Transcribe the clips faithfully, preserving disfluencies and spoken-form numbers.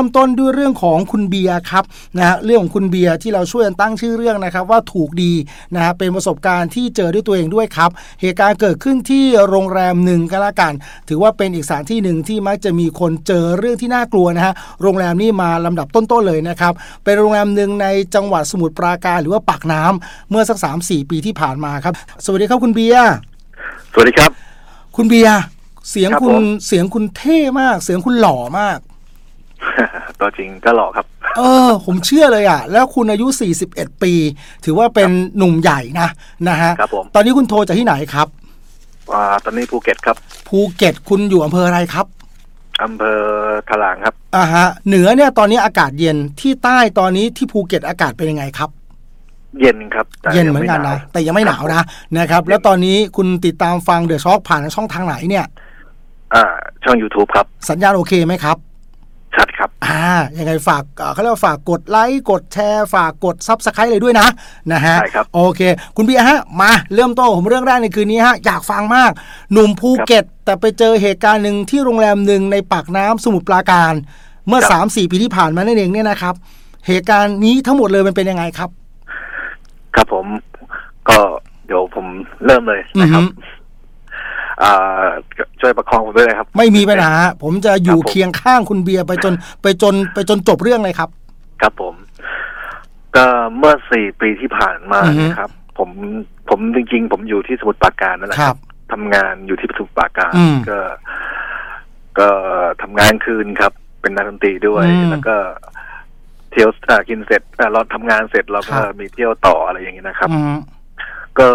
มต้นด้วยเรื่องของคุณเบียร์ครับนะฮะเรื่องของคุณเบียร์ที่เราช่วยกันตั้งชื่อเรื่องนะครับว่าถูกดีนะฮะเป็นประสบการณ์ที่เจอด้วยตัวเองด้วยครับเหตุการณ์เกิดขึ้นที่โรงแรมหนึ่งก็แล้วกันถือว่าเป็นอีกสถานที่หนึ่งที่มักจะมีคนเจอเรื่องที่น่ากลัวนะฮะโรงแรมนี้มาลำดับต้นๆเลยนะครับเป็นโรงแรมหนึ่งในจังหวัดสมุทรปราการหรือว่าปากน้ำเมื่อสัก สามสี่ ปีที่ผ่านมาครับสวัสดีครับคุณเบียร์สวัสดีครับคุณเบียร์เสียงคุณเสียงคุณเท่มากเสียงคุณหล่อมากตัวจริงก็หล่อครับเออผมเชื่อเลยอ่ะแล้วคุณอายุสี่สิบเอ็ดปีถือว่าเป็นหนุ่มใหญ่นะนะฮะครับผมตอนนี้คุณโทรจากที่ไหนครับอ่าตอนนี้ภูเก็ตครับภูเก็ตคุณอยู่อำเภออะไรครับอำเภอถลางครับอ่าฮะเหนือเนี่ยตอนนี้อากาศเย็นที่ใต้ตอนนี้ที่ภูเก็ตอากาศเป็นยังไงครับเย็นครับเย็นเหมือนกันนะแต่ยังไม่หนาวนะนะครับแล้วตอนนี้คุณติดตามฟังเดอะช็อคผ่านช่องทางไหนเนี่ยอ่าช่อง YouTube ครับสัญญาณโอเคไหมครับชัดครับอ่ายังไงฝากเขาเรียกว่าฝากกดไลค์กดแชร์ฝากกด Subscribe เลยด้วยนะนะฮะใช่ครับโอเคคุณเบียร์ฮะมาเริ่มต้นผมเรื่องแรกในคืนนี้ฮะอยากฟังมากหนุ่มภูเก็ตแต่ไปเจอเหตุการณ์หนึ่งที่โรงแรมหนึ่งในปากน้ำสมุทรปราการเมื่อ สามสี่ ปีที่ผ่านมานั่นเองเนี่ยนะครับเหตุการณ์นี้ทั้งหมดเลยมันเป็นยังไงครับครับผมก็เดี๋ยวผมเริ่มเลยนะครับอ่าช่วยประคองผมด้วยนะครับไม่มีปัญหาผมจะอยู่เคียงข้างคุณเบียร์ไปจนไปจนไปจนจบเรื่องเลยครับครับผมก็เมื่อสี่ปีที่ผ่านมาครับผมผมจริงๆผมอยู่ที่สมุทรปราการนั่นแหละครับทำงานอยู่ที่สมุทรปราการก็ก็ทำงานคืนครับเป็นนักดนตรีด้วยแล้วก็เที่ยวกินเสร็จเราทำงานเสร็จเราก็มีเที่ยวต่ออะไรอย่างนี้นะครับก็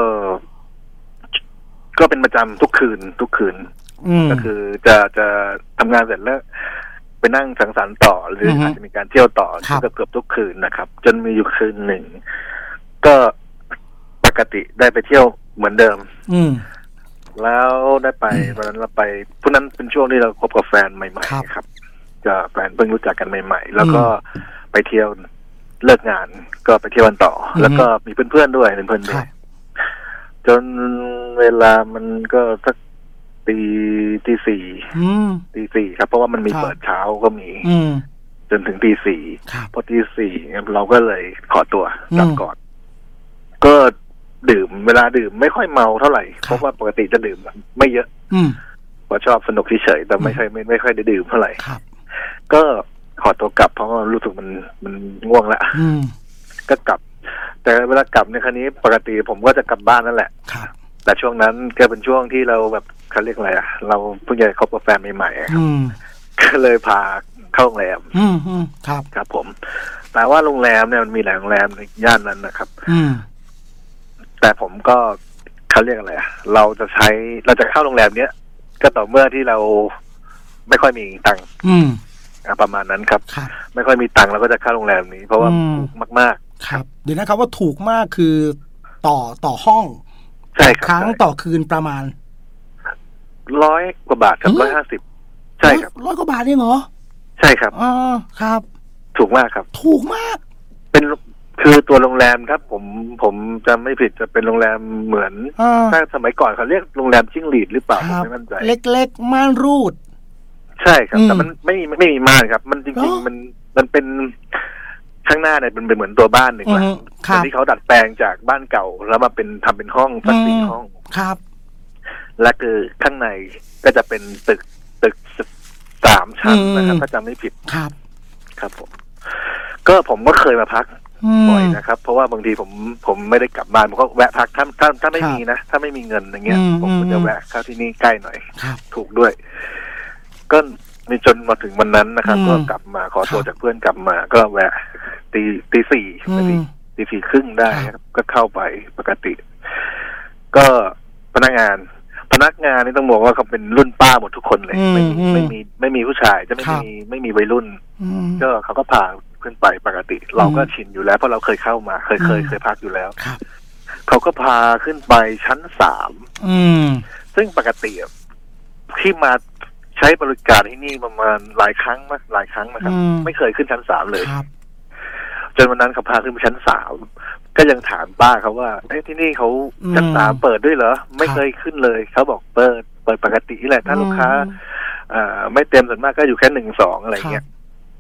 ก็เป็นประจำทุกคืนทุกคืนก็คือจะจะทำงานเสร็จแล้วไปนั่งสังสรรค์ต่อหรืออาจจะมีการเที่ยวต่อก็เกือบทุกคืนนะครับจนมีอยู่คืนหนึ่งก็ปกติได้ไปเที่ยวเหมือนเดิมแล้วได้ไปวันนั้นเราไปพวกนั้นเป็นช่วงที่เราคบกับแฟนใหม่ๆครับจะแฟนเพิ่งรู้จักกันใหม่ๆแล้วก็ไปเที่ยวเลิกงานก็ไปเที่ยวกันต่อแล้วก็มีเพื่อนๆด้วยเป็นเพื่อนด้วยจนเวลามันก็สักตีตีสี่ตีสี่ครับเพราะว่ามันมีเปิดเช้าก็มีจนถึงตีสี่พอตีสี่เราก็เลยขอตัวกลับก่อนก็ดื่มเวลาดื่มไม่ค่อยเมาเท่าไหร่เพราะว่าปกติจะดื่มไม่เยอะเพราะชอบสนุกเฉยๆแต่ไม่ค่อยไม่ไม่ค่อยได้ดื่มเท่าไหร่ก็ขอตัวกลับเพราะว่ารู้สึกมันมันง่วงแล้วก็กลับแต่เวลากลับในครั้งนี้ปกติผมก็จะกลับบ้านนั่นแหละแต่ช่วงนั้นก็เป็นช่วงที่เราแบบเขาเรียกอะไรอ่ะเราเพิ่งจะคบกับแฟนใหม่ๆครับก็เลยพาเข้าโรงแรมครับครับผมแต่ว่าโรงแรมเนี่ยมันมีหลายโรงแรมในย่านนั้นนะครับแต่ผมก็เขาเรียกอะไรอ่ะเราจะใช้เราจะเข้าโรงแรมเนี้ยก็ต่อเมื่อที่เราไม่ค่อยมีตังค์ประมาณนั้นครับไม่ค่อยมีตังค์เราก็จะเข้าโรงแรมนี้เพราะว่าถูกมากๆครับเดี๋ยวนะครับว่าถูกมากคือต่อต่อห้องใช่ครับครั้งต่อคืนประมาณร้อยกว่าบาทครับร้อยห้าสิบใช่ครับร้อยกว่าบาทเองเหรอใช่ครับอ๋อครับถูกมากครับถูกมากเป็นคือตัวโรงแรมครับผมผมจำไม่ผิดจะเป็นโรงแรมเหมือนถ้าสมัยก่อนเขาเรียกโรงแรมจิ้งหรีดหรือเปล่าผมไม่มั่นใจเล็กๆม่านรูดใช่ครับแต่มันไม่ไม่มีม่านครับมันจริงๆมันมันเป็นข้างหน้าเนี่ยเป็นเป็นเหมือนตัวบ้านหนึ่งแหละที่เขาดัดแปลงจากบ้านเก่าแล้วมาเป็นทำเป็นห้องสักสี่ห้องครับและคือข้างในก็จะเป็นตึกตึกสามชั้นนะครับถ้าจำไม่ผิดครับครับผมก็ผมก็เคยมาพักบ่อยนะครับเพราะว่าบางทีผมผมไม่ได้กลับบ้านผมก็แวะพักถ้าถ้าถ้าไม่มีนะถ้าไม่มีเงินอย่างเงี้ยผมก็จะแวะเข้าที่นี่ใกล้หน่อยถูกด้วยก็มีจนมาถึงวันนั้นนะครับก็กลับมาขอตัวจากเพื่อนกลับมาก็แวะตีตีสี่ตีตีสี่ครึ่งได้ครับก็เข้าไปปกติ ก็พนักงานพนักงานนี่ต้องบอกว่าเขาเป็นรุ่นป้าหมดทุกคนเลยไม่มีไม่มีไม่มีผู้ชายจะไม่มีไม่มีวัยรุ่นก็เขาก็พาขึ้นไปปกติเราก็ชินอยู่แล้วเพราะเราเคยเข้ามาเคยเคยเคยพักอยู่แล้วเขาก็พาขึ้นไปชั้นสามซึ่งปกติที่มาใช้บริการที่นี่ประมาณหลายครั้งมากหลายครั้งนะครับไม่เคยขึ้นชั้นสามเลยจนวันนั้นเขาพาขึ้นไปชั้นสามก็ยังถามป้าเขาว่าเอ้ที่นี่เขาชั้นสามเปิดด้วยเหรอไม่เคยขึ้นเลยเขาบอกเปิดเปิดปกติแหละถ้าลูกค้าอ่าไม่เต็มส่วนมากก็อยู่แค่หนึ่งสองอะไรเงี้ย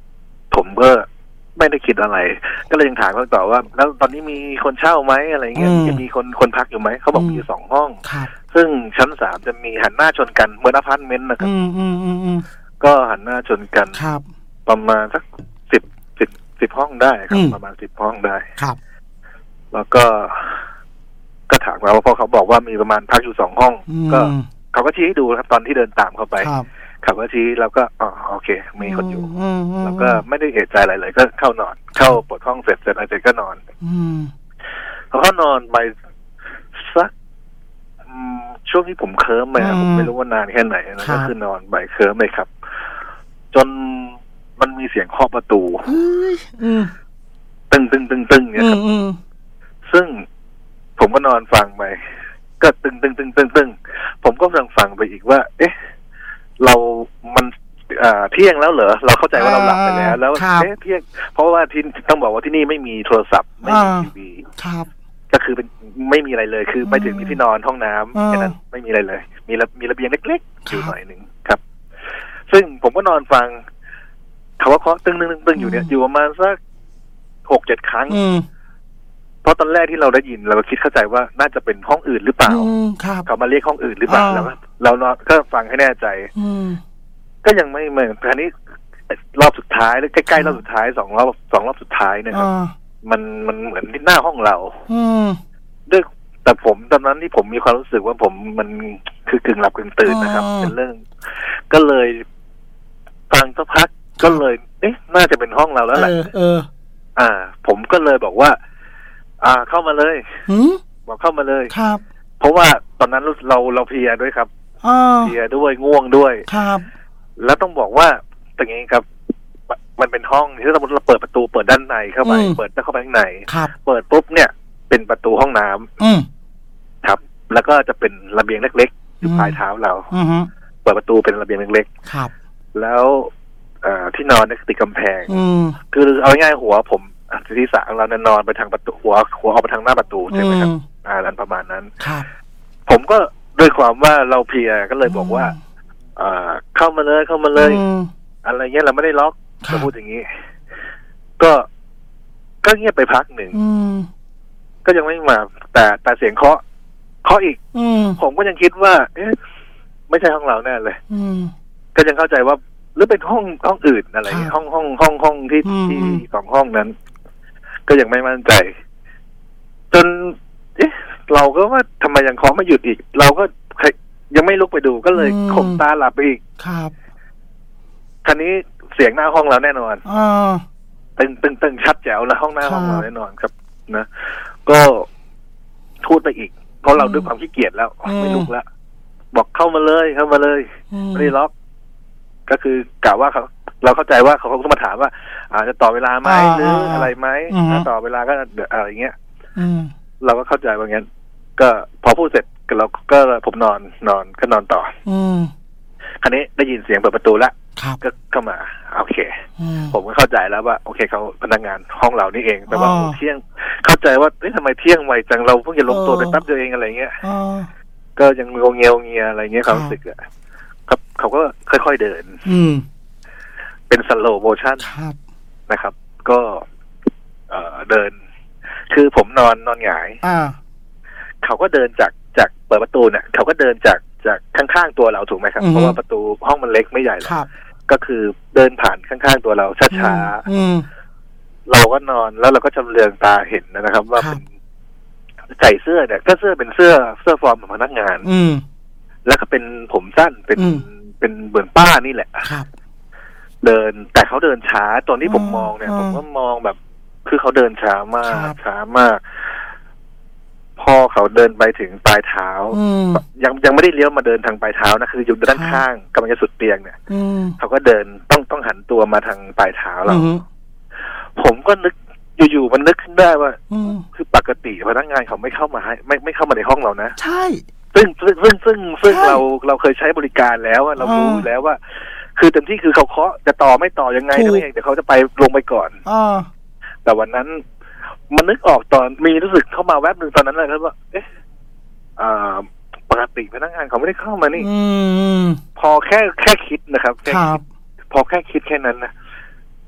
ผมก็ไม่ได้คิดอะไรก็เลยยังถามเขาต่อว่าแล้วตอนนี้มีคนเช่าไหมอะไรเงี้ยจะมีคนคนพักอยู่ไหมเขาบอกมีอยู่สองห้องซึ่งชั้นสามจะมีหันหน้าชนกันเหมือนอพาร์ตเมนต์นะครับก็หันหน้าชนกันประมาณสักสิบสิบสิบห้องได้ครับประมาณสิบห้องได้ครับแล้วก็ก็ถามเขาว่าพอเขาบอกว่ามีประมาณพักอยู่สองห้องก็เขาก็ชี้ให้ดูครับตอนที่เดินตามเขาไปเขาก็ชี้แล้วก็อ๋อโอเคมีคนอยู่แล้วก็ไม่ได้เอะใจอะไรเลยก็เข้านอนเข้าปลดห้องเสร็จเสร็จอะไรเสร็จก็นอนเขาก็นอนไปสักช่วงที่ผมเคิร์มไปผมไม่รู้ว่านานแค่ไหนนะก็คือนอนไปเคิร์มเลยครับจนมันมีเสียงเคาะประตูตึงตึงตึงตึงเนี่ยครับซึ่งผมก็นอนฟังไปก็ตึงตึงตึงตึงตึงผมก็ฟังฟังไปอีกว่าเอ๊ะเรามันเที่ยงแล้วเหรอเราเข้าใจว่าเราหลับไปแล้วแล้วเอ๊ะเที่ยงเพราะว่าที่ต้องบอกว่าที่นี่ไม่มีโทรศัพท์ไม่มีทีวีก็คือเป็นไม่มีอะไรเลยคือไปถึงมีที่นอนห้องน้ำแค่นั้นไม่มีอะไรเลยมีมีระเบียงเล็กๆอยู่หน่อยหนึ่งครับซึ่งผมก็นอนฟังเขาว่าเคาะตึงตึงตึงอยู่เนี่ยอยู่ประมาณสักหกเจ็ดครั้งเพราะตอนแรกที่เราได้ยินเราก็คิดเข้าใจว่าน่าจะเป็นห้องอื่นหรือเปล่าเขามาเรียกห้องอื่นหรือเปล่าแล้วเรานอนก็ฟังให้แน่ใจก็ยังไม่เหมือนคราวนี้รอบสุดท้ายหรือใกล้ๆรอบสุดท้ายสองรอบสองรอบสุดท้ายเนี่ยครับมันมันเหมือนที่หน้าห้องเราด้วยแต่ผมตอนนั้นที่ผมมีความรู้สึกว่าผมมันคือกึ่งหลับกึ่งตื่นนะครับเป็นเรื่องก็เลยฟังสักพักก็เลยเอ๊ะน่าจะเป็นห้องเราแล้วแหละเอออ่าผมก็เลยบอกว่าอ่าเข้ามาเลยบอกเข้ามาเลยครับเพราะว่าตอนนั้นเราเราเพลียด้วยครับเพลียด้วยง่วงด้วยครับแล้วต้องบอกว่าอย่างนี้ครับมันเป็นห้องที่สมมติเราเปิดประตูเปิดด้านในเข้าไปเปิดเข้าไปข้างในเปิดปุ๊บเนี่ยเป็นประตูห้องน้ำครับแล้วก็จะเป็นระเบียงเล็กๆอยู่ปลายเท้าเราเปิดประตูเป็นระเบียงเล็กๆครับแล้วที่นอนเนี่ยติดกำแพงคือเอาง่ายๆหัวผมศีรษะของเราเนี่ยนอนไปทางประตูหัวหัวออกไปทางหน้าประตูใช่ไหมครับอ่านั้นประมาณนั้นผมก็ด้วยความว่าเราเพลียก็เลยบอกว่าอ่าเข้ามาเลยเข้ามาเลยอะไรเงี้ยเราไม่ได้ล็อกจะพูดอย่างนี้ก็ก็เงียบไปพักหนึ่งก็ยังไม่มาแต่แต่เสียงเคาะเคาะอีกผมก็ยังคิดว่าเอ๊ะไม่ใช่ห้องเราแน่เลยก็ยังเข้าใจว่าหรือเป็นห้องห้องอื่นอะไรห้องห้องห้องห้องที่ที่สองห้องนั้นก็ยังไม่มั่นใจจนเอ๊ะเราก็ว่าทำไมยังเคาะไม่หยุดอีกเราก็ยังไม่ลุกไปดูก็เลยข่มตาหลับไปอีกครับคราวนี้เสียงหน้าห้องเราแน่นอนอ่าตึงตึงตึงชัดแจ๋วแล้วห้องหน้าห้องเราแน่นอนครับนะก็พูดไปอีกเพราะเราด้วยความขี้เกียจแล้วไม่ลุกแล้วบอกเข้ามาเลยเข้ามาเลยไม่ได้ล็อกก็คือกะว่าเขาเราเข้าใจว่าเขาต้องมาถามว่าอาจจะต่อเวลาไหมหรืออะไรไหมถ้าต่อเวลาก็อะไรเงี้ยเราก็เข้าใจว่างั้นก็พอพูดเสร็จเราก็ผมนอนนอนก็นอนต่อคราวนี้ได้ยินเสียงเปิดประตูแล้วก็เข้ามาโอเคผมก็เข้าใจแล้วว่าโอเคเขาพนักงานห้องเรานี่เองแต่ว่าเที่ยงเข้าใจว่าเฮ้ยทำไมเที่ยงไวจังเราเพิ่งจะลงตัวไปแป๊บเดียวเองอะไรเงี้ยก็ยังงงเงียวเงียอะไรเงี้ยเขารู้สึกอะครับเขาก็ค่อยๆเดินเป็นสโลว์โมชั่นนะครับก็เอ่อเดินคือผมนอนนอนหงายเขาก็เดินจากจากเปิดประตูเนี่ยเขาก็เดินจากจากข้างๆตัวเราถูกไหมครับเพราะว่าประตูห้องมันเล็กไม่ใหญ่หรอกก็คือเดินผ่านข้างๆตัวเราช้าๆเราก็นอนแล้วเราก็ชำเลืองตาเห็นนะครับว่าเป็นใส่เสื้อเนี่ยก็เสื้อเป็นเสื้อเสื้อฟอร์มของพนักงานแล้วก็เป็นผมสั้นเป็นเป็นเหมือนป้านี่แหละเดินแต่เขาเดินช้าตอนที่ผมมองเนี่ยผมก็มองแบบคือเขาเดินช้ามากช้ามากพอเขาเดินไปถึงปลายเท้ายังยังไม่ได้เลี้ยวมาเดินทางปลายเท้านะคืออยู่ด้านข้างกำลังจะสุดเตียงเนี่ยเขาก็เดินต้องต้องหันตัวมาทางปลายเท้าเราผมก็นึกอยู่ๆมันนึกขึ้นได้ว่าคือปกติพนักงานเขาไม่เข้ามาให้ไม่ไม่เข้ามาในห้องเรานะใช่ซึ่งซึ่งซึ่งซึ่งซึ่งเราเราเคยใช้บริการแล้วเรารู้แล้วว่าคือเต็มที่คือเขาเคาะจะต่อไม่ต่อยังไงนั่นเองเดี๋ยวเขาจะไปลงไปก่อนแต่วันนั้นมันนึกออกตอนมีรู้สึกเข้ามาแวบหนึ่งตอนนั้นเลยครับว่าเอ๊ะปกติพนักงานเขาไม่ได้เข้ามานี่พอแค่แค่คิดนะครับแค่คิดพอแค่คิดแค่นั้นนะ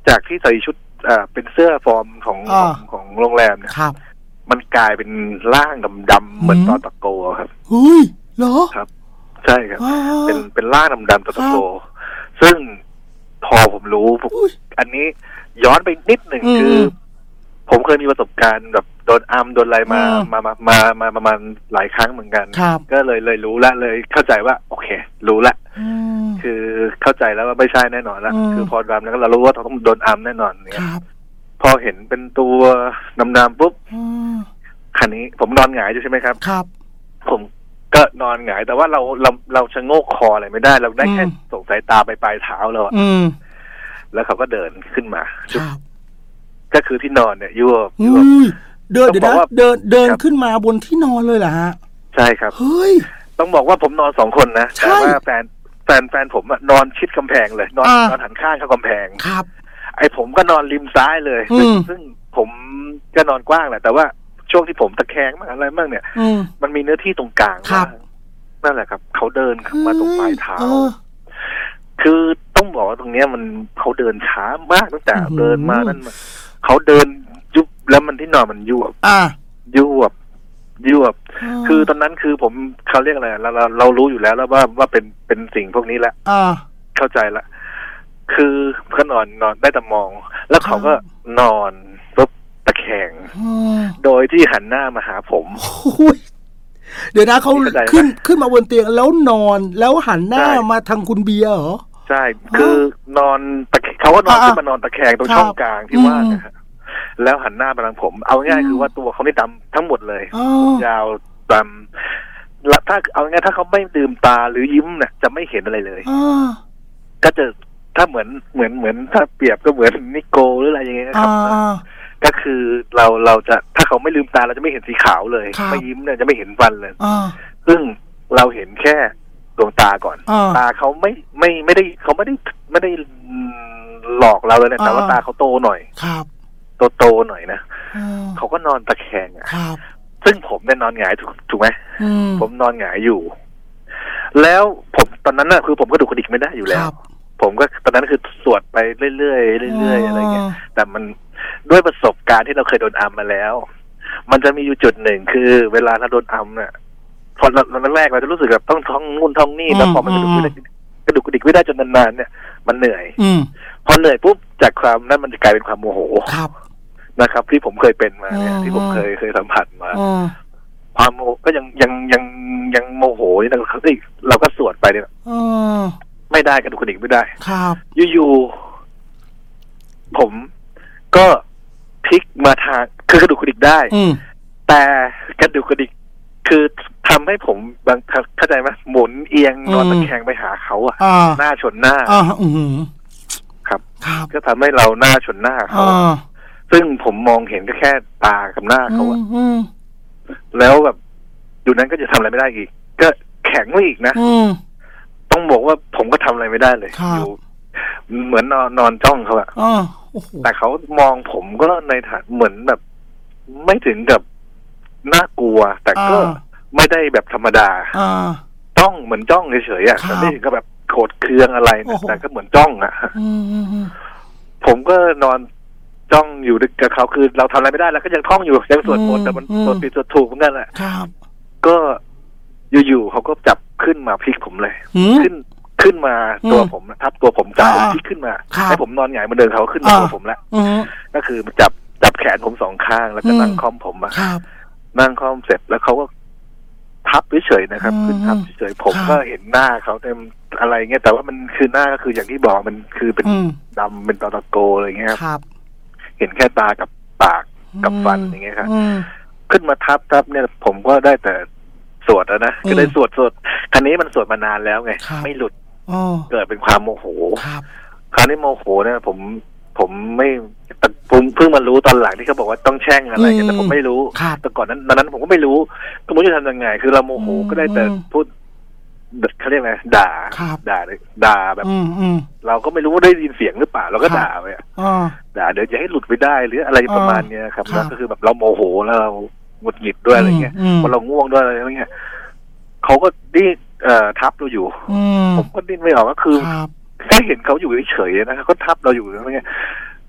จากที่ใส่ชุดอ่าเป็นเสื้อฟอร์มของของของโรงแรมเนี่ยมันกลายเป็นร่างดำๆเหมือนตอตะโกครับเฮ้ยเหรอครับใช่ครับเป็นเป็นร่างดำๆตอตะโกซึ่งพอผมรู้อันนี้ย้อนไปนิดหนึ่งคือผมเคยมีประสบการณ์แบบโดนอัมโดนอะไรมามามามามาประมาณหลายครั้งเหมือนกันก็เลยเลยรู้ละเลยเข้าใจว่าโอเครู้ละคือเข้าใจแล้วว่าไม่ใช่แน่นอนละคือพอดำแล้วเรารู้ว่าต้องโดนอัมแน่นอนเนี่ยพอเห็นเป็นตัวดำๆปุ๊บคันนี้ผมนอนหงายอยู่ใช่ไหมครับครับผมก็นอนหงายแต่ว่าเราเราเราชะโงกคออะไรไม่ได้เราได้แค่ส่งสายตาไปปลายเท้าเราอะแล้วเขาก็เดินขึ้นมาก็คือที่นอนเนี่ยยั่วเดินเดี๋ยวนะเดินเดินขึ้นมาบนที่นอนเลยเหรอฮะใช่ครับเฮ้ยต้องบอกว่าผมนอนสองคนนะแต่ว่าแฟนแฟนแฟนผมอะนอนชิดกำแพงเลยนอนนอนหันข้างเข้ากำแพงครับไอ้ผมก็นอนริมซ้ายเลยซึ่งซึ่งผมก็นอนกว้างแหละแต่ว่าช่วงที่ผมตะแคงมากอะไรบ้างเนี่ยมันมีเนื้อที่ตรงกลางนั่นแหละครับเขาเดินมาตรงปลายเท้าคือต้องบอกว่าตรงเนี้ยมันเขาเดินช้ามากตั้งแต่เดินมานั่นมันเขาเดินยุบแล้วมันที่นอนมันยุบยุบยุบคือตอนนั้นคือผมเขาเรียกอะไรเราเราเรารู้อยู่แล้วแล้วว่าว่าเป็นเป็นสิ่งพวกนี้แหละเข้าใจละคือเขานอนนอนได้แต่มองแล้วเขาก็นอนปุ๊บตะแคงโดยที่หันหน้ามาหาผมเดี๋ยวนะเขาขึ้นขึ้นมาบนเตียงแล้วนอนแล้วหันหน้ามาทางคุณเบียร์เหรอใช่คือนอนตะเขาก็นอนขึ้นมานอนตะแคงตรงช่องกลางที่ว่างนะฮะแล้วหันหน้ามาทางผมเอาง่ายคือว่าตัวเขาได้ดำทั้งหมดเลยยาวดำถ้าเอาง่ายถ้าเขาไม่ดื่มตาหรือยิ้มเนี่ยจะไม่เห็นอะไรเลยก็จะถ้าเหมือนเหมือนเหมือนถ้าเปรียบก็เหมือนนิโกหรืออะไรอย่างเงี้ยครับก็คือเราเราจะถ้าเขาไม่ลืมตาเราจะไม่เห็นสีขาวเลยไม่ยิ้มเนี่ยจะไม่เห็นฟันเลยซึ่งเราเห็นแค่ดวงตาก่อนตาเขาไม่ไม่ไม่ได้เขาไม่ได้ไม่ได้หลอกเราเลยนะแต่ว่าตาเขาโตหน่อยโตโตหน่อยนะเขาก็นอนตะแคงอ่ะซึ่งผมเนี่ยนอนหงายถูกถูกไหมผมนอนหงายอยู่แล้วผมตอนนั้นน่ะคือผมก็ดูกระดิกไม่ได้อยู่แล้วผมก็ตอนนั้นคือสวดไปเรื่อยๆเรื่อยๆอะไรเงี้ยแต่มันด้วยประสบการณ์ที่เราเคยโดนอัมมาแล้วมันจะมีอยู่จุดหนึ่งคือเวลาเราโดนอัมเนี่ยพอตอนแรกเราจะรู้สึกแบบต้องท้องนู่นท้องนี่แล้วพอมันกระดุกกระดุกกระดิกไม่ได้จนนานๆเนี่ยมันเหนื่อยพอเหนื่อยปุ๊บจากความนั้นมันจะกลายเป็นความโมโหนะครับที่ผมเคยเป็นมาเนี่ยที่ผมเคยเคยสัมผัสมาความโมโหก็ยังยังยังยังโมโหนี่นะเราก็สวดไปเนี่ยไม่ได้กระดุกกระดิกไม่ได้อยู่ๆผมก็พลิกมาทางคือกระดุกกระดิกได้แต่กระดุกกระดิกคือทำให้ผมบางเข้าใจไหมหมุนเอียงนอนตะแคงไปหาเขาอ่ะหน้าชนหน้าครับก็ทำให้เราหน้าชนหน้าเขาซึ่งผมมองเห็นก็แค่ตากับหน้าเขาอ่ะแล้วแบบอยู่นั้นก็จะทำอะไรไม่ได้อีกก็แข็งไว้อีกนะต้องบอกว่าผมก็ทำอะไรไม่ได้เลยอยู่เหมือนนอนนอนจ้องเขาอะแต่เขามองผมก็ในฐานเหมือนแบบไม่ถึงกับน่ากลัวแต่ก็ไม่ได้แบบธรรมดาจ้องเหมือนจ้องเฉยๆอะแต่ไม่ถึงกับแบบโกรธเคืองอะไรแต่ก็เหมือนจ้องอะผมก็นอนจ้องอยู่กับเขาคือเราทำอะไรไม่ได้แล้วก็ยังท่องอยู่ยังสวดมนต์แต่มันสวดผิดสวดถูกเหมือนกันแหละก็อยู่ๆเขาก็จับขึ้นมาพลิกผมเลยขึ้นขึ้นมาตัวผมทับตัวผมจับผมพลิกขึ้นมาให้ผมนอนหงายมาเดินเขาขึ้นมาตัวผมแล้วก็คือจับจับแขนผมสองข้างแล้วก็นั่งคล่อมผมอะนั่งคล่อมเสร็จแล้วเขาก็ทับเฉยๆนะครับขึ้นทับเฉยๆผมก็เห็นหน้าเขาเต็มอะไรเงี้ยแต่ว่ามันคือหน้าก็คืออย่างที่บอกมันคือเป็นดำเป็นตอตะโกอะไรเงี้ยครับเห็นแค่ตากับปากกับฟันอย่างเงี้ยครับขึ้นมาทับทับเนี่ยผมก็ได้แต่สวดแล้วนะก็ได้สวดสวดคราวนี้มันสวดมานานแล้วไงไม่หลุดเกิดเป็นความโมโหคราวนี้โมโหเนี่ยผมผมไม่ผมเพิ่งมารู้ตอนหลังที่เขาบอกว่าต้องแช่งอะไรกันแต่ผมไม่รู้แต่ก่อนนั้นตอนนั้นผมก็ไม่รู้ก็ไม่รู้จะทำยังไงคือเราโมโหก็ได้แต่พูดเขาเรียกไงด่าด่าด่าแบบเราก็ไม่รู้ว่าได้ยินเสียงหรือเปล่าเราก็ด่าไปด่าเดี๋ยวจะให้หลุดไปได้หรืออะไรประมาณนี้ครับแล้วก็คือแบบเราโมโหแล้วเราหงุดหงิดด้วยอะไรเงี้ยพอเราง่วงด้วยอะไรเงี้ยเขาก็ดิ้นเอ่อทับเราอยู่ผมก็ดิ้นไม่ออกก็คือแค่เห็นเขาอยู่เฉยๆนะครับเขาทับเราอยู่อะไรเงี้ย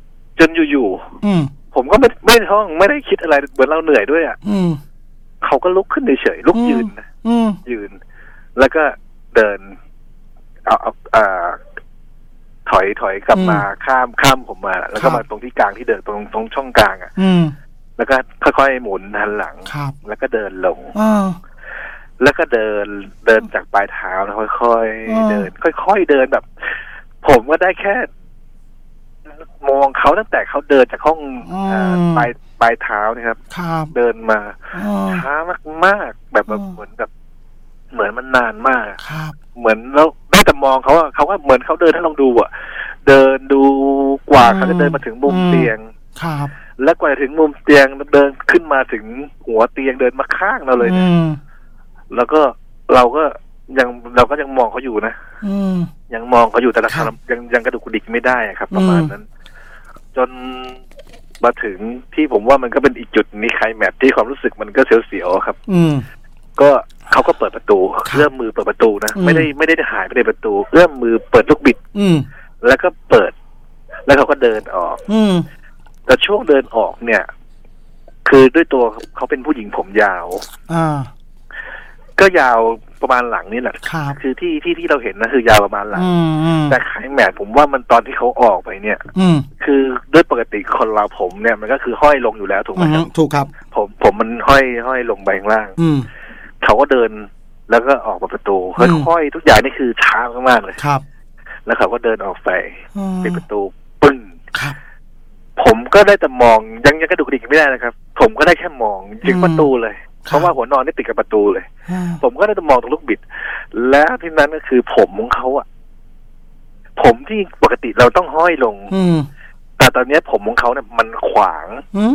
จนอยู่ๆผมก็ไม่ไม่ท้องไม่ได้คิดอะไรเหมือนเราเหนื่อยด้วยอ่ะเขาก็ลุกขึ้นเฉยๆลุกยืนนะยืนแล้วก็เดินเอาเอาอ่าถอยถอยกลับมาข้ามข้ามผมมาแล้วก็มาตรงที่กลางที่เดินตรงตรงช่องกลางอ่ะแล้วก็ค่อยๆหมุนหันหลังแล้วก็เดินลงแล้วก็เดินเดินจากปลายเท้าแล้วค่อยๆเดินค่อยๆเดินแบบ ผมก็ได้แค่มองเขาตั้งแต่เขาเดินจากห้องปลายปลายเท้านะครับเดินมาช้ามากๆแบบเหมือนแบบเหมือนมันนานมากเหมือนเราได้แต่มองเขาอะเขาว่าเหมือนเขาเดินให้ลองดูอะเดินดูกว่าเขาจะเดินมาถึงมุมเตียงและกว่าจะถึงมุมเตียงเดินขึ้นมาถึงหัวเตียงเดินมาข้างเราเลยเนี่ยแล้วก็เราก็ยังเราก็ยังมองเขาอยู่นะยังมองเขาอยู่แต่ละครั้งยังยังกระดุกกระดิกไม่ได้ครับประมาณนั้นจนมาถึงที่ผมว่ามันก็เป็นอีกจุดนี้ไคลแม็กซ์ที่ความรู้สึกมันก็เสียวๆครับก็เขาก็เปิดประตูเอื้อมมือเปิดประตูนะไม่ได้ไม่ได้หายไปในประตูเอื้อมมือเปิดลูกบิดแล้วก็เปิดแล้วเขาก็เดินออกแต่ช่วงเดินออกเนี่ยคือด้วยตัวเขาเป็นผู้หญิงผมยาวก็ยาวประมาณหลังนี่แหละคือที่ที่ที่เราเห็นนะคือยาวประมาณหลังแต่ไคลแม็กซ์ผมว่ามันตอนที่เขาออกไปเนี่ยคือด้วยปกติคนเราผมเนี่ยมันก็คือห้อยลงอยู่แล้วถูกไหมครับถูกครับผมผมมันห้อยห้อยลงไปข้างล่างเขาก็เดินแล้วก็ออกมาประตูค่อยๆทุกอย่างนี่คือช้ามากๆเลยครับแล้วเขาก็เดินออกไปปิดประตูปึ้งผมก็ได้แต่มองยังยังกระดุกกระดิกไม่ได้นะครับผมก็ได้แค่มองยิงประตูเลยเพราะว่าหัวนอนนี่ติดกับประตูเลยผมก็ได้แต่มองตรงลูกบิดแล้วที่นั้นก็คือผมของเขาอ่ะผมที่ปกติเราต้องห้อยลงแต่ตอนนี้ผมของเขาเนี่ยมันขวาง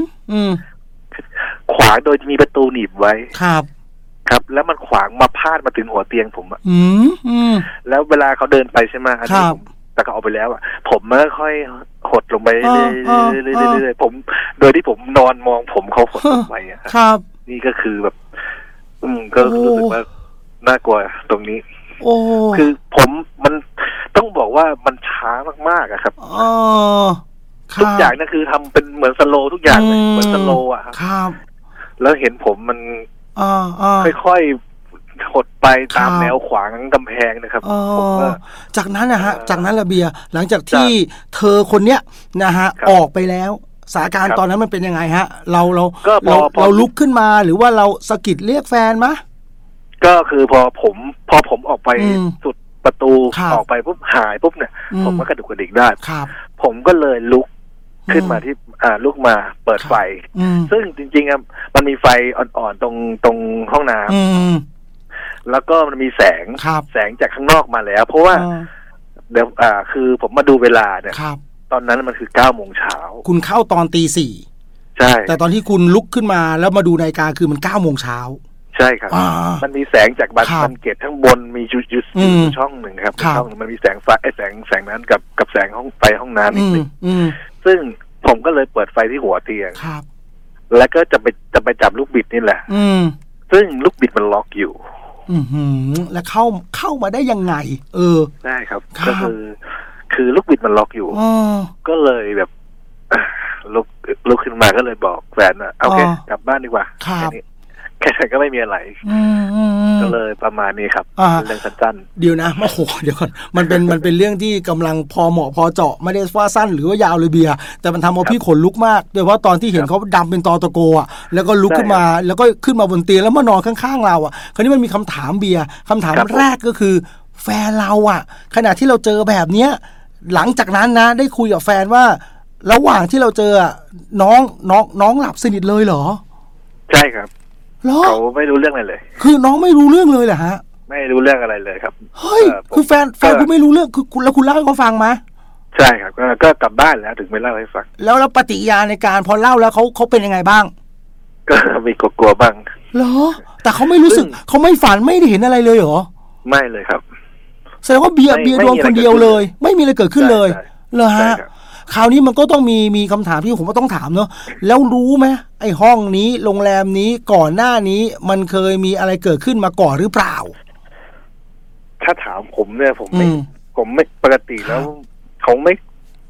ขวางโดยมีประตูหนีบไว้ครับครับแล้วมันขวางมาพาดมาถึงหัวเตียงผมอ่ะแล้วเวลาเขาเดินไปใช่ไหมอันนี้ผมแต่เขาเอาไปแล้วอ่ะผมไม่ค่อยหดลงไปเรื่อยๆผมโดยที่ผมนอนมองผมเขาหดลงไปอ่ะครับนี่ก็คือแบบอืมก็รู้สึกว่าน่ากลัวตรงนี้โอ้คือผมมันต้องบอกว่ามันช้ามากๆอะครับอ๋อทุกอย่างนั่นคือทำเป็นเหมือนสโลทุกอย่างเลยเหมือนสโลอ่ะครับแล้วเห็นผมมันค่อยๆหดไปตามแนวขวางกำแพงนะครับผมว่าจากนั้นนะฮะจากนั้นระเบียหลังจากที่เธอคนเนี้ยนะฮะออกไปแล้วสถานการณ์ตอนนั้นมันเป็นยังไงฮะเราเราเราเราลุกขึ้นมาหรือว่าเราสะกิดเรียกแฟนมะก็คือพอผมพอผมออกไปสุดประตูออกไปปุ๊บหายปุ๊บเนี่ยผมก็กระดุกกระดิกได้ผมก็เลยลุกขึ้นมาที่อ่าลุกมาเปิดไฟซึ่งจริงๆอ่ะมันมีไฟอ่อนๆตรงตรงห้องน้ำแล้วก็มันมีแสงแสงจากข้างนอกมาแล้วเพราะว่าเดี๋ยวอ่าคือผมมาดูเวลาเนี่ยตอนนั้นมันคือเก้าโมงเช้าคุณเข้าตอนตีสี่ใช่แต่ตอนที่คุณลุกขึ้นมาแล้วมาดูนาฬิกาคือมันเก้าโมงเช้าใช่ครับมันมีแสงจากบันบันเกตข้างบนมีจุดจุดช่องหนึ่งครับช่องมันมีแสงไฟแสงแสงนั้นกับกับแสงห้องไฟห้องน้ำนิดนึงซึ่งผมก็เลยเปิดไฟที่หัวเตียงแล้วก็จะไปจะไปจับลูกบิดนี่แหละซึ่งลูกบิดมันล็อกอยู่แล้วเข้าเข้ามาได้ยังไงเออได้ครับก็คือคือลูกบิดมันล็อกอยู่ก็เลยแบบลุกลุกขึ้นมาก็เลยบอกแฟนว่าโอเคกลับบ้านดีกว่าแค่นี้แค่นั้นก็ไม่มีอะไรก็เลยประมาณนี้ครับเรื่องสั้นๆเดี๋ยวนะโอ้โหเดี๋ยวก่อนมันเป็นมันเป็นเรื่องที่กำลังพอเหมาะพอเจาะไม่ได้ว่าสั้นหรือว่ายาวเลยเบียร์แต่มันทำเอาพี่ขนลุกมากโดยเฉพาะตอนที่เห็นเขาดำเป็นตอตะโกอ่ะแล้วก็ลุกขึ้นมาแล้วก็ขึ้นมาบนเตียงแล้วมานอนข้างๆเราอ่ะคราวนี้มันมีคำถามเบียร์คำถามแรกก็คือแฟนเราอ่ะขณะที่เราเจอแบบเนี้ยหลังจากนั้นนะได้คุยกับแฟนว่าระหว่างที่เราเจอน้องน้องน้องหลับสนิทเลยเหรอใช่ครับเขาไม่รู้เรื่องอะไรเลยคือน้องไม่รู้เรื่องเลยเหรอฮะไม่รู้เรื่องอะไรเลยครับเฮ้ยคือแฟนแฟนคุณไม่รู้เรื่องคือคุณแล้วคุณเล่าให้เขาฟังไหมใช่ครับก็กลับบ้านแล้วถึงไม่เล่าให้ฟังแล้วแล้วปฏิกิริยาในการพอเล่าแล้วเขาเขาเป็นยังไงบ้างก็มีกลัวๆบ้างเหรอแต่เขาไม่รู้สึกเขาไม่ฝันไม่ได้เห็นอะไรเลยเหรอไม่เลยครับแสดงว่าเบียร์เบียร์ดวงคนเดียวเลยไม่มีอะไรเกิดขึ้นเลยเหรอฮะคราวนี้มันก็ต้องมีมีคำถามที่ผมก็ต้องถามเนาะแล้วรู้ไหมไอ้ห้องนี้โรงแรมนี้ก่อนหน้านี้มันเคยมีอะไรเกิดขึ้นมาก่อนหรือเปล่าถ้าถามผมเนี่ยผมไม่ผมไม่ปกติแล้วเขาไม่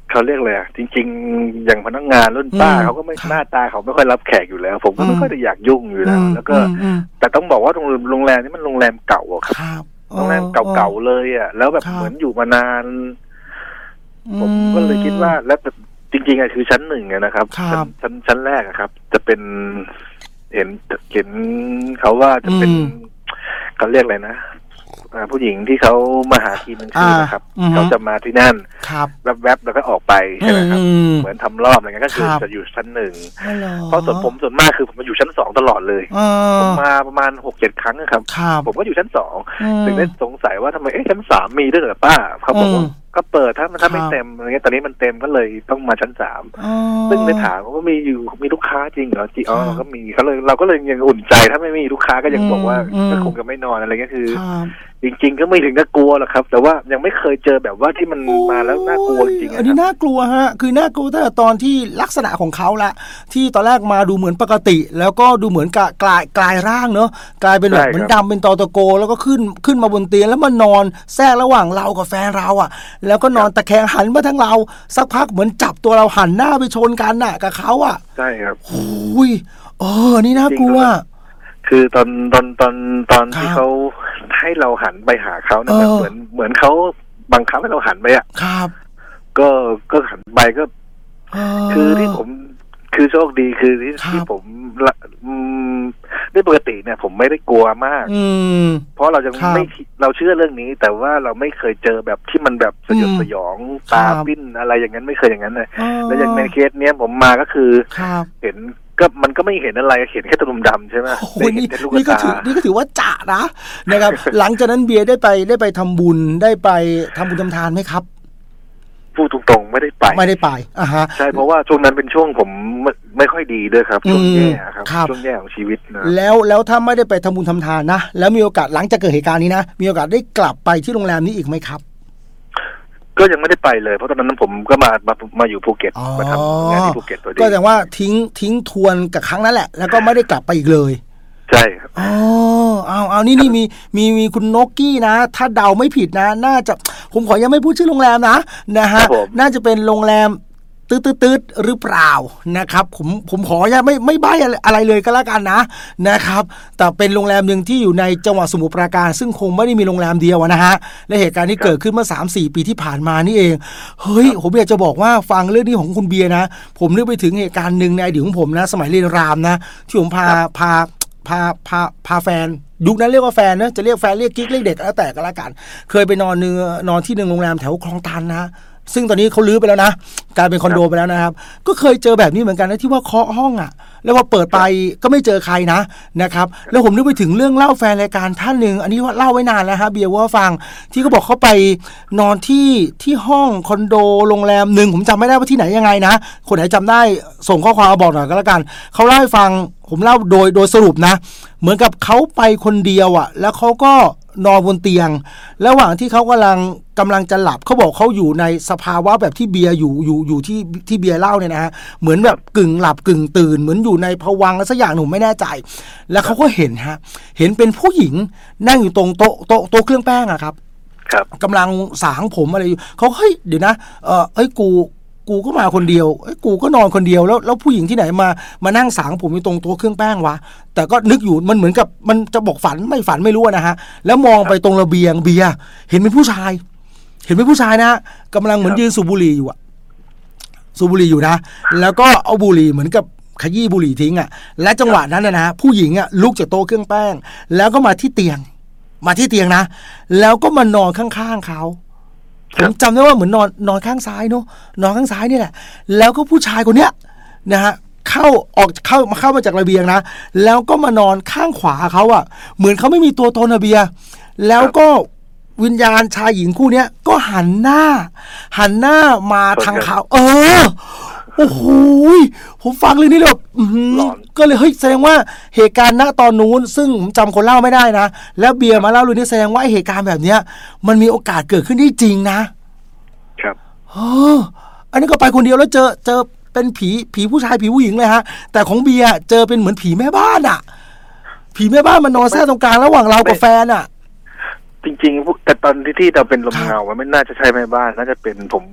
เขาเรียกเลยอ่ะจริงๆอย่างพนักงานรุ่นป้าเขาก็ไม่หน้าตาเขาไม่ค่อยรับแขกอยู่แล้วผมก็ไม่ค่อยได้อยากยุ่งอยู่แล้วแล้วก็แต่ต้องบอกว่าโรงแรมโรงแรมนี้มันโรงแรมเก่าอะครับโรงแรมเก่าๆเลยอ่ะแล้วแบบเหมือนอยู่มานานผมก็เลยคิดว่าแล้วจริงๆอะคือชั้นหนึ่งนะครับชั้นชั้นชั้นแรกอะครับจะเป็นเห็นเห็นเขาว่าจะเป็นเขาเรียกอะไรนะผู้หญิงที่เขามาหาทีมหนังสือนะครับเขาจะมาที่นั่นแวบๆแล้วก็ออกไปใช่ไหมครับเหมือนทำรอบอะไรเงี้ยก็คือจะอยู่ชั้นหนึ่งเพราะส่วนผมส่วนมากคือผมมาอยู่ชั้นสองตลอดเลยผมมาประมาณหกเจ็ดครั้งนะครับผมก็อยู่ชั้นสองถึงได้สงสัยว่าทำไมเอ๊ะชั้นสามมีด้วยเหรอป้าเขาบอกว่าก็เปิดถ้ามันถ้าไม่เต็มอะไรเงี้ยตอนนี้มันเต็มก็เลยต้องมาชั้นสามซึ่งในถามก็มีอยู่มีลูกค้าจริงเหรอจีอ๋อก็มีเขาเลยเราก็เลยยังอุ่นใจถ้าไม่มีลูกค้าก็ยังบอกว่าก็คงจะไม่นอนอะไรเงี้ยคือจริงๆก็ไม่ถึงกับกลัวหรอกครับแต่ว่ายังไม่เคยเจอแบบว่าที่มันมาแล้วน่ากลัวจริงๆอันนี้น่ากลัวฮะคือน่ากลัวตั้งแต่ตอนที่ลักษณะของเขาละที่ตอนแรกมาดูเหมือนปกติแล้วก็ดูเหมือนกลายกลายร่างเนอะกลายเป็นแบบเหมือนดำเป็นตอตะโกแล้วก็ขึ้นขึ้นมาบนเตียงแล้วมานอนแทรกระหว่างเรากับแฟนเราอ่ะแล้วก็นอนตะแคงหันมาทั้งเราสักพักเหมือนจับตัวเราหันหน้าไปชนกันน่ะกับเขาอ่ะใช่ครับโอ้ยเออนี่น่ากลัวคือตอนตอนตอนตอนที่เขาให้เราหันไปหาเขาเนี่ยเหมือนเหมือนเขาบังคับให้เราหันไปอ่ะครับก็ก็หันไปก็คือที่ผมคือโชคดีคือที่ที่ผมด้วยปกติเนี่ยผมไม่ได้กลัวมากเพราะเราจะไม่เราเชื่อเรื่องนี้แต่ว่าเราไม่เคยเจอแบบที่มันแบบสยดสยองตาปิ้นอะไรอย่างนั้นไม่เคยอย่างนั้นเลยแล้วอย่างในเคสเนี้ยผมมาก็คือเห็นก็มันก็ไม่เห็นอะไรเห็นแค่ตัวดำๆใช่ไหมนี่นี่ก็ถือนี่ก็ถือว่าจ่านะนะครับ หลังจากนั้นเบียร์ได้ไปได้ไปทำบุญได้ไปทำบุญทำทานไหมครับพูดตรงๆไม่ได้ไปไม่ได้ไปอ่าฮะใช่เพราะว่าช่วงนั้นเป็นช่วงผมไม่ไม่ค่อยดีด้วยครับช่วงแย่ครับช่วงแย่ของชีวิตนะแล้วแล้วถ้าไม่ได้ไปทำบุญทำทานนะแล้วมีโอกาสหลังจากเกิดเหตุการณ์นี้นะมีโอกาสได้กลับไปที่โรงแรมนี้อีกไหมครับก็ยังไม่ได้ไปเลยเพราะตอนนั้นผมก็มามามาอยู่ภูเก็ตมาทำงานที่ภูเก็ตตัวเดียวก็แสดงว่าทิ้งทิ้งทวนกับครั้งนั้นแหละแล้วก็ไม่ได้กลับไปอีกเลยใช่ครับอ๋อเอาเอานี่นี่มีมีมีคุณนกกี้นะถ้าเดาไม่ผิดนะน่าจะผมขอยังไม่พูดชื่อโรงแรมนะนะฮะน่าจะเป็นโรงแรมตืดตืดหรือเปล่านะครับผมผมขอยังไม่ไม่ใบ้อะไรเลยก็แล้วกันนะนะครับแต่เป็นโรงแรมนึงที่อยู่ในจังหวัดสมุทรปราการซึ่งคงไม่ได้มีโรงแรมเดียวนะฮะและเหตุการณ์ที่เกิดขึ้นเมื่อ สามสี่ ปีที่ผ่านมานี่เองเฮ้ยผมอยากจะบอกว่าฟังเรื่องนี้ของคุณเบียร์นะผมนึกไปถึงเหตุการณ์นึงในอดีตของผมนะสมัยเรียนรามนะที่ผมพาพาพาพาพาแฟนยุคนั้นเรียกว่าแฟนนะจะเรียกแฟนเรียกกิ๊กเรียกเด็กแล้วแต่ก็แล้วกันเคยไปนอนเนื้อนอนที่หนึ่งโรงแรมแถวคลองตันนะซึ่งตอนนี้เขาลื้อไปแล้วนะกลายเป็นคอนโดไปแล้วนะครับก็เคยเจอแบบนี้เหมือนกันนะที่ว่าเคาะห้องอ่ะแล้วพอเปิดไปก็ไม่เจอใครนะนะครับแล้วผมนึกไปถึงเรื่องเล่าแฟนรายการท่านหนึ่งอันนี้ว่าเล่าไว้นานแล้วฮะเบียร์ว่าฟังที่เขาบอกเขาไปนอนที่ที่ห้องคอนโดโรงแรมหนึ่งผมจำไม่ได้ว่าที่ไหนยังไงนะคนไหนจำได้ส่งข้อความมาบอกหน่อยก็แล้วกันเขาเล่าให้ฟังผมเล่าโดยโดยสรุปนะเหมือนกับเขาไปคนเดียวอ่ะแล้วเขาก็นอนบนเตียงระหว่างที่เขากำลังกำลังจะหลับเขาบอกเขาอยู่ในสภาวะแบบที่เบียร์อยู่อยู่อยู่ที่ที่เบียร์เล่าเนี่ยนะฮะเหมือนแบบกึ่งหลับกึ่งตื่นเหมือนอยู่ในภวังค์สักอย่างหนูไม่แน่ใจแล้วเขาก็เห็นฮะเห็นเป็นผู้หญิงนั่งอยู่ตรงโต๊ะโต๊ะโต๊ะเครื่องแป้งอะครับครับกำลังสางผมอะไรอยู่เขาเฮ้ยเดี๋ยวนะเออเอ้ยกูกูก็มาคนเดียวเอ้ยกูก็นอนคนเดียวแล้วแล้วผู้หญิงที่ไหนมามานั่งสางผมอยู่ตรงโต๊ะเครื่องแป้งวะแต่ก็นึกอยู่มันเหมือนกับมันจะบอกฝันไม่ฝันไม่รู้นะฮะแล้วมองไปตรงระเบียงเบียร์เห็นเป็นผู้ชายเห็นเป็นผู้ชายนะกำลังเหมือนยืนสูบบุหรี่อยู่อะสูบบุหรี่อยู่นะแล้วก็เอาบุหรี่เหมือนกับขยี้บุหรี่ทิ้งอะและจังหวะนั้นนะผู้หญิงอะลุกจากโต๊ะเครื่องแป้งแล้วก็มาที่เตียงมาที่เตียงนะแล้วก็มานอนข้างๆเขาผมจำได้ว่าเหมือนนอนนอนข้างซ้ายเนาะนอนข้างซ้ายนี่แหละแล้วก็ผู้ชายคนเนี้ยนะฮะเข้าออกเข้ามาเข้ามาจากระเบียงนะแล้วก็มานอนข้างขวาเขาอะเหมือนเขาไม่มีตัวตนระเบียแล้วก็วิญญาณชายหญิงคู่เนี้ยก็หันหน้าหันหน้ามาทางเขาเออโอ้โหผมฟังเรื่องนี้เลยแบบก็เลยเฮ้ยแสดงว่าเหตุการณ์ณตอนนู้นซึ่งผมจำคนเล่าไม่ได้นะแล้วเบียร์มาเล่าเรื่องนี้แสดงว่าเหตุการณ์แบบเนี้ยมันมีโอกาสเกิดขึ้นได้จริงนะครับเอออันนี้ก็ไปคนเดียวแล้วเจอเจอเป็นผีผีผู้ชายผีผู้หญิงเลยฮะแต่ของเบียร์เจอเป็นเหมือนผีแม่บ้านอ่ะผีแม่บ้านมันนอนแทรกตรงกลางระหว่างเรากับแฟนอ่ะจริงๆแต่ตอนที่ที่เราเป็นลมเงามันไม่น่าจะใช่แม่บ้านน่าจะเป็นผมคิด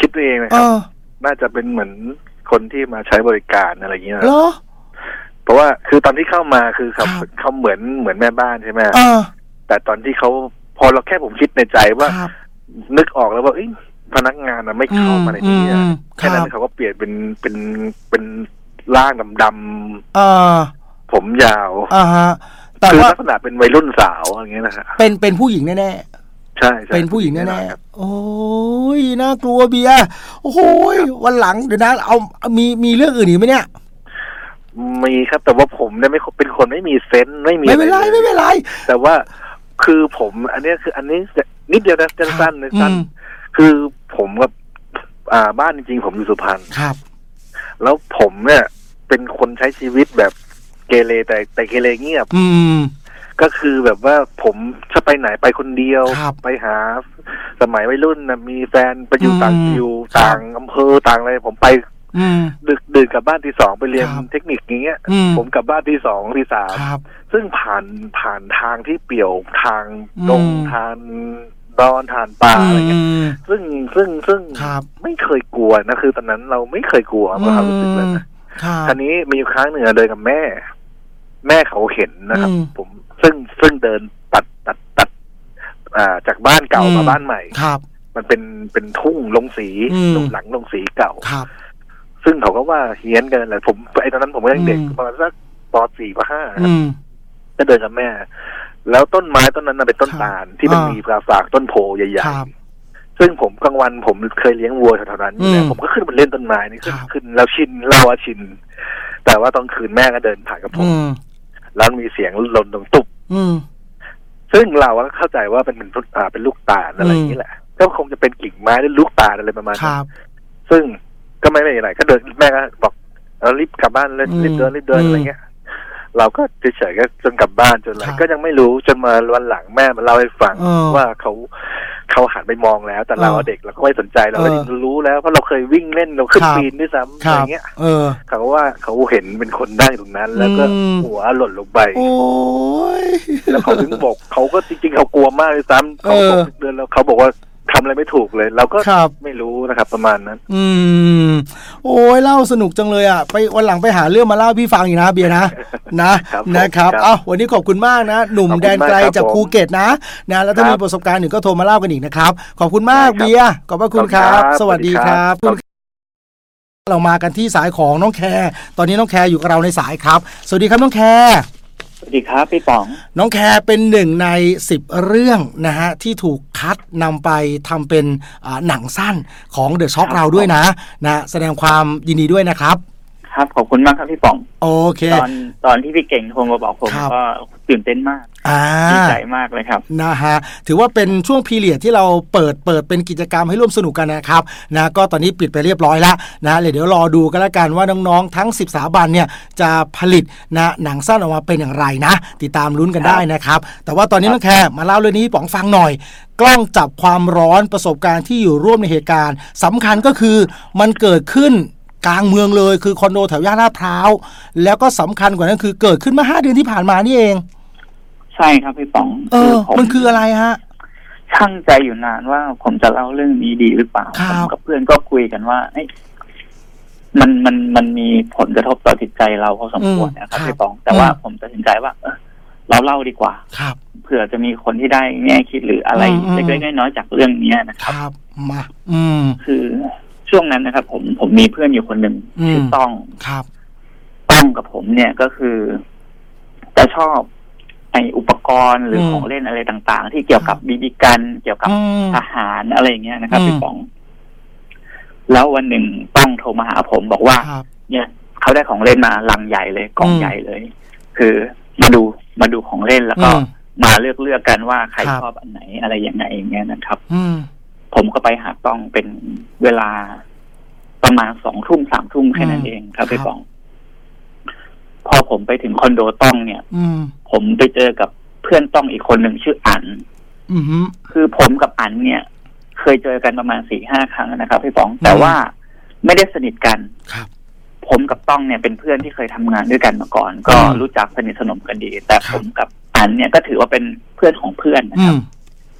คิดเองนะครับน่าจะเป็นเหมือนคนที่มาใช้บริการอะไรอย่างเงี้ยเหรอเพราะว่าคือตอนที่เข้ามาคือเขาเขาเหมือนเหมือนแม่บ้านใช่ไหมแต่ตอนที่เขาพอเราแค่ผมคิดในใจว่านึกออกแล้วว่าพนักงานนะไม่เข้ามาในนี้แค่นั้นเขาก็เปลี่ยนเป็นเป็นเป็นร่างดำๆผมยาวคือลักษณะเป็นวัยรุ่นสาวอย่างเงี้ยนะฮะเป็นเป็นผู้หญิงแน่ๆใช่เป็นผู้หญิงแน่ๆโอ้ยน่ากลัวเบียร์โอ้โหวันหลังเดี๋ยวนะเอามีมีเรื่องอื่นอีกไหมเนี่ยมีครับแต่ว่าผมเนี่ยไม่เป็นคนไม่มีเซนส์ไม่มีไม่เป็นไรไม่เป็นไรแต่ว่าคือผมอันนี้คืออันนี้นิดเดียวนะสั้นๆสั้นคือผมกับอ่าบ้านจริงๆผมอยู่สุพรรณครับแล้วผมเนี่ยเป็นคนใช้ชีวิตแบบเกเรแต่แต่เกเรเงียบอืมก็คือแบบว่าผมถ้าไปไหนไปคนเดียวไปหาสมัยวัยรุ่นนะมีแฟนไปอยู่ต่างอยู่ต่างอำเภอต่างอะไรผมไปดึกดื่นกลับบ้านที่สองไปเรียนเทคนิคอย่างเงี้ยผมกลับบ้านที่สองที่สามซึ่งผ่านผ่านทางที่เปี่ยวทางตรงทางดอนทานป่าอะไรเงี้ยซึ่งซึ่งซึ่งไม่เคยกลัวนะคือตอนนั้นเราไม่เคยกลัวเรารู้สึกเลยนะทีนี้มีครั้งหนึ่งเดินกับแม่แม่เขาเห็นนะครับผมซึ่งซึ่งเดินตัดตัดตัดอ่าจากบ้านเก่ามาบ้านใหม่ครับมันเป็นเป็นทุ่งลงสีหลังลงสีเก่าครับซึ่งเขาก็ว่าเฮี้ยนกันแหละผมไอ้ตอนนั้นผมก็ยังเด็กประมาณสักป.สี่ ป.ห้าก็เดินกับแม่แล้วต้นไม้ต้นนั้นเป็นต้นตาลที่มันมีปลาฝากต้นโพใหญ่ๆซึ่งผมกลางวันผมเคยเลี้ยงวัวแถวๆนั้นอยู่ผมก็ขึ้นมาเล่นต้นไม้นี่ขึ้นขึ้นแล้วชินเราอะชินแต่ว่าตอนคืนแม่ก็เดินผ่านกับผมแล้วมีเสียงหล่นตรงตุบซึ่งเราก็เข้าใจว่าเป็นเป็นอ่าเป็นลูกตาลอะไรอย่างนี้แหละก็คงจะเป็นกิ่งไม้หรือลูกตาลอะไรประมาณนั้นซึ่งก็ไม่ไม่อะไรก็เดินแม่ก็บอกเรารีบกลับบ้านเลยรีบเดินรีบเดินอะไรเงี้ยเราก็เฉยๆก็จนกลับบ้านจนอะไรก็ยังไม่รู้จนมาวันหลังแม่มาเล่าให้ฟังว่าเขาเขาหันไปมองแล้วแต่เราเด็กเราก็ไม่สนใจเราก็รู้แล้วเพราะเราเคยวิ่งเล่นเราขึ้นปีนด้วยซ้ำอะไรเงี้ยเขาว่าเขาเห็นเป็นคนได้ตรงนั้นแล้วก็หัวหล่นลงไปแล้วเขาถึงบอกเขาก็จริงๆเขากลัวมากเลยซ้ำเขาบอกเดินแล้วเขาบอกว่าทำอะไรไม่ถูกเลยเราก็ไม่รู้นะครับประมาณนั้นอืมโอ้ยเล่าสนุกจังเลยอ่ะไปวันหลังไปหาเรื่องมาเล่าพี่ฟังอีกนะเบียร์นะนะนะครับอ้าววันนี้ขอบคุณมากนะหนุ่มแดนไกลจากภูเก็ตนะนะแล้วถ้ามีประสบการณ์หนึ่งก็โทรมาเล่ากันอีกนะครับขอบคุณมากเบียร์ขอบพระคุณครับสวัสดีครับเรามากันที่สายของน้องแคร์ตอนนี้น้องแคร์อยู่กับเราในสายครับสวัสดีครับน้องแคร์สวัสดีครับพี่ป๋องน้องแคร์เป็นหนึ่งในสิบเรื่องนะฮะที่ถูกคัดนำไปทำเป็นหนังสั้นของเดอะช็อคเราด้วยนะนะแสดงความยินดีด้วยนะครับครับขอบคุณมากครับพี่ป๋องโอเคตอนตอนที่พี่เก่งโทรมาบอกผมก็ตื่นเต้นมากดีใจมากเลยครับนะฮะถือว่าเป็นช่วงพีเรียดที่เราเปิดเปิดเป็นกิจกรรมให้ร่วมสนุกกันนะครับนะก็ตอนนี้ปิดไปเรียบร้อยแล้วนะเดี๋ยวรอดูกันแล้วกันว่าน้องๆทั้งสิบสถาบันเนี่ยจะผลิตนะหนังสั้นออกมาเป็นอย่างไรนะติดตามลุ้นกันได้นะครับแต่ว่าตอนนี้น้องแคร์มาเล่าเรื่องนี้ป๋องฟังหน่อยกล้องจับความร้อนประสบการณ์ที่อยู่ร่วมในเหตุการณ์สำคัญก็คือมันเกิดขึ้นกลางเมืองเลยคือคอนโดแถวย่านลาดพร้าวแล้วก็สำคัญกว่านั้นคือเกิดขึ้นเมื่อห้าเดือนที่ผ่านมานี่เองใช่ครับพี่ป๋องเออมันคืออะไรฮะช่างใจอยู่นานว่าผมจะเล่าเรื่องนี้ดีหรือเปล่าผมกับเพื่อนก็คุยกันว่าเอ้ยมันมันมันมีผลกระทบต่อจิตใจเราพอสมควรนะครับพี่ป๋องแต่ว่าผมตัดสินใจว่าเออเราเล่าดีกว่าครับเผื่อจะมีคนที่ได้แง่คิดหรืออะไรเล็กๆน้อยๆจากเรื่องนี้นะครับมาอืมคือช่วงนั้นนะครับผมผมมีเพื่อนอยู่คนหนึ่งชื่อต้องครับต้องกับผมเนี่ยก็คือจะชอบไออุปกรณ์หรือของเล่นอะไรต่างๆที่เกี่ยวกับบีบีกันเกี่ยวกับทหารอะไรอย่างเงี้ยนะครับพี่ป๋องแล้ววันหนึ่งต้องโทรมาหาผมบอกว่าเนี่ยเขาได้ของเล่นมาลังใหญ่เลยกล่องใหญ่เลยคือมาดูมาดูของเล่นแล้วก็มาเลือกเลือกกันว่าใครชอบอันไหนอะไรยังไงอย่างเงี้ยนะครับผมก็ไปหาต้องเป็นเวลาประมาณสองทุ่มสามทุ่มแค่นั้นเองครับพี่ป๋องพอผมไปถึงคอนโดต้องเนี่ยผมไปเจอกับเพื่อนต้องอีกคนหนึ่งชื่ออั๋นคือผมกับอั๋นเนี่ยเคยเจอกันประมาณสี่ห้าครั้งนะครับพี่ป๋องแต่ว่าไม่ได้สนิทกันผมกับต้องเนี่ยเป็นเพื่อนที่เคยทำงานด้วยกันมาก่อนก็รู้จักสนิทสนมกันดีแต่ผมกับอั๋นเนี่ยก็ถือว่าเป็นเพื่อนของเพื่อนนะครับ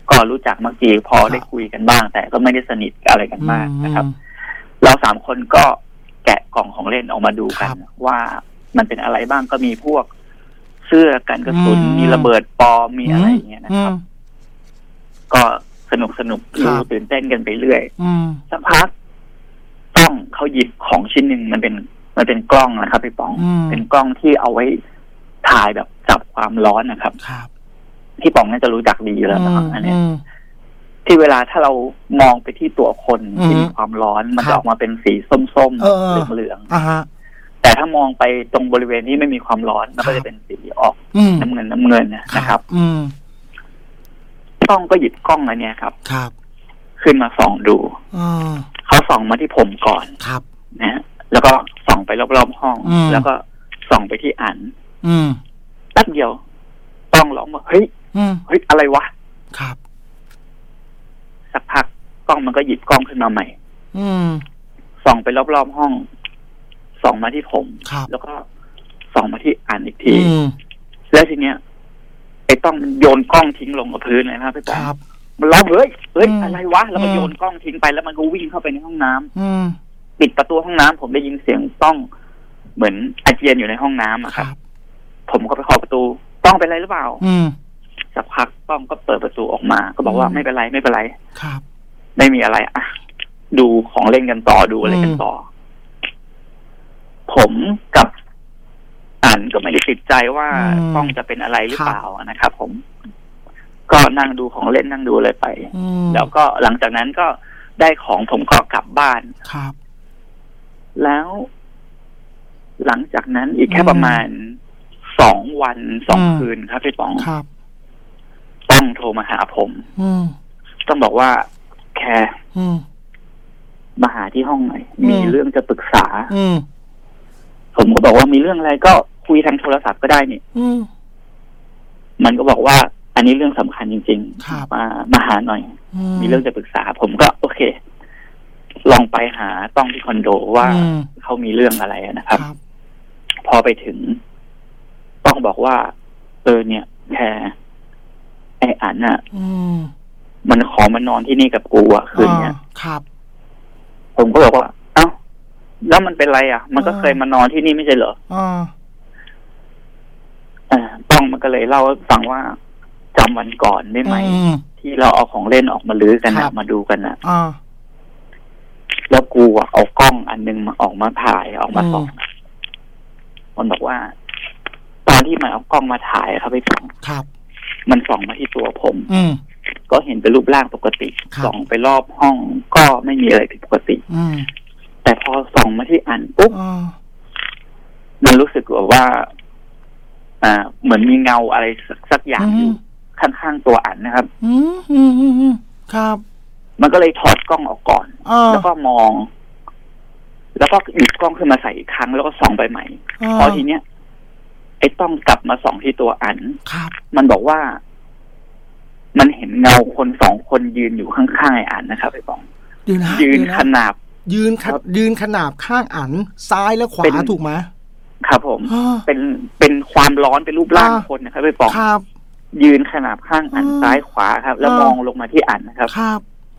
ก็รู้จักมักจีพอได้คุยกันบ้าง แต่ก็ไม่ได้สนิทอะไรกันมากนะครับเราสามคนก็แกะกล่องของเล่นออกมาดูกันว่ามันเป็นอะไรบ้างก็มีพวกเสื้อกันกระสุนมีระเบิดปอมมีอะไรอย่างเงี้ยนะครับก็สนุกสนุกดูตื่นเต้นกันไปเรื่อยสักพักต้องเขาหยิบของชิ้นหนึ่งมันเป็นมันเป็นกล้องนะครับพี่ป๋องเป็นกล้องที่เอาไว้ถ่ายแบบจับความร้อนนะครับพี่ป๋องน่าจะรู้จักดีแล้วนะครับอันนี้ที่เวลาถ้าเรามองไปที่ตัวคนที่มีความร้อนมันจะออกมาเป็นสีส้มๆเหลืองๆแต่ถ้ามองไปตรงบริเวณที่ไม่มีความร้อนมันก็จะเป็นสีออกน้ำเงินน้ำเงินนะครับต้องก็หยิบกล้องอันนี้ครับขึ้นมาส่องดูเขาส่องมาที่ผมก่อนนะแล้วก็ส่องไปรอบๆห้องแล้วก็ส่องไปที่อันแป๊บเดียวต้องร้องว่าเฮ้ยเฮ้ยอะไรวะครับสักพักกล้องมันก็หยิบกล้องขึ้นมาใหม่ส่องไปรอบๆห้องส่องมาที่ผมแล้วก็ส่องมาที่อันอีกทีแล้วทีเนี้ยไอ้ต้องมันโยนกล้องทิ้งลงกับพื้นเลยนะครับพี่ป๋องมันร้องเฮ้ยเฮ้ยอะไรวะแล้วก็โยนกล้องทิ้งไปแล้วมันก็วิ่งเข้าไปในห้องน้ำปิดประตูห้องน้ำผมได้ยินเสียงต้องเหมือนอาเจียนอยู่ในห้องน้ำอะครับผมก็ไปเคาะประตูต้องเป็นไรหรือเปล่าสักพักต้องก็เปิดประตูออกมาก็บอกว่าไม่เป็นไรไม่เป็นไรครับไม่มีอะไรอ่ะดูของเล่นกันต่อดูอะไรกันต่อผมกับอันก็ไม่ได้ติดใจว่าต้องจะเป็นอะไรหรือเปล่านะครับผมก็นั่งดูของเล่นนั่งดูอะไรไปแล้วก็หลังจากนั้นก็ได้ของผมก็กลับบ้านครับแล้วหลังจากนั้นอีกแค่ประมาณสองวันสองคืนครับพี่ป๋องต้องโทรมาหาผมต้องบอกว่าแค่มาหาที่ห้องหน่อยมีเรื่องจะปรึกษาผมก็บอกว่ามีเรื่องอะไรก็คุยทางโทรศัพท์ก็ได้นี่มันก็บอกว่าอันนี้เรื่องสำคัญจริงๆมามาหาหน่อยมีเรื่องจะปรึกษาผมก็โอเคลองไปหาต้องที่คอนโดว่าเขามีเรื่องอะไรนะครับพอไปถึงต้องบอกว่าเออเนี่ยแค่ไอ้อันน่ะมันขอมานอนที่นี่กับกูอ่ะคืนเนี้ยครับผมก็บอกว่าเอ้าแล้วมันเป็นไรอ่ะมันก็เคยมานอนที่นี่ไม่ใช่เหรออ่าต้องมันก็เลยเล่าให้ฟังว่าจำวันก่อนได้ไหมที่เราเอาของเล่นออกมาลื้อกันนะมาดูกันนะแล้วกูอ่ะเอากล้องอันนึงมาออกมาถ่ายออกมาส่องมันบอกว่าตอนที่มันเอากล้องมาถ่ายครับพี่ป๋องครับมันส่องมาที่ตัวผมก็เห็นเป็นรูปร่างปกติส่องไปรอบห้องก็ไม่มีอะไรผิดปกติแต่พอส่องมาที่อันปุ๊บมันรู้สึกว่า อ่าเหมือนมีเงาอะไรสักสักอย่างอยู่ข้างๆตัวอันนะครับอืมอืมอืมครับมันก็เลยถอดกล้องออกก่อนแล้วก็มองแล้วก็หยิบกล้องขึ้นมาใส่อีกครั้งแล้วก็ส่องไปใหม่พอทีเนี้ยไอ้ต้องกลับมาส่องที่ตัวอันมันบอกว่ามันเห็นเงาคนสองคนยืนอยู่ข้างๆไอ้อันนะครับไอ้ป๋องยืนขนาบยืนยืนขนาบข้างอันซ้ายและขวาถูกไหมครับผมเป็นเป็นความร้อนเป็นรูปร่างคนนะครับไอ้ป๋องยืนขนาบข้างอันซ้ายขวาครับแล้วมองลงมาที่อันนะครับครับ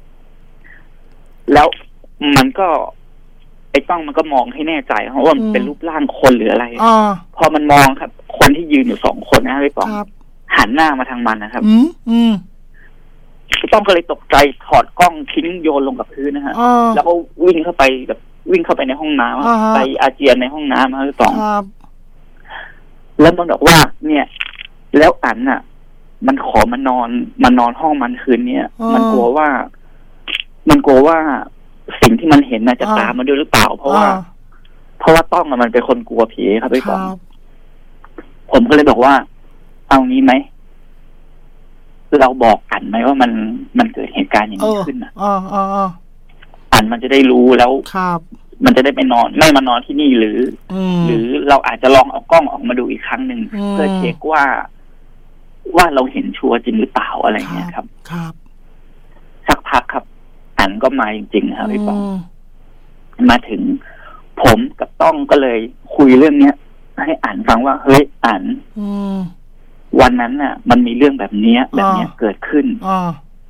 แล้วมันก็ไอ้ต้องมันก็มองให้แน่ใจเพราะว่ามันเป็นรูปร่างคนหรืออะไรพอมันมองครับคนที่ยืนอยู่สองคนนะไอ้ป๋องหันหน้ามาทางมันนะครับอืมอืมต้องก็เลยตกใจถอดกล้องทิ้งโยนลงกับพื้นนะฮะแล้วก็วิ่งเข้าไปแบบวิ่งเข้าไปในห้องน้ำไปอาเจียนในห้องน้ำนะพี่ป๋องแล้วมันบอกว่าเนี่ยแล้วอันน่ะมันขอมานอนมานอนห้องมันคืนนี้มันกลัวว่ามันกลัวว่าสิ่งที่มันเห็นน่ะจะตามมาด้วยหรือเปล่าเพราะว่าเพราะว่าต้องมันเป็นคนกลัวผีครับพี่ป๋องผมก็เลยบอกว่าเอางี้ไหมเราบอกอันไหมว่ามันมันเกิดเหตุการณ์อย่างนี้ขึ้นอ่ะอันมันจะได้รู้แล้วมันจะได้ไปนอนไม่มานอนที่นี่หรือหรือเราอาจจะลองเอากล้องออกมาดูอีกครั้งหนึ่งเพื่อเช็คว่าว่าเราเห็นชัวร์จริงหรือเปล่าอะไรเงี้ยครับครับสักพักครับอันก็มาจริงๆครับพี่ป๋องมาถึงผมกับต้องก็เลยคุยเรื่องเนี้ยให้อ่านฟังว่าเฮ้ยอ่านวันนั้นน่ะมันมีเรื่องแบบนี้แบบนี้เกิดขึ้น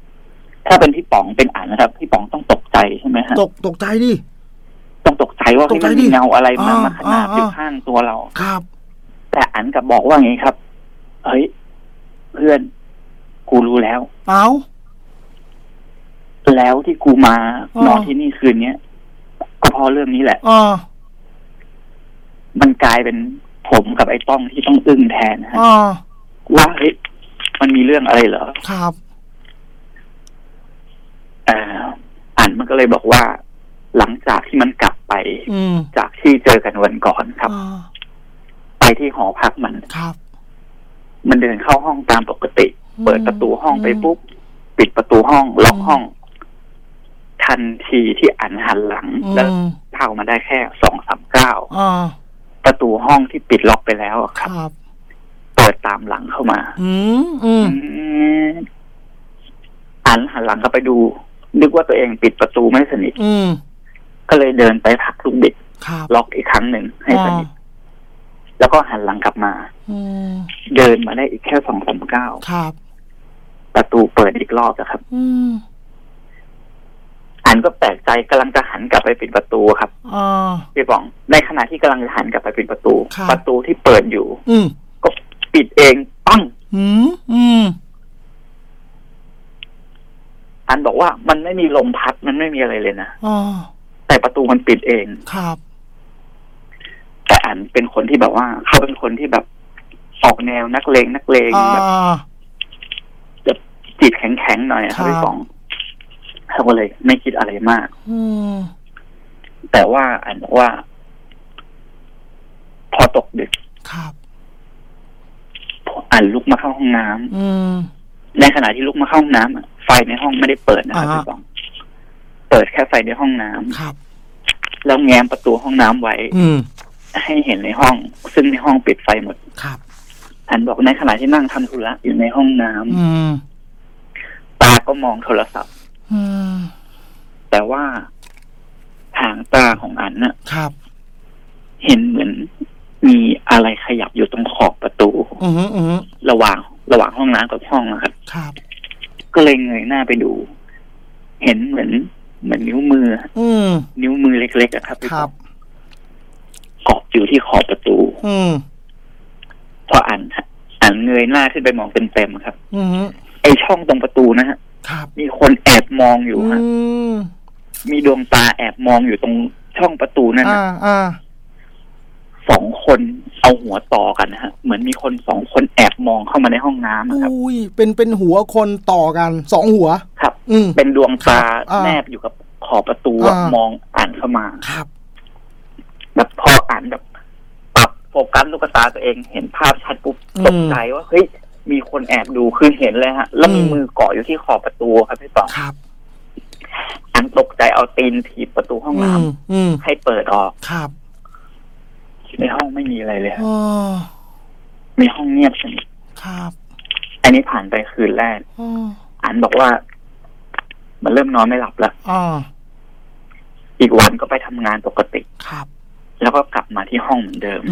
ถ้าเป็นพี่ป๋องเป็นอ่านนะครับพี่ป๋องต้องตกใจใช่ไหมฮะตกตกใจดิต้องตกใจว่าที่มันมีเงาอะไรมันมาขนาดอยู่ข้างตัวเราครับแต่อันกับบอกว่าไงครับเฮ้ยเพื่อนกูรู้แล้วเอ้าแล้วที่กูมานอนที่นี่คืนนี้ก็เพราะเรื่องนี้แหละมันกลายเป็นผมกับไอ้ต้องที่ต้องอึ้งแทนฮะว่าเฮ้ยมันมีเรื่องอะไรเหรอครับอ่าอันมันก็เลยบอกว่าหลังจากที่มันกลับไปจากที่เจอกันวันก่อนครับไปที่หอพักมันครับมันเดินเข้าห้องตามปกติเปิดประตูห้องไปปุ๊บปิดประตูห้องล็อกห้องทันทีที่อันหันหลังแล้วเข้ามาได้แค่สองสามก้าวประตูห้องที่ปิดล็อกไปแล้วครับเปิดตามหลังเข้ามาอันหันหลังก็ไปดูนึกว่าตัวเองปิดประตูไม่สนิทก็เลยเดินไปผลักลูกบิดล็อกอีกครั้งหนึ่งให้สนิทแล้วก็หันหลังกลับมาเดินมาได้อีกแค่สองสามก้าวประตูเปิดอีกรอบนะครับอันก็แปลกใจกำลังจะหันกลับไปปิดประตูครับพี่ป๋องในขณะที่กำลังจะหันกลับไปปิดประตูประตูที่เปิดอยู่ก็ปิดเองปังอันบอกว่ามันไม่มีลมพัดมันไม่มีอะไรเลยนะแต่ประตูมันปิดเองครับแต่อันเป็นคนที่แบบว่าเขาเป็นคนที่แบบออกแนวนักเลงนักเลงแบบแบบจิตแข็งๆหน่อยครับพี่ป๋องเขาก็เลยไม่คิดอะไรมากแต่ว่าอันบอกว่าพอตกดึกอันลุกมาเข้าห้องน้ำในขณะที่ลุกมาเข้าห้องน้ำไฟในห้องไม่ได้เปิดนะครับพี่ป๋องเปิดแค่ไฟในห้องน้ำแล้วแง้มประตูห้องน้ำไว้ให้เห็นในห้องซึ่งในห้องปิดไฟหมดอันบอกในขณะที่นั่งทำธุระอยู่ในห้องน้ำตาก็มองโทรศัพท์แต่ว่าหางตาของอันน่ะเห็นเหมือนมีอะไรขยับอยู่ตรงขอบประตูระหว่างระหว่างห้องน้ำกับห้องนะครับก็เลยเงยหน้าไปดูเห็นเหมือนเหมือนนิ้วมือนิ้วมือเล็กๆอะครับครับเกาะอยู่ที่ขอบประตูพออันอันเงยหน้าขึ้นไปมองเต็มๆครับไอช่องตรงประตูนะฮะมีคนแอบมองอยู่ฮะมีดวงตาแอบมองอยู่ตรงช่องประตูนั่นนะสองคนเอาหัวต่อกันนะฮะเหมือนมีคนสองคนแอบมองเข้ามาในห้องน้ำนะครับอุ้ยเป็นเป็นหัวคนต่อกันสองหัวครับเป็นดวงตาแนบอยู่กับขอบประตูมองอ่านเข้ามาครับแบบพออ่านแบบปรับโฟกัสลูกตาตัวเองเห็นภาพชัดปุ๊บตกใจว่าเฮ้ยมีคนแอบดูคือเห็นเลยฮะแล้วมีมือเกาะอยู่ที่ขอบประตูครับพี่ป๋องครับอันตกใจเอาตีนถีบประตูห้องน้ำให้เปิดออกครับในห้องไม่มีอะไรเลยในห้องเงียบสนิทครับอันนี้ผ่านไปคืนแรกอันบอกว่ามันเริ่มนอนไม่หลับแล้วอีกวันก็ไปทำงานปกติครับแล้วก็กลับมาที่ห้องเหมือนเดิม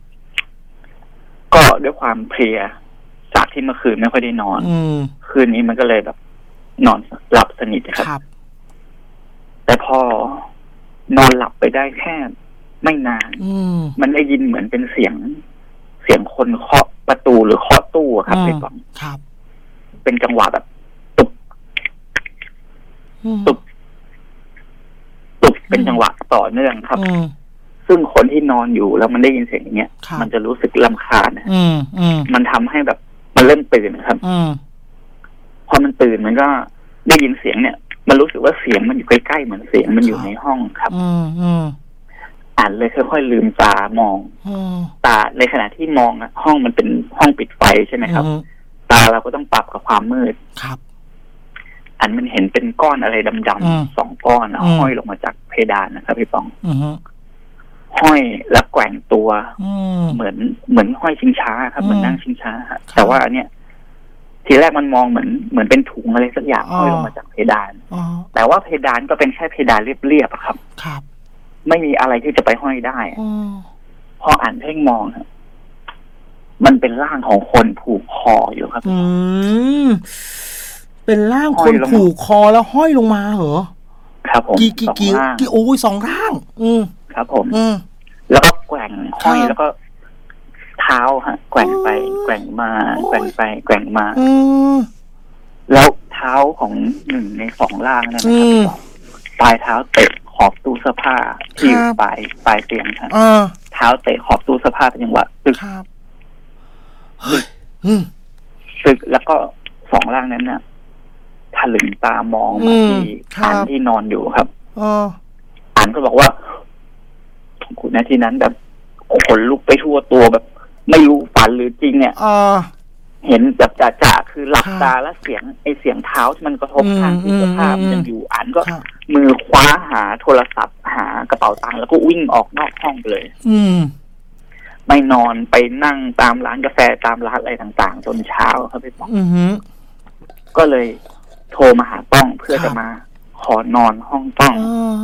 ก็ด้วยความเพลียจากที่เมื่อคืนไม่ค่อยได้นอนคืนนี้มันก็เลยแบบนอนหลับสนิทครับแต่พอนอนหลับไปได้แค่ไม่นานมันได้ยินเหมือนเป็นเสียงเสียงคนเคาะประตูหรือเคาะตู้ครับพี่ป๋องครับเป็นจังหวะแบบตุบตุบตุบเป็นจังหวะต่อเนื่องครับซึ่งคนที่นอนอยู่แล้วมันได้ยินเสียงอย่างเงี้ยมันจะรู้สึกรำคาญมันทำให้แบบมันเริ่มตื่นนะครับพอมันตื่นมันก็ได้ยินเสียงเนี่ยมันรู้สึกว่าเสียงมันอยู่ใกล้ๆเหมือนเสียงมันอยู่ในห้องครับอ่านเลยค่อยๆลืมตามองตาในขณะที่มองห้องมันเป็นห้องปิดไฟใช่ไหมครับตาเราก็ต้องปรับกับความมืดครับอันมันเห็นเป็นก้อนอะไรดำๆสองก้อนห้อยลงมาจากเพดานนะครับพี่ปองห้อยแล้วแกว่งตัวเหมือนเหมือนห้อยชิงช้าครับเหมือนนั่งชิงช้าแต่ว่าเนี่ยทีแรกมันมองเหมือนเหมือนเป็นถุงอะไรสักอย่างห้อยลงมาจากเพดานแต่ว่าเพดานก็เป็นแค่เพดานเรียบๆครับครับไม่มีอะไรที่จะไปห้อยได้พออ่านเพ่งมองมันเป็นร่างของคนผูกคออยู่ครับอืมเป็นร่างคนผูกคอแล้วห้อยลงมาเหรอครับผมกี่กี่กี่กี่โอ้ยสองร่างอืมครับผมอืมแล้วก็แกว่งห้อยแล้วก็เท้าฮะแกว่งไปแกว่งมาแกว่งไปแกว่งมาอืมแล้วเท้าของหนึ่งในสองล่างเนี่ยนะครับปลายเท้าเตะขอบตู้เสื้อผ้าที่อยู่ปลายปลายเตียงครับเท้าเตะขอบตู้เสื้อผ้าเป็นจังหวะตึกตึกแล้วก็สองล่างนั้นน่ะถลึงตามองมาที่อันที่นอนอยู่ครับอันก็บอกว่าคุณนาทีนั้นแบบขนลุกไปทั่วตัวแบบไม่รู้ฝันหรือจริงเนี่ยเห็นแบบจ่าๆคือหลับตาแล้วเสียงไอเสียงเท้าที่มันกระทบข้างตู้เสื้อผ้ามันยังอยู่อันก็มือคว้าหาโทรศัพท์หากระเป๋าตังค์แล้วก็วิ่งออกนอกห้องไปเลยอืมไม่นอนไปนั่งตามร้านกาแฟตามร้านอะไรต่างๆจนเช้าครับพี่ป๋องก็เลยโทรมาหาต้องเพื่อจะมาขอนอนห้องต้อง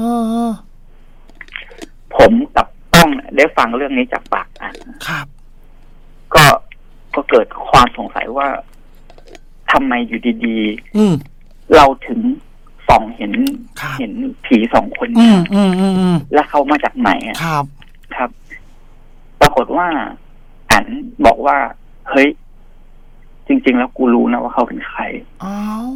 ผมกับต้องได้ฟังเรื่องนี้จากปากอันครับก็ก็เกิดความสงสัยว่าทำไมอยู่ดีๆเราถึงส่องเห็นเห็นผีสองคนนี้แล้วเขามาจากไหนอ่ะครับครับปรากฏว่าอันบอกว่าเฮ้ยจริงๆแล้วกูรู้นะว่าเขาเป็นใครอ๋อ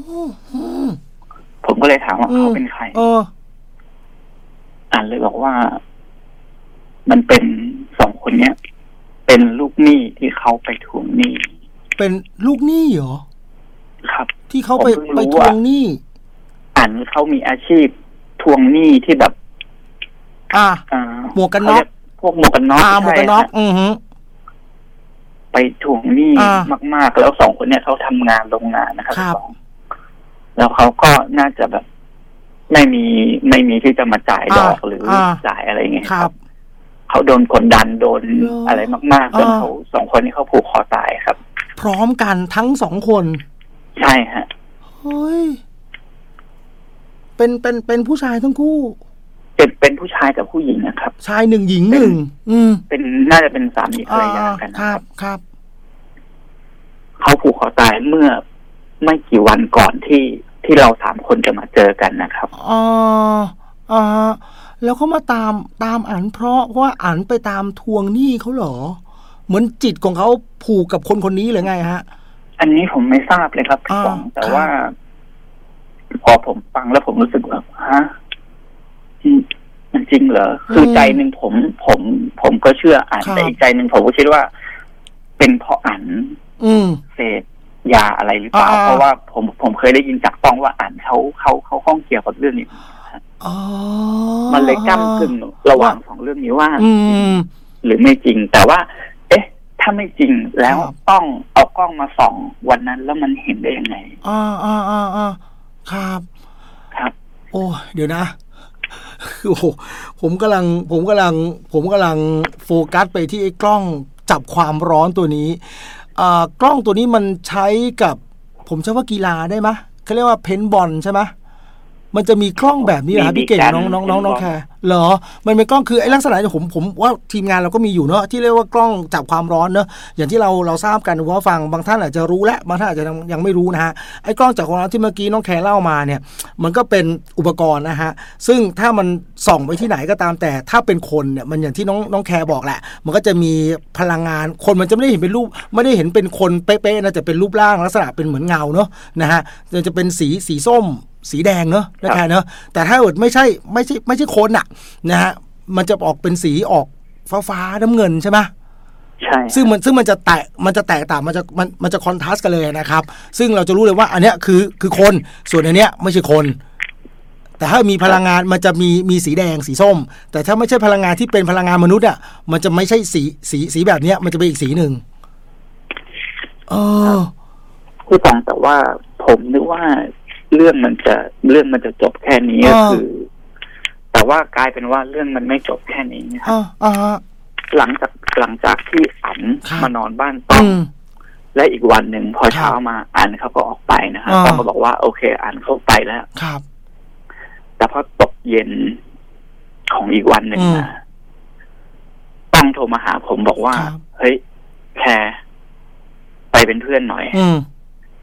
ผมก็เลยถามว่าเขาเป็นใครอันเลยบอกว่ามันเป็นสองคนเนี้ยเป็นลูกหนี้ที่เขาไปทวงหนี้เป็นลูกหนี้เหรอครับที่เขาไปไปทวงหนี้อันเขามีอาชีพทวงหนี้ที่แบบอ่าหมวกกันน็อกพวกหมวกกันน็อกหมวกกันน็อกอือฮึไปทวงหนี้มากๆแล้วสองคนเนี่ยเขาทำงานโรงงานนะครับสองแล้วเขาก็น่าจะแบบไม่มีไม่มีที่จะมาจ่ายดอกหรือจ่ายอะไรเงี้ยครับเขาโดนกดดันโดนอะไรมากๆจนเขาสองคนนี้เขาผูกคอตายครับพร้อมกันทั้งสองคนใช่ฮะเฮ้ยเป็นเป็นเป็นผู้ชายทั้งคู่เป็นเป็นผู้ชายกับผู้หญิงนะครับชายหนึ่งหญิงหนึ่งอืมเป็นน่าจะเป็นสามีภรรยากันครับครับเขาผูกคอตายเมื่อไม่กี่วันก่อนที่ที่เราสามคนจะมาเจอกันนะครับอ๋ออ๋อแล้วเขามาตามตามอันเพราะว่าอันไปตามทวงหนี้เขาเหรอเหมือนจิตของเขาผูกกับคนคนนี้หรือไงฮะอันนี้ผมไม่ทราบเลยครับพี่ป๋องแต่ว่าพอผมฟังแล้วผมรู้สึกว่าฮะมันจริงเหรอคือใจหนึ่งผมผมผมก็เชื่ออันแต่อีกใจหนึ่งผมก็คิดว่าเป็นเพราะอันเสพยาอะไรหรือเปล่าเพราะว่าผมผมเคยได้ยินจากต้องว่าอันเขาเขาเขาข้องเกี่ยวกับเรื่องนี้มันเลยก้ำกึ่งระหว่างสองเรื่องนี้ว่าหรือไม่จริงแต่ว่าเอ๊ะถ้าไม่จริงแล้วต้องเอากล้องมาส่องวันนั้นแล้วมันเห็นได้ยังไงอ่าอ่าอ่าอ่าครับครับโอ้เดี๋ยวนะโอ้ผมกำลังผมกำลังผมกำลังโฟกัสไปที่ไอ้กล้องจับความร้อนตัวนี้อ่ากล้องตัวนี้มันใช้กับผมใช้ว่ากีฬาได้ไหมเขาเรียกว่าเพนบอลใช่ไหมมันจะมีกล้องแบบนี้เหรอพี่เก่งน้องน้องน้องน้องแคร์เหรอมันเป็นกล้องคือไอ้ลักษณะที่ผมผมว่าทีมงานเราก็มีอยู่เนาะที่เรียกว่ากล้องจับความร้อนเนาะอย่างที่เราเราทราบกันว่าฟังบางท่านอาจจะรู้และบางท่านอาจจะยังไม่รู้นะฮะไอ้กล้องจับความร้อนที่เมื่อกี้น้องแคร์เล่ามาเนี่ยมันก็เป็นอุปกรณ์นะฮะซึ่งถ้ามันส่องไปที่ไหนก็ตามแต่ถ้าเป็นคนเนี่ยมันอย่างที่น้องน้องแคร์บอกแหละมันก็จะมีพลังงานคนมันจะไม่ได้เห็นเป็นรูปไม่ได้เห็นเป็นคนเป๊ะๆนะจะเป็นรูปร่างลักษณะเป็นเหมือนเงาเนาะนะฮะจะเป็นสีสีส้มสีแดงเนอะนะแค่เนอะแต่ถ้าเกิดไม่ใช่ไม่ใช่ไม่ใช่คนอ่ะนะฮะมันจะออกเป็นสีออกฟ้าฟ้าน้ำเงินใช่ไหมใช่ซึ่งมันซึ่งมันจะแตกมันจะแตกต่างมันจะมันมันจะคอนทราสต์กันเลยนะครับซึ่งเราจะรู้เลยว่าอันเนี้ยคือคือคนส่วนอันเนี้ยไม่ใช่คนแต่ถ้ามีพลังงานมันจะมีมีสีแดงสีส้มแต่ถ้าไม่ใช่พลังงานที่เป็นพลังงานมนุษย์อ่ะมันจะไม่ใช่สีสีสีแบบเนี้ยมันจะเป็นอีกสีหนึ่งเออคือฟังแต่ว่าผมนึกว่าเรื่องมันจะเรื่องมันจะจบแค่นี้ก็คือแต่ว่ากลายเป็นว่าเรื่องมันไม่จบแค่นี้ครับหลังจากหลังจากที่อันมานอนบ้านต้องและอีกวันหนึ่งพอเช้ามาอันเขาก็ออกไปนะครับต้องก็บอกว่าโอเคอันเข้าไปแล้วครับแต่พอตกเย็นของอีกวันหนึ่งนะต้องโทรมาหาผมบอกว่าเฮ้ยแคร์ไปเป็นเพื่อนหน่อยไป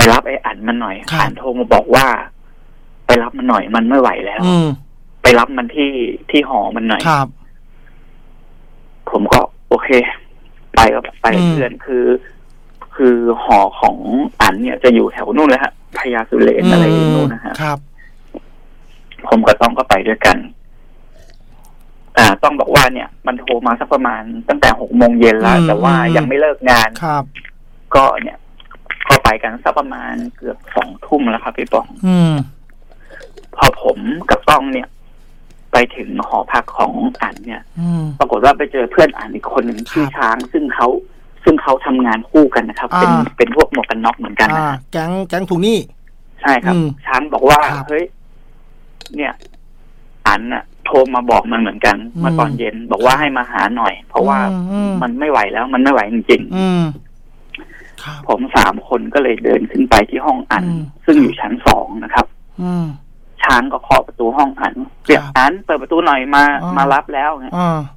รับไอ้อันมันหน่อยอันโทรมาบอกว่าไปรับมันหน่อยมันไม่ไหวแล้วไปรับมันที่ที่หอมันหน่อยครับผมก็โอเคไปก็ไปเพื่อนคือคือหอของอันเนี่ยจะอยู่แถวนู่นเลยฮะพญาสุเรนอะไรนู่นนะฮะครับผมกับต้องก็ไปด้วยกันอ่าต้องบอกว่าเนี่ยมันโทรมาสักประมาณตั้งแต่หกโมงเย็นแล้วแต่ว่ายังไม่เลิกงานครับก็เนี่ยก็ไปกันสักประมาณเกือบสองทุ่มแล้วครับพี่ป๋องอืมพอผมกับต้องเนี่ยไปถึงหอพักของอันเนี่ยปรากฏว่าไปเจอเพื่อนอันอีกคนหนึ่งชื่อช้างซึ่งเขาซึ่งเขาทำงานคู่กันนะครับเป็นเป็นพวกหมวกกันน็อกเหมือนกันนะแก๊งแก๊งถูกนี่ใช่ครับช้างบอกว่าเฮ้ยเนี่ยอันน่ะโทรมาบอกมันเหมือนกันเมื่อตอนเย็นบอกว่าให้มาหาหน่อยเพราะว่ามันไม่ไหวแล้วมันไม่ไหวจริงๆผมสามคนก็เลยเดินขึ้นไปที่ห้องอันซึ่งอยู่ชั้นสองนะครับช้างก็เคาะประตูห้องอันเรียกอันเปิดประตูหน่อยมามารับแล้วเนี่ย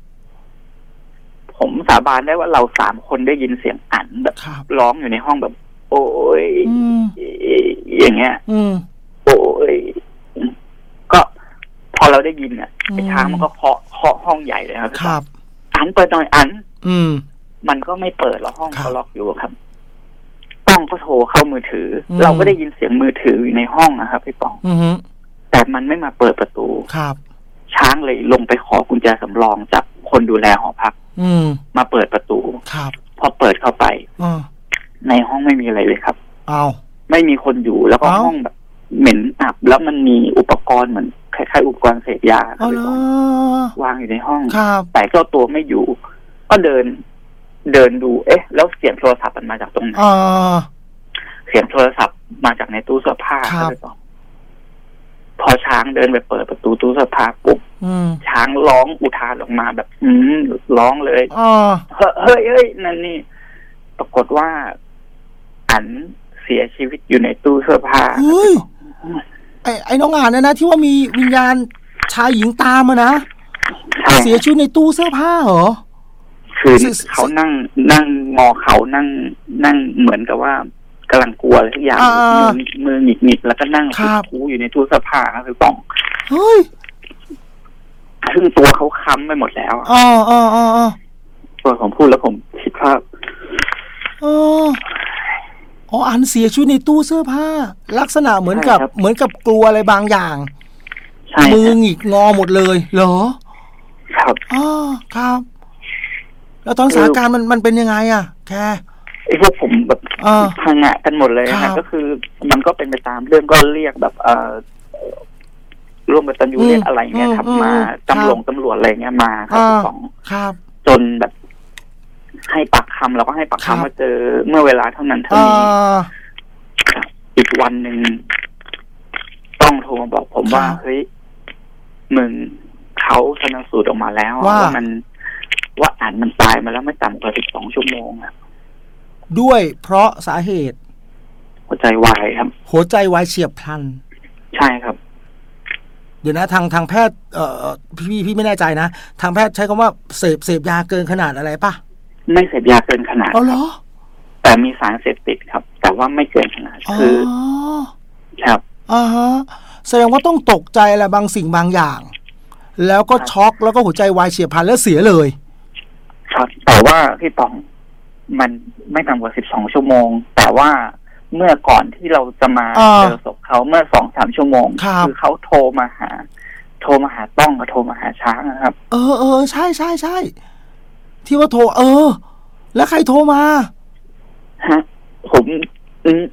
ผมสาบานได้ว่าเราสามคนได้ยินเสียงอันแบบร้องอยู่ในห้องแบบ โอ้ยอย่างเงี้ยโอ้ยก็พอเราได้ยินอ่ะไอ้ช้างมันก็เคาะเคาะห้องใหญ่เลยครับครับอันเปิดหน่อยอันอืมมันก็ไม่เปิดหรอกห้องเขาล็อกอยู่ครับต้องก็โทรเข้ามือถือเราก็ได้ยินเสียงมือถืออยู่ในห้องนะครับพี่ป๋องแต่มันไม่มาเปิดประตูครับช้างเลยลงไปขอกุญแจสำรองจากคนดูแลหอพักมาเปิดประตูครับพอเปิดเข้าไปในห้องไม่มีอะไรเลยครับอ้าวไม่มีคนอยู่แล้วก็ห้องแบบเหม็นอับแล้วมันมีอุปกรณ์เหมือนคล้ายๆอุปกรณ์เสพยาวางอยู่ในห้องแต่เจ้าตัวไม่อยู่ก็เดินเดินดูเอ๊ะแล้วเสียงโทรศัพท์มันมาจากตรงไหนเสียงโทรศัพท์มาจากในตู้เสื้อผ้าครับพอช้างเดินไปเปิดประตูตู้เสื้อผ้าปุ๊บช้างร้องอุทานออกมาแบบอืมร้องเลยเฮ้ยเฮ้ยเฮ้ยนั่นนี่ปรากฏว่าอันเสียชีวิตอยู่ในตู้เสื้อผ้าเฮ้ยไอ้ไอ้น้องอ่านเนี่ยนะที่ว่ามีวิญญาณชายหญิงตามมานะเสียชีวิตในตู้เสื้อผ้าเหรอคือเขานั่งนั่งงอเขานั่งนั่งเหมือนกับว่ากำลังกลัวอะไรทุกอย่างมือหงิกหงิกแล้วก็นั่งคูอยู่ในตู้เสื้อผ้าครับคือป่องเฮ้ยซึ่งตัวเขาค้ำไปหมดแล้วอ๋ออ๋ออ๋อตัวผมพูดแล้วผมคิดภาพอ๋ออ๋ออันเสียชีวิตในตู้เสื้อผ้าลักษณะเหมือนกับเหมือนกับกลัวอะไรบางอย่างมือหงิกงอหมดเลยเหรอครับอ๋อครับแล้วตอนสถานการณ์มันมันเป็นยังไงอ่ะแค่ไอ้พวกผมแบบพังงะกันหมดเลยนะก็คือมันก็เป็นไปตามเรื่องก็เรียกแบบเอ่อร่วมกับตันยูเรียกอะไรเงี้ยครับมาตำรวจตำรวจอะไรเงี้ยมาครับสองจนแบบให้ปากคำเราก็ให้ปากคำว่าเจอเมื่อเวลาเท่านั้นเท่านี้อีกวันหนึ่งต้องโทรมาบอกผมว่าเฮ้ยมึงเขาชันสูตรออกมาแล้วว่ามันว่าอ่านมันตายมาแล้วไม่ต่ำกว่าสิบสองชั่วโมงอ่ะด้วยเพราะสาเหตุหัวใจวายครับหัวใจวายเฉียบพลันใช่ครับเดี๋ยวนะทางทางแพทย์เอ่อพี่พี่ไม่แน่ใจนะทางแพทย์ใช้คำว่าเสพเสพยาเกินขนาดอะไรป่ะไม่เสพยาเกินขนาดอ๋อเหรอแต่มีสารเสพติดครับแต่ว่าไม่เกินขนาดคือครับอ่าฮะแสดงว่าต้องตกใจอะไรบางสิ่งบางอย่างแล้วก็ช็อกแล้วก็หัวใจวายเฉียบพลันแล้วเสียเลยครับแต่ว่าพี่ป๋องมันไม่ต่ำกว่าสิบสองชั่วโมงแต่ว่าเมื่อก่อนที่เราจะมาเจอศพเขาเมื่อสองสามชั่วโมงคือเขาโทรมาหาโทรมาหาต้องกับโทรมาหาช้างนะครับเออเออใช่ใช่ใช่ที่ว่าโทรเออแล้วใครโทรมาฮะผมอืม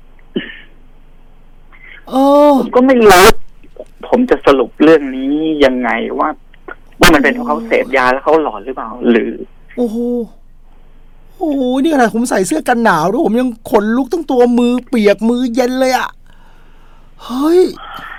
เออผมก็ไม่รู้ผมจะสรุปเรื่องนี้ยังไงว่าว่ามันเป็นเพราะเขาเสพยาแล้วเขาหลอนหรือเปล่าหรือโอ้โหโอ้โหนี่ขนาดผมใส่เสื้อกันหนาวด้วยผมยังขนลุกทั้งตัวมือเปียกมือเย็นเลยอ่ะเฮ้ย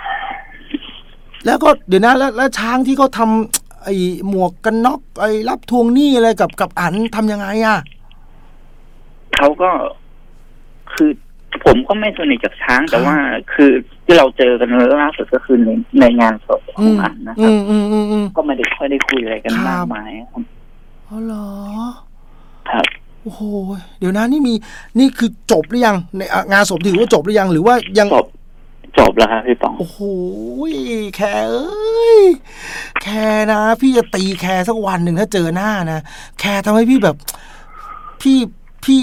แล้วก็เดี๋ยวนะแล้วแล้วช้างที่เขาทำไอ้หมวกกันน็อกไอ้รับทวงหนี้อะไรกับกับอันทำยังไงอ่ะเขาก็คือผมก็ไม่สนิทกับช้างแต่ว่าคือที่เราเจอกันล่าสุดก็คือในในงานศพของอันนะครับก็ไม่ได้ค่อยได้คุยอะไรกันมากมายครับอ๋อเหรอครับโโอ้โหเดี๋ยวนะนี่มีนี่คือจบหรือยังในงานศพถือว่าจบหรือยังหรือว่ายังจบจบแล้วครับพี่ป๋องโอ้โหแคเอ้ยแคนะพี่จะตีแคสักวันหนึ่งถ้าเจอหน้านะแคทำให้พี่แบบพี่พี่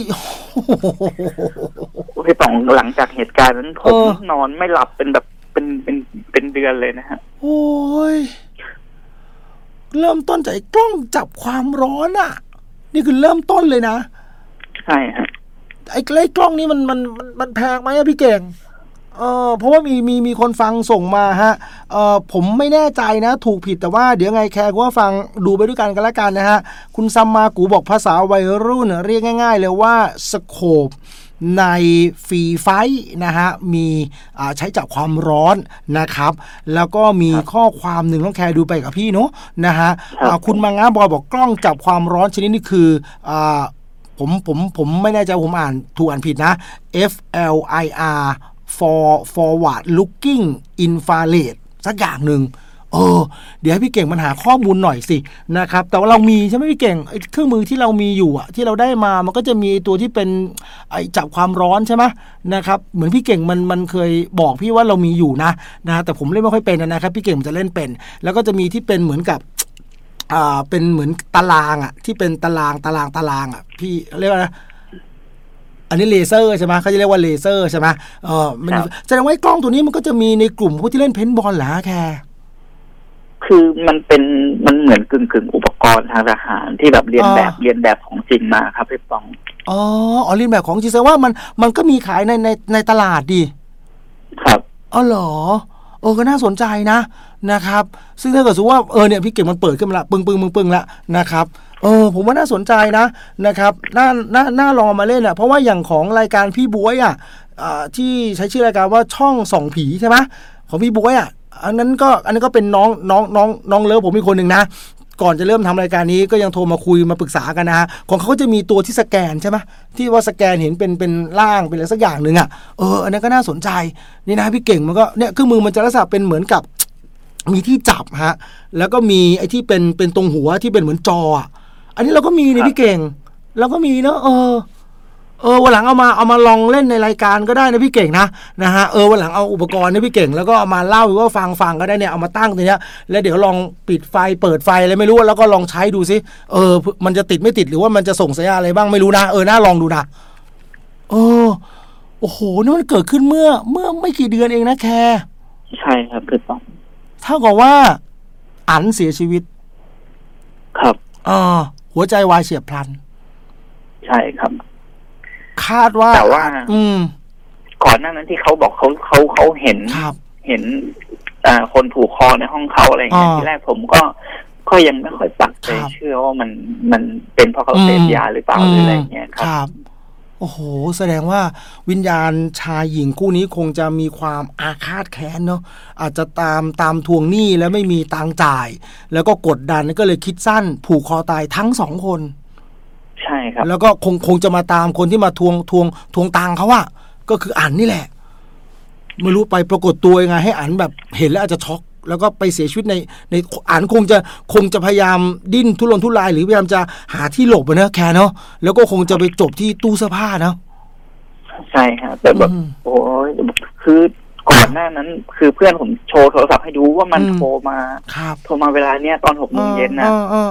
พี่ป๋องหลังจากเหตุการณ์นั้นผมนอนไม่หลับเป็นแบบเป็นเป็นเป็นเดือนเลยนะฮะโอ้ยเริ่มต้นจากกล้องจับความร้อนอ่ะนี่คือเริ่มต้นเลยนะใช่ฮะไอ้ไอ้กล้องนี้มันมันมันมันแพงไหมอะพี่เก่งเออเพราะว่ามีมีมีคนฟังส่งมาฮะเออผมไม่แน่ใจนะถูกผิดแต่ว่าเดี๋ยวไงแคร์ก็ฟังดูไปด้วยกันกันละกันนะฮะคุณซัมมากูบอกภาษาวัยรุ่นเรียกง่ายๆเลยว่าสโคปในฟรีไฟนะฮะมีใช้จับความร้อนนะครับแล้วก็มีข้อความหนึ่งต้องแคร์ดูไปกับพี่เนาะนะฮะคุณมังงะบอยบอกกล้องจับความร้อนชนิดนี้คืออ่าผมผมผมไม่แน่ใจผมอ่านถูกอ่านผิดนะ F L I R for forward looking infrared สักอย่างหนึ่งเออเดี๋ยวให้พี่เก่งมันหาข้อมูลหน่อยสินะครับแต่ว่าเรามีใช่ไหมพี่เก่งเครื่องมือที่เรามีอยู่อะที่เราได้มามันก็จะมีตัวที่เป็นไอจับความร้อนใช่ไหมนะครับเหมือนพี่เก่งมันมันเคยบอกพี่ว่าเรามีอยู่นะนะแต่ผมเล่นไม่ค่อยเป็นนะครับพี่เก่งมันจะเล่นเป็นแล้วก็จะมีที่เป็นเหมือนกับอ่าเป็นเหมือนตารางอะที่เป็นตารางตารางตารางอะพี่เรียกว่านะอันนี้เลเซอร์ใช่ไหมเขาจะเรียกว่าเลเซอร์ใช่ไหมเออมันแสดงว่ากล้องตัวนี้มันก็จะมีในกลุ่มผู้ที่เล่นเพนบอลเหรอแค่คือมันเป็นมันเหมือนกึ่งกึ่งอุปกรณ์ทางทหารที่แบบเรียนแบบเรียนแบบของจริงมาครับพี่ป๋องอ๋ออ๋อเรียนแบบของจริงแสดงว่ามันมันก็มีขายในในในตลาดดิครับอ๋อเหรอเออก็น่าสนใจนะนะครับซึ่งถ้าเกิดสมมติว่าเออเนี่ยพี่เก่งมันเปิดขึ้นมาละปึ้งปึ้งปึ้งปึ้งละนะครับเออผมว่าน่าสนใจนะนะครับน่าน่าน่าลองมาเล่นอ่ะเพราะว่าอย่างของรายการพี่บ๊วยอ่ะอ่าที่ใช้ชื่อรายการว่าช่องส่องผีใช่ไหมของพี่บ๊วยอ่ะอันนั้นก็อันนั้นก็เป็นน้องน้องน้องน้องเลิฟผมอีกคนหนึ่งนะก่อนจะเริ่มทำรายการนี้ก็ยังโทรมาคุยมาปรึกษากันนะฮะของเขาก็จะมีตัวที่สแกนใช่ไหมที่ว่าสแกนเห็นเป็นเป็นร่างเป็นอะไรสักอย่างหนึ่งอ่ะเอออันนั้นก็น่าสนใจนี่นะพี่เก่งมันก็เนี่ยเครื่องมือมันจะลักษณะเป็นเหมือนกับมีที่จับฮะแล้วก็มีไอ้ที่เป็นเป็นตรงหัวที่เป็นเหมือนจออ่ะอันนี้เราก็มีเนี่ยพี่เก่งเราก็มีเนอะเออเออวันหลังเอามาเอามาลองเล่นในรายการก็ได้นะพี่เก่งนะนะฮะเออวันหลังเอาอุปกรณ์นะพี่เก่งแล้วก็เอามาเล่าว่าฟังฟังก็ได้เนี่ยเอามาตั้งตรงเนี้ยแล้วเดี๋ยวลองปิดไฟเปิดไฟอะไรไม่รู้แล้วก็ลองใช้ดูซิเออมันจะติดไม่ติดหรือว่ามันจะส่งสัญญาณอะไรบ้างไม่รู้นะเออน่าลองดูนะเออโอ้โหนี่มันเกิดขึ้นเมื่อเมื่อไม่กี่เดือนเองนะแคร์ใช่ครับคือต้องเท่ากับว่าอั๋นเสียชีวิตครับอ่าหัวใจวายเฉียบพลันใช่ครับคาดว่าแต่ว่าอืมก่อนหน้านั้นที่เขาบอกเขาเขาเขาเห็นเห็นอ่าคนผูกคอในห้องเขาอะไรอย่างเงี้ยที่แรกผมก็ก็ยังไม่ค่อยปักใจเชื่อว่ามันมันเป็นเพราะเขาเสพยาหรือเปล่าหรืออะไรเงี้ยครับโอ้โหแสดงว่าวิญญาณชายหญิงคู่นี้คงจะมีความอาฆาตแค้นเนาะอาจจะตามตามทวงหนี้แล้วไม่มีตังค์จ่ายแล้วก็กดดันก็เลยคิดสั้นผูกคอตายทั้งสองคนใช่ครับแล้วก็คงคงจะมาตามคนที่มาทวงทวงทวงตังค์เขาอะก็คืออั๋นนี่แหละไม่รู้ไปปรากฏตัวยังไงให้อั๋นแบบเห็นแล้วอาจจะช็อกแล้วก็ไปเสียชีวิตในในอั๋นคงจะคงจะพยายามดิ้นทุรนทุรายหรือพยายามจะหาที่หลบนะแคร์เนาะแล้วก็คงจะไปจบที่ตู้เสื้อผ้าเนาะใช่ครับแต่แบบโอ้ยคือก่อนหน้านั้นคือเพื่อนผมโชว์โทรศัพท์ให้ดูว่ามันโทรมาโทรมาเวลาเนี้ยตอนหกโมงเย็นนะ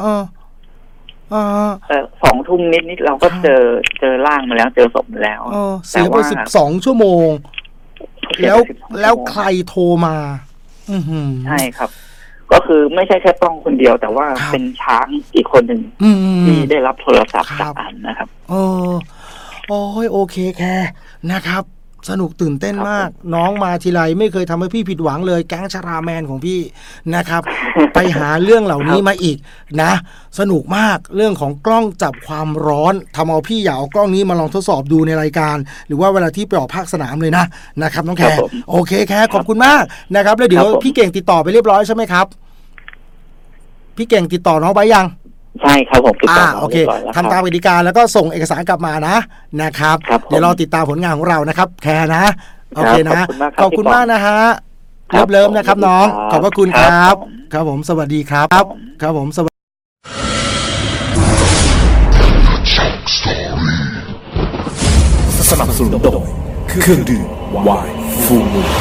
แต่สองทุ่มนิดนิดเราก็เจอเจอร่างมาแล้วเจอศพมาแล้วแต่ว่าสิบสองชั่วโมงแล้วแล้วใครโทรมาใช่ครับก็คือไม่ใช่แค่ต้องคนเดียวแต่ว่าเป็นช้างอีกคนหนึ่งที่ได้รับโทรศัพท์จากอันนะครับโอ้โอ้ยโอเคแค่นะครับสนุกตื่นเต้นมากน้องมาทีไรไม่เคยทำให้พี่ผิดหวังเลยแก๊งชราแมนของพี่นะครับ ไปหาเรื่องเหล่านี้มาอีกนะสนุกมากเรื่องของกล้องจับความร้อนทำเอาพี่อยากเอากล้องนี้มาลองทดสอบดูในรายการหรือว่าเวลาที่ไปออกภาคสนามเลยนะนะครับน้องแคร์โอเคแคร์ขอบคุณมากนะครับแล้วเดี๋ยวพี่เก่งติดต่อไปเรียบร้อยใช่ไหมครับพี่เก่งติดต่อน้องไปยังใช่ครับผมติดต่อโอเคทำตามกติกาแล้วก็ส่งเอกสารกลับมานะนะครับเดี๋ยวเราติดตามผลงานของเรานะครับแคร์นะโอเคนะขอบคุณมากนะฮะเริ่มเริ่มนะครับน้องขอบพระคุณครับครับผมสวัสดีครับครับผมสวัสดีเครื่องดื่มไวน์ฟูมูล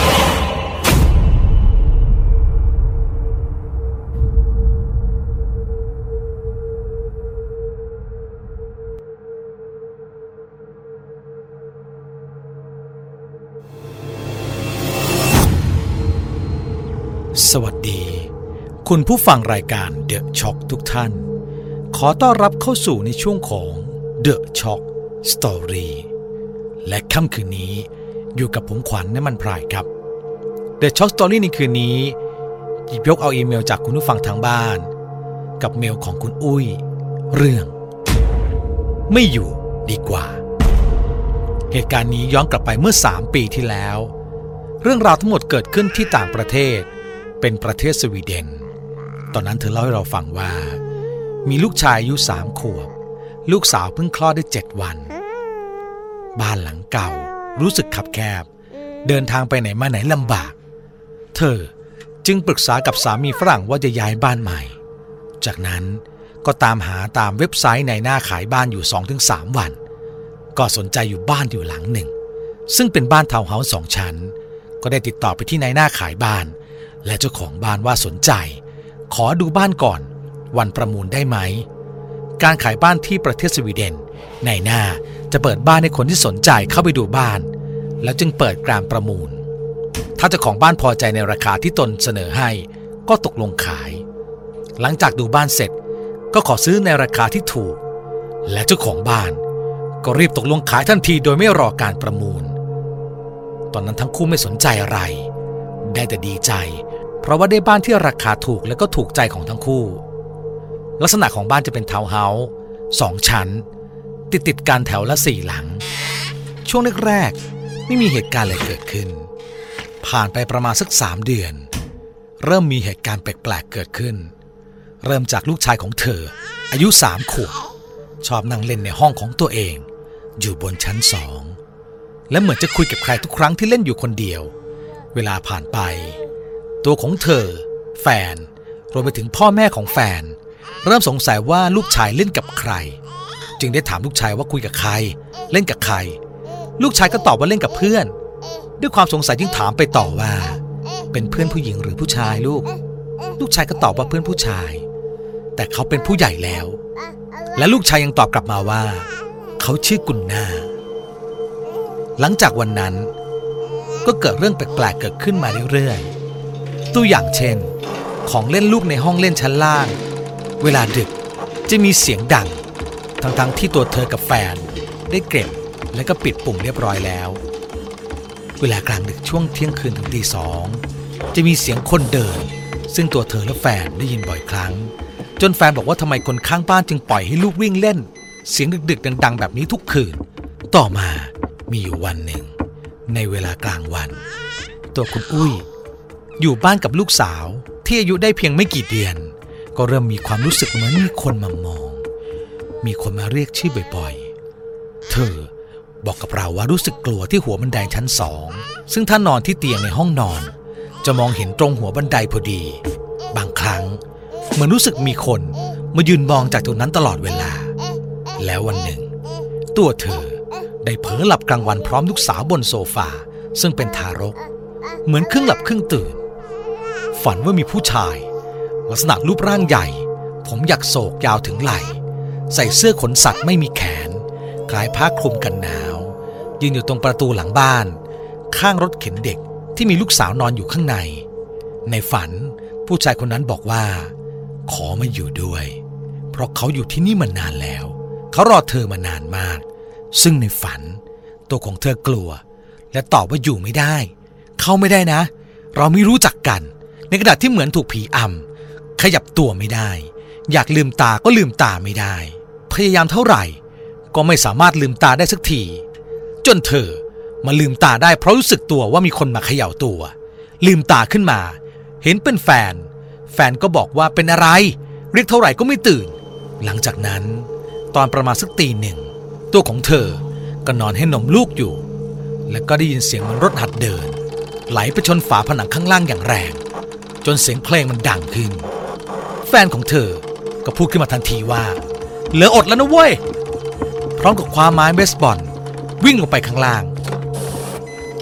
สวัสดีคุณผู้ฟังรายการ The Shock ทุกท่านขอต้อนรับเข้าสู่ในช่วงของ The Shock Story และค่ำคืนนี้อยู่กับผมขวัญณมันพรายครับ The Shock Story ในคืนนี้หยิบยกเอาอีเมลจากคุณผู้ฟังทางบ้านกับเมลของคุณอุ้ยเรื่องไม่อยู่ดีกว่าเหตุการณ์นี้ย้อนกลับไปเมื่อสามปีที่แล้วเรื่องราวทั้งหมดเกิดขึ้นที่ต่างประเทศเป็นประเทศสวีเดนตอนนั้นเธอเล่าให้เราฟังว่ามีลูกชายอายุสามขวบลูกสาวเพิ่งคลอดได้เจ็ดวันบ้านหลังเก่ารู้สึกคับแคบเดินทางไปไหนมาไหนลำบากเธอจึงปรึกษากับสามีฝรั่งว่าจะย้ายบ้านใหม่จากนั้นก็ตามหาตามเว็บไซต์ในหน้าขายบ้านอยู่ สองถึงสาม วันก็สนใจอยู่บ้านอยู่หลังหนึ่งซึ่งเป็นบ้านทาวน์เฮาส์สองชั้นก็ได้ติดต่อไปที่นายหน้าขายบ้านและเจ้าของบ้านว่าสนใจขอดูบ้านก่อนวันประมูลได้ไหมการขายบ้านที่ประเทศสวีเดนนายหน้าจะเปิดบ้านให้คนที่สนใจเข้าไปดูบ้านแล้วจึงเปิดการประมูลถ้าเจ้าของบ้านพอใจในราคาที่ตนเสนอให้ก็ตกลงขายหลังจากดูบ้านเสร็จก็ขอซื้อในราคาที่ถูกและเจ้าของบ้านก็รีบตกลงขายทันทีโดยไม่รอการประมูลตอนนั้นทั้งคู่ไม่สนใจอะไรได้แต่ดีใจเพราะว่าได้บ้านที่ราคาถูกและก็ถูกใจของทั้งคู่ลักษณะของบ้านจะเป็นทาวน์เฮาส์สองชั้นติดติดกันแถวละสี่หลังช่วงแรกๆไม่มีเหตุการณ์อะไรเกิดขึ้นผ่านไปประมาณสักสามเดือนเริ่มมีเหตุการณ์แปลกๆเกิดขึ้นเริ่มจากลูกชายของเธออายุสามขวบชอบนั่งเล่นในห้องของตัวเองอยู่บนชั้นสองและเหมือนจะคุยกับใครทุกครั้งที่เล่นอยู่คนเดียวเวลาผ่านไปตัวของเธอแฟนรวมไปถึงพ่อแม่ของแฟนเริ่มสงสัยว่าลูกชายเล่นกับใครจึงได้ถามลูกชายว่าคุยกับใครเล่นกับใครลูกชายก็ตอบว่าเล่นกับเพื่อนด้วยความสงสัยจึงถามไปต่อว่าเป็นเพื่อนผู้หญิงหรือผู้ชายลูกลูกชายก็ตอบว่าเพื่อนผู้ชายแต่เขาเป็นผู้ใหญ่แล้วและลูกชายยังตอบกลับมาว่าเขาชื่อกุนนาหลังจากวันนั้นก็เกิดเรื่องแปลกๆเกิดขึ้นมาเรื่อยๆตัวอย่างเช่นของเล่นลูกในห้องเล่นชั้นล่างเวลาดึกจะมีเสียงดังทั้งๆที่ตัวเธอกับแฟนได้เก็บและก็ปิดปุ่มเรียบร้อยแล้วเวลากลางดึกช่วงเที่ยงคืนถึงตีสองจะมีเสียงคนเดินซึ่งตัวเธอและแฟนได้ยินบ่อยครั้งจนแฟนบอกว่าทำไมคนข้างบ้านจึงปล่อยให้ลูกวิ่งเล่นเสียงดึกๆดังๆแบบนี้ทุกคืนต่อมามีอยู่วันหนึ่งในเวลากลางวันตัวคุณอุ้ยอยู่บ้านกับลูกสาวที่อายุได้เพียงไม่กี่เดือนก็เริ่มมีความรู้สึกเหมือนมีคนมามองมีคนมาเรียกชื่อบ่อยๆเธอบอกกับเราว่ารู้สึกกลัวที่หัวบันไดชั้นสองซึ่งถ้านอนที่เตียงในห้องนอนจะมองเห็นตรงหัวบันไดพอดีบางครั้งเหมือนรู้สึกมีคนมายืนมองจากตรงนั้นตลอดเวลาแล้ววันหนึ่งตัวเธอได้เผลอหลับกลางวันพร้อมลูกสาวบนโซฟาซึ่งเป็นทารกเหมือนครึ่งหลับครึ่งตื่นฝันว่ามีผู้ชายลักษณะรูปร่างใหญ่ผมหยักโศกยาวถึงไหล่ใส่เสื้อขนสัตว์ไม่มีแขนคล้ายผ้าคลุมกันหนาวยืนอยู่ตรงประตูหลังบ้านข้างรถเข็นเด็กที่มีลูกสาวนอนอยู่ข้างในในฝันผู้ชายคนนั้นบอกว่าขอมาอยู่ด้วยเพราะเขาอยู่ที่นี่มานานแล้วเขารอเธอมานานมากซึ่งในฝันตัวของเธอกลัวและตอบว่าอยู่ไม่ได้เข้าไม่ได้นะเราไม่รู้จักกันในขณะที่เหมือนถูกผีอำขยับตัวไม่ได้อยากลืมตาก็ลืมตาไม่ได้พยายามเท่าไหร่ก็ไม่สามารถลืมตาได้สักทีจนเธอมาลืมตาได้เพราะรู้สึกตัวว่ามีคนมาเขย่าตัวลืมตาขึ้นมาเห็นเป็นแฟนแฟนก็บอกว่าเป็นอะไรเรียกเท่าไหร่ก็ไม่ตื่นหลังจากนั้นตอนประมาณสักตีหนึ่งตัวของเธอก็นอนให้นมลูกอยู่แล้วก็ได้ยินเสียงมันรถหัดเดินไหลไปชนฝาผนังข้างล่างอย่างแรงจนเสียงเพลงมันดังขึ้นแฟนของเธอก็พูดขึ้นมาทันทีว่าเหลืออดแล้วนะเว้ยพร้อมกับคว้าไม้เบสบอลวิ่งลงไปข้างล่าง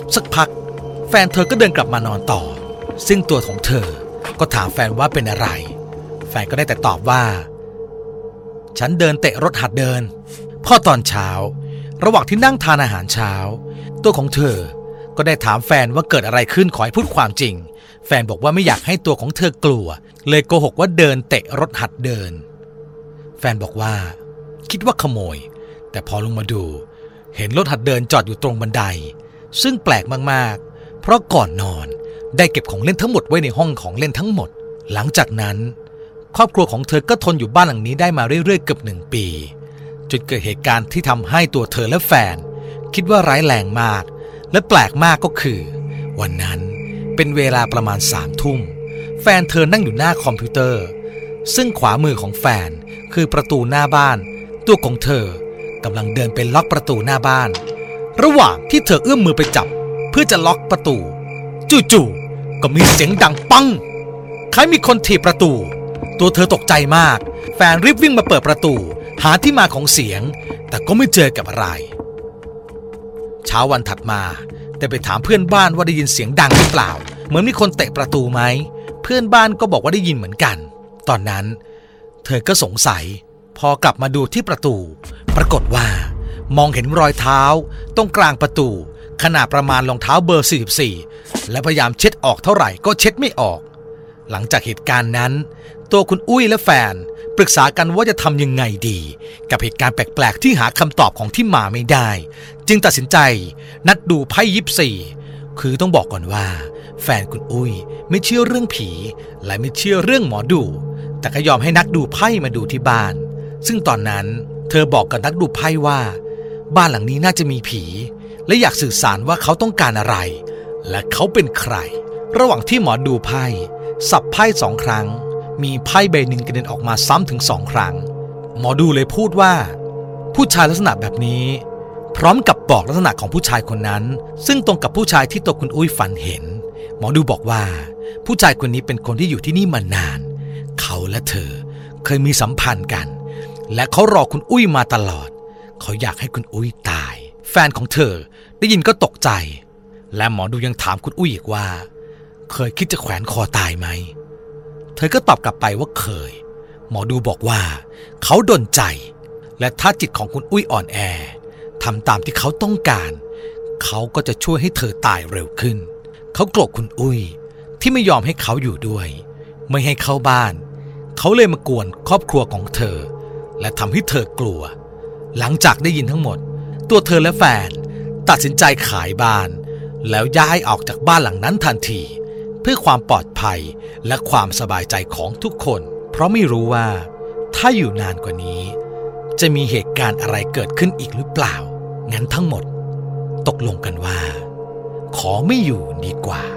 สักพักแฟนเธอก็เดินกลับมานอนต่อซึ่งตัวของเธอก็ถามแฟนว่าเป็นอะไรแฟนก็ได้แต่ตอบว่าฉันเดินเตะรถหัดเดินพอตอนเช้าระหว่างที่นั่งทานอาหารเช้าตัวของเธอก็ได้ถามแฟนว่าเกิดอะไรขึ้นขอให้พูดความจริงแฟนบอกว่าไม่อยากให้ตัวของเธอกลัวเลยโกหกว่าเดินเตะรถหัดเดินแฟนบอกว่าคิดว่าขโมยแต่พอลงมาดูเห็นรถหัดเดินจอดอยู่ตรงบันไดซึ่งแปลกมากๆเพราะก่อนนอนได้เก็บของเล่นทั้งหมดไว้ในห้องของเล่นทั้งหมดหลังจากนั้นครอบครัวของเธอก็ทนอยู่บ้านหลังนี้ได้มาเรื่อยๆเกือบหนึ่งปีจนเกิดเหตุการณ์ที่ทำให้ตัวเธอและแฟนคิดว่าร้ายแรงมากและแปลกมากก็คือวันนั้นเป็นเวลาประมาณสามทุ่มแฟนเธอนั่งอยู่หน้าคอมพิวเตอร์ซึ่งขวามือของแฟนคือประตูหน้าบ้านตัวของเธอกำลังเดินไปล็อกประตูหน้าบ้านระหว่างที่เธอเอื้อมมือไปจับเพื่อจะล็อกประตูจู่ๆก็มีเสียงดังปังคล้ายมีคนถีบประตูตัวเธอตกใจมากแฟนรีบวิ่งมาเปิดประตูหาที่มาของเสียงแต่ก็ไม่เจอกับอะไรเช้าวันถัดมาได้ไปถามเพื่อนบ้านว่าได้ยินเสียงดังหรือเปล่าเหมือนมีคนเตะประตูไหมเพื่อนบ้านก็บอกว่าได้ยินเหมือนกันตอนนั้นเธอก็สงสัยพอกลับมาดูที่ประตูปรากฏว่ามองเห็นรอยเท้าตรงกลางประตูขนาดประมาณรองเท้าเบอร์สี่สิบสี่และพยายามเช็ดออกเท่าไหร่ก็เช็ดไม่ออกหลังจากเหตุการณ์นั้นตัวคุณอุ้ยและแฟนปรึกษากันว่าจะทำยังไงดีกับเหตุการณ์แปลกๆที่หาคำตอบของที่มาไม่ได้จึงตัดสินใจนัดดูไพ่ยิปซีคือต้องบอกก่อนว่าแฟนคุณอุ้ยไม่เชื่อเรื่องผีและไม่เชื่อเรื่องหมอดูแต่ก็ยอมให้นักดูไพ่มาดูที่บ้านซึ่งตอนนั้นเธอบอกกับนักดูไพ่ว่าบ้านหลังนี้น่าจะมีผีและอยากสื่อสารว่าเขาต้องการอะไรและเขาเป็นใครระหว่างที่หมอดูไพ่สับไพ่สองครั้งมีไพ่ใบหนึ่งกระเด็นออกมาซ้ำถึงสองครั้งหมอดูเลยพูดว่าผู้ชายลักษณะแบบนี้พร้อมกับบอกลักษณะของผู้ชายคนนั้นซึ่งตรงกับผู้ชายที่ตัวคุณอุ้ยฝันเห็นหมอดูบอกว่าผู้ชายคนนี้เป็นคนที่อยู่ที่นี่มานานเขาและเธอเคยมีสัมพันธ์กันและเขารอคุณอุ้ยมาตลอดเขาอยากให้คุณอุ้ยตายแฟนของเธอได้ยินก็ตกใจและหมอดูยังถามคุณอุ้ยอีกว่าเคยคิดจะแขวนคอตายไหมเธอก็ตอบกลับไปว่าเคยหมอดูบอกว่าเขาดลใจและถ้าจิตของคุณอุ้ยอ่อนแอทำตามที่เขาต้องการเขาก็จะช่วยให้เธอตายเร็วขึ้นเขาโกรธคุณอุ้ยที่ไม่ยอมให้เขาอยู่ด้วยไม่ให้เข้าบ้านเขาเลยมากวนครอบครัวของเธอและทำให้เธอกลัวหลังจากได้ยินทั้งหมดตัวเธอและแฟนตัดสินใจขายบ้านแล้วย้ายออกจากบ้านหลังนั้นทันทีเพื่อความปลอดภัยและความสบายใจของทุกคนเพราะไม่รู้ว่าถ้าอยู่นานกว่านี้จะมีเหตุการณ์อะไรเกิดขึ้นอีกหรือเปล่างั้นทั้งหมดตกลงกันว่าขอไม่อยู่ดีกว่า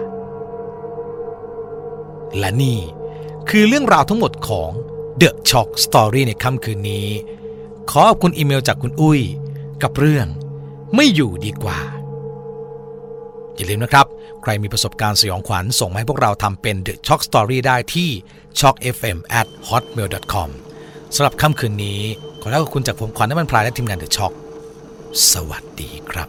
และนี่คือเรื่องราวทั้งหมดของ The Shock Story ในค่ำคืนนี้ขอขอบคุณอีเมลจากคุณอุ้ยกับเรื่องไม่อยู่ดีกว่าอย่าลืมนะครับใครมีประสบการณ์สยองขวัญส่งมาให้พวกเราทำเป็น The Shock Story ได้ที่ ช็อก เอฟ เอ็ม แอท ฮอตเมล ดอท คอม สำหรับค่ำคืนนี้ขอลาขอบคุณจากผมขวัญน้ำมันพลายและทีมงาน The Shock สวัสดีครับ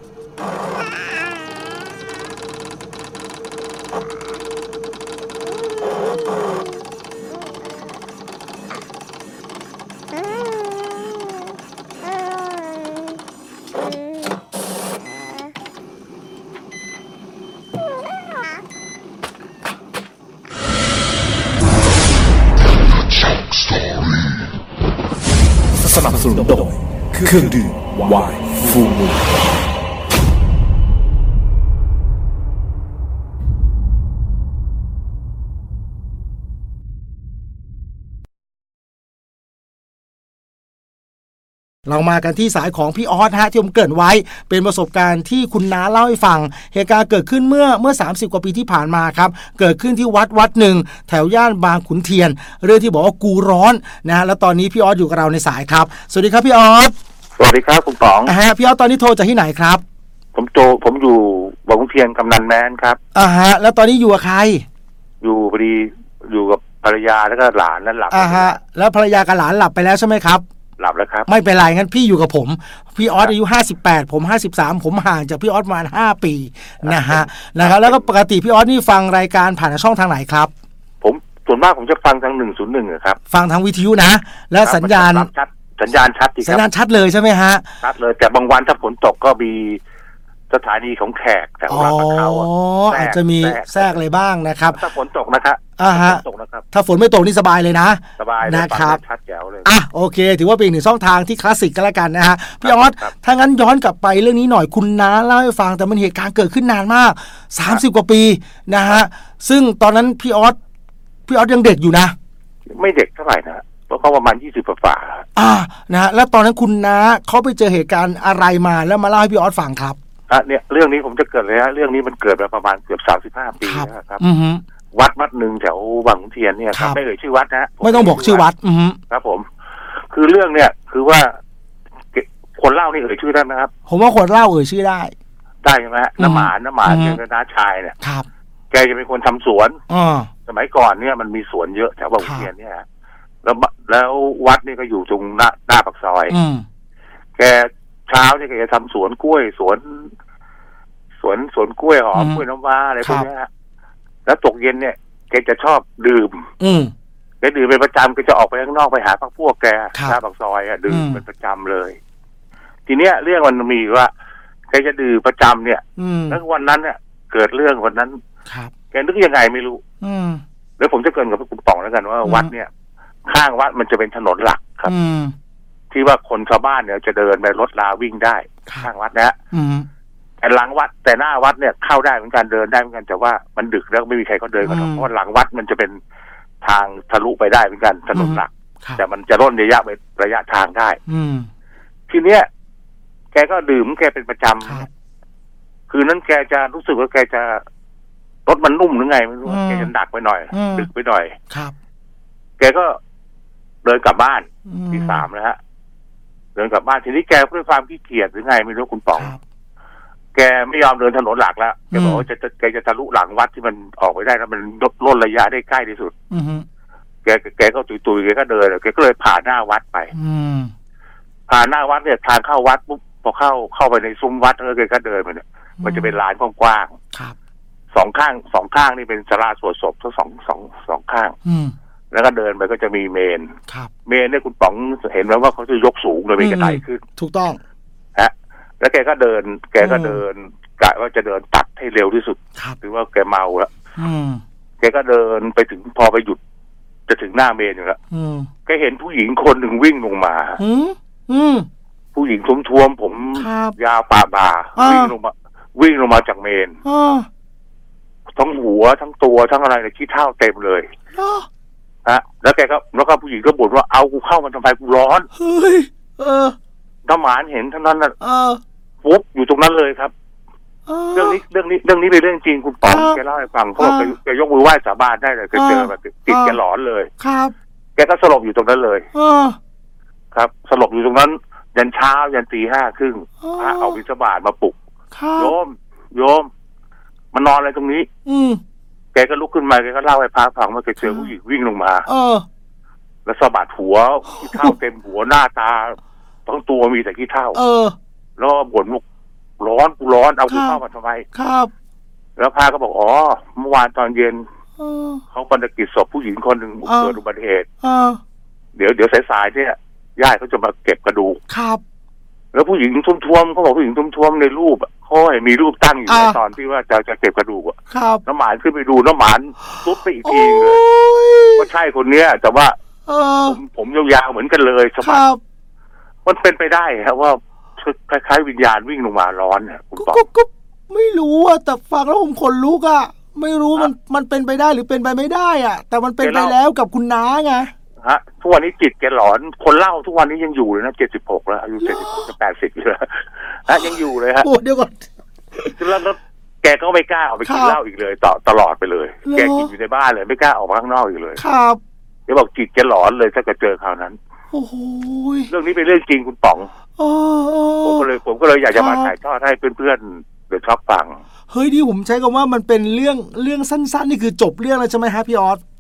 สนับสนุนโดยเครื่องดื่มวายฟูมูลเรามากันที่สายของพี่ออสฮะที่ผมเกริ่นไว้เป็นประสบการณ์ที่คุณน้าเล่าให้ฟังเหตุการณ์เกิดขึ้นเมื่อเมื่อสามสิบกว่าปีที่ผ่านมาครับเกิดขึ้นที่วัดวัดหนึ่งแถวย่านบางขุนเทียนเรื่องที่บอกว่ากูร้อนนะแล้วตอนนี้พี่ออสอยู่กับเราในสายครับสวัสดีครับพี่ออสสวัสดีครับคุณป๋องอ่าฮะพี่ออสตอนนี้โทรจากที่ไหนครับผมโจผมอยู่บางขุนเทียนกำนันแม้นครับอ่าฮะแล้วตอนนี้อยู่กับใครอยู่พอดีอยู่กับภรรยาแล้วก็หลานนั่นหลับอ่าฮะแล้วภรรยากับหลานหลับไปแล้วใช่ไหมครับหลับแล้วครับไม่เป็นไรงั้นพี่อยู่กับผมพี่ออสอายุห้าสิบแปดผมห้าสิบสามผมห่างจากพี่ออสมาห้าปีนะฮะนะครับแล้วก็ปกติพี่ออสนี่ฟังรายการผ่านช่องทางไหนครับผมส่วนมากผมจะฟังทางหนึ่งศูนย์หนึ่งครับฟังทางวิทยุนะแล้วสัญญาณชัดสัญญาณชัดดีครับสัญญาณชัดเลยใช่ไหมฮะชัดเลยแต่บางวันถ้าฝนตกก็มีสถานีของแขกแต่ว่าเขาอาจจะมีแทรกอะไรบ้างนะครับถ้าฝนตกนะครับอ่าฮะถ้าฝนไม่ตกนี่สบายเลยนะสบายนะครับชัดแจ๋วเลยอ่ะโอเคถือว่าเป็นอีกหนึ่งช่องทางที่คลาสสิกกันแล้วกันนะฮะพี่ออสถ้างั้นย้อนกลับไปเรื่องนี้หน่อยคุณน้าเล่าให้ฟังแต่มันเหตุการณ์เกิดขึ้นนานมากสามสิบกว่าปีนะฮะซึ่งตอนนั้นพี่ออสพี่ออสยังเด็กอยู่นะไม่เด็กเท่าไหร่นะเพราะเขาประมาณยี่สิบฝ่าอ่านะฮะแล้วตอนนั้นคุณน้าเขาไปเจอเหตุการณ์อะไรมาแล้วมาเล่าให้พี่ออสฟังครับอ่ะเนี่ยเรื่องนี้ผมจะเกิดเลยฮะเรื่องนี้มันเกิดมาประมาณเกือบสามสิบห้าปีนะครับวัดวัดหนึ่งแถวบางขุนเทียนเนี่ยครับไม่เอ่ยชื่อวัดนะไม่ต้องบอกชื่อวัดอือครับผมคือเรื่องเนี่ยคือว่าคนเล่านี่เอ่ยชื่อได้ไหมครับผมว่าคนเล่าเอ่ยชื่อได้ได้ใช่ไหมน้ำหมานน้ำหมานเป็นน้าชายเนี่ยครับแกจะเป็นคนทำสวนสมัยก่อนเนี่ยมันมีสวนเยอะแถวบางขุนเทียนเนี่ยแล้วแล้ววัดนี่ก็อยู่ตรงหน้าหน้าปากซอยแกเช้าเนี่ยแกจะทำสวนกล้วยสวนสวนสวนกล้วยหอมกล้วยน้ำว้าอะไรพวกนี้ฮะแล้วตกเย็นเนี่ยแกจะชอบดื่มแกดื่มเป็นประจำแกจะออกไปข้างนอกไปหาพวกพวกแกหน้าปากซอยอ่ะดื่มเป็นประจำเลยทีเนี้ยเรื่องมันมีว่าแกจะดื่มประจำเนี่ยแล้ววันนั้นเนี่ยเกิดเรื่องวันนั้นแกนึกยังไงไม่รู้แล้วผมจะเกินกับคุณป๋องแล้วกันว่าวัดเนี่ยข้างวัดมันจะเป็นถนนหลักครับที่ว่าคนชาวบ้านเนี่ยจะเดินไปรถลาวิ่งได้ข้างวัดนะแต่หลังวัดแต่หน้าวัดเนี่ยเข้าได้เหมือนกันเดินได้เหมือนกันแต่ว่ามันดึกแล้วไม่มีใครเขาเดินกันหรอกเพราะหลังวัดมันจะเป็นทางทะลุไปได้เหมือนกันถนนหลักแต่มันจะร่นระยะไประยะทางได้ทีเนี้ยแกก็ดื่มแกเป็นประจำคืนนั้นแกจะรู้สึกว่าแกจะรถมันนุ่มหรือไงไม่รู้แกจะหนักไปหน่อยดึกไปหน่อยครับแกก็เดินกลับบ้านที่สามนะฮะเดินกลับบ้านทีนี้แกด้วยความขี้เกียจหรือไงไม่รู้คุณป๋องแกไม่ยอมเดินถนนหลักแล้วแกบอกว่าจะแกจะทะลุหลังวัดที่มันออกไปได้แล้วมันลดลดระยะได้ใกล้ที่สุดแกแกก็ตุยๆแกก็เดินแกก็เลยผ่านหน้าวัดไปผ่านหน้าวัดเนี่ยทางเข้าวัดปุ๊บพอเข้าเข้าไปในซุ้มวัดแล้วแกก็เดินไปเนี่ยมันจะเป็นลานกว้างๆสองข้างสองข้างนี่เป็นศาลาสวดศพทั้งสองสองสองข้างแล้วก็เดินไปก็จะมีเมนเมนเนี่ยคุณป๋องเห็นไหมว่าเขาจะยกสูงเลยมีกระไดขึ้นถูกต้องฮะแล้วแกก็เดินแกก็เดินกะว่าจะเดินตัดให้เร็วที่สุดหรือว่าแกเมาแล้วแกก็เดินไปถึงพอไปหยุดจะถึงหน้าเมนอยู่แล้วแกเห็นผู้หญิงคนหนึ่งวิ่งลงมาผู้หญิงท้วมๆผมยาวป่าบ่าวิ่งลงมาวิ่งลงมาจากเมนทั้งหัวทั้งตัวทั้งอะไรเลยขี้เถ้าเต็มเลยฮะแล้วแกก็แล้วก็ผู้หญิงก็บ่นว่าเอากูเข้ามาทำไมกูร้อนเฮ้ยเออน้ำหมานเห็นเท่านั้นน่ะเออปุ๊บอยู่ตรงนั้นเลยครับเรื่องนี้เรื่องนี้เรื่องนี้เป็นเรื่องจริงคุณป๋องแกเล่าให้ฟังเขาบอกแกยกมือไหว้สาบานได้เลยแกเจอแบบติดแกหลอนเลยครับแกก็สลบอยู่ตรงนั้นเลยครับสลบอยู่ตรงนั้นยันเช้ายันตีห้าครึ่งพระเอาบิณฑบาตมาปลุกโยมโยมมานอนอะไรตรงนี้อืมแกก็ลุกขึ้นมาแกก็เล่าให้พระฟังว่าแกเจอผู้หญิงวิ่งลงมาเออแล้วสะบัดหัวขี้เถ้าเต็มหัวหน้าตาทั้งตัวมีแต่ขี้เถ้าเออแล้วบ่นลูกร้อนกูร้อนเอากูเข้ามาทำไมครับแล้วพระก็บอกอ๋อเมื่อวานตอนเย็นเขาปนกิจศพผู้หญิงคนหนึ่งเกิดอุบัติเหตุเดี๋ยวเดี๋ยวสายๆเนี่ยญาติเขาจะมาเก็บกระดูกครับแล้วผู้หญิงทุ่มๆเขาบอกผู้หญิงทุ่มๆในรูปเขาเห็นมีรูปตั้งอยู่ในตอนที่ว่าจะจะเก็บกระดูกอ่ะน้ำหมานขึ้นไปดูน้ำหมานซุดไปอีกทีเลยว่าใช่คนเนี้ยแต่ว่าผมผมยาวๆเหมือนกันเลยสมัยมันเป็นไปได้ครับว่าคล้ายๆวิญญาณวิ่งลงมาร้อนเนี่ยคุณบอกก็ไม่รู้อ่ะแต่ฟังแล้วผมขนลุกอ่ะไม่รู้มันมันเป็นไปได้หรือเป็นไปไม่ได้อ่ะแต่มันเป็นไปแล้วกับคุณน้าไงฮะทุกวันนี้จิตแกหลอนคนเล่าทุกวันนี้ยังอยู่เลยนะเจ็ดสิบหกแล้วอายุเจ็ดสิบหกจะแปดสิบเลยฮะยังอยู่เลยฮะโอ้เดี๋ยวก่อนแล้วแล้วแกก็ไม่กล้าออกไปกินเหล้าอีกเลยต่อตลอดไปเลยแกกินอยู่ในบ้านเลยไม่กล้าออกมาข้างนอกอีกเลยครับเดี๋ยวบอกจิตแกหลอนเลยถ้าเกิดเจอคราวนั้นโอ้โหเรื่องนี้เป็นเรื่องจริงคุณป๋องผมก็เลยผมก็เลยอยากจะมาถ่ายทอดให้เพื่อนๆเดี๋ยวชอบฟังเฮ้ยที่ผมใช้คำว่ามันเป็นเรื่องเรื่องสั้นๆนี่คือจบเรื่องแล้วใช่ไหมฮะพี่ออส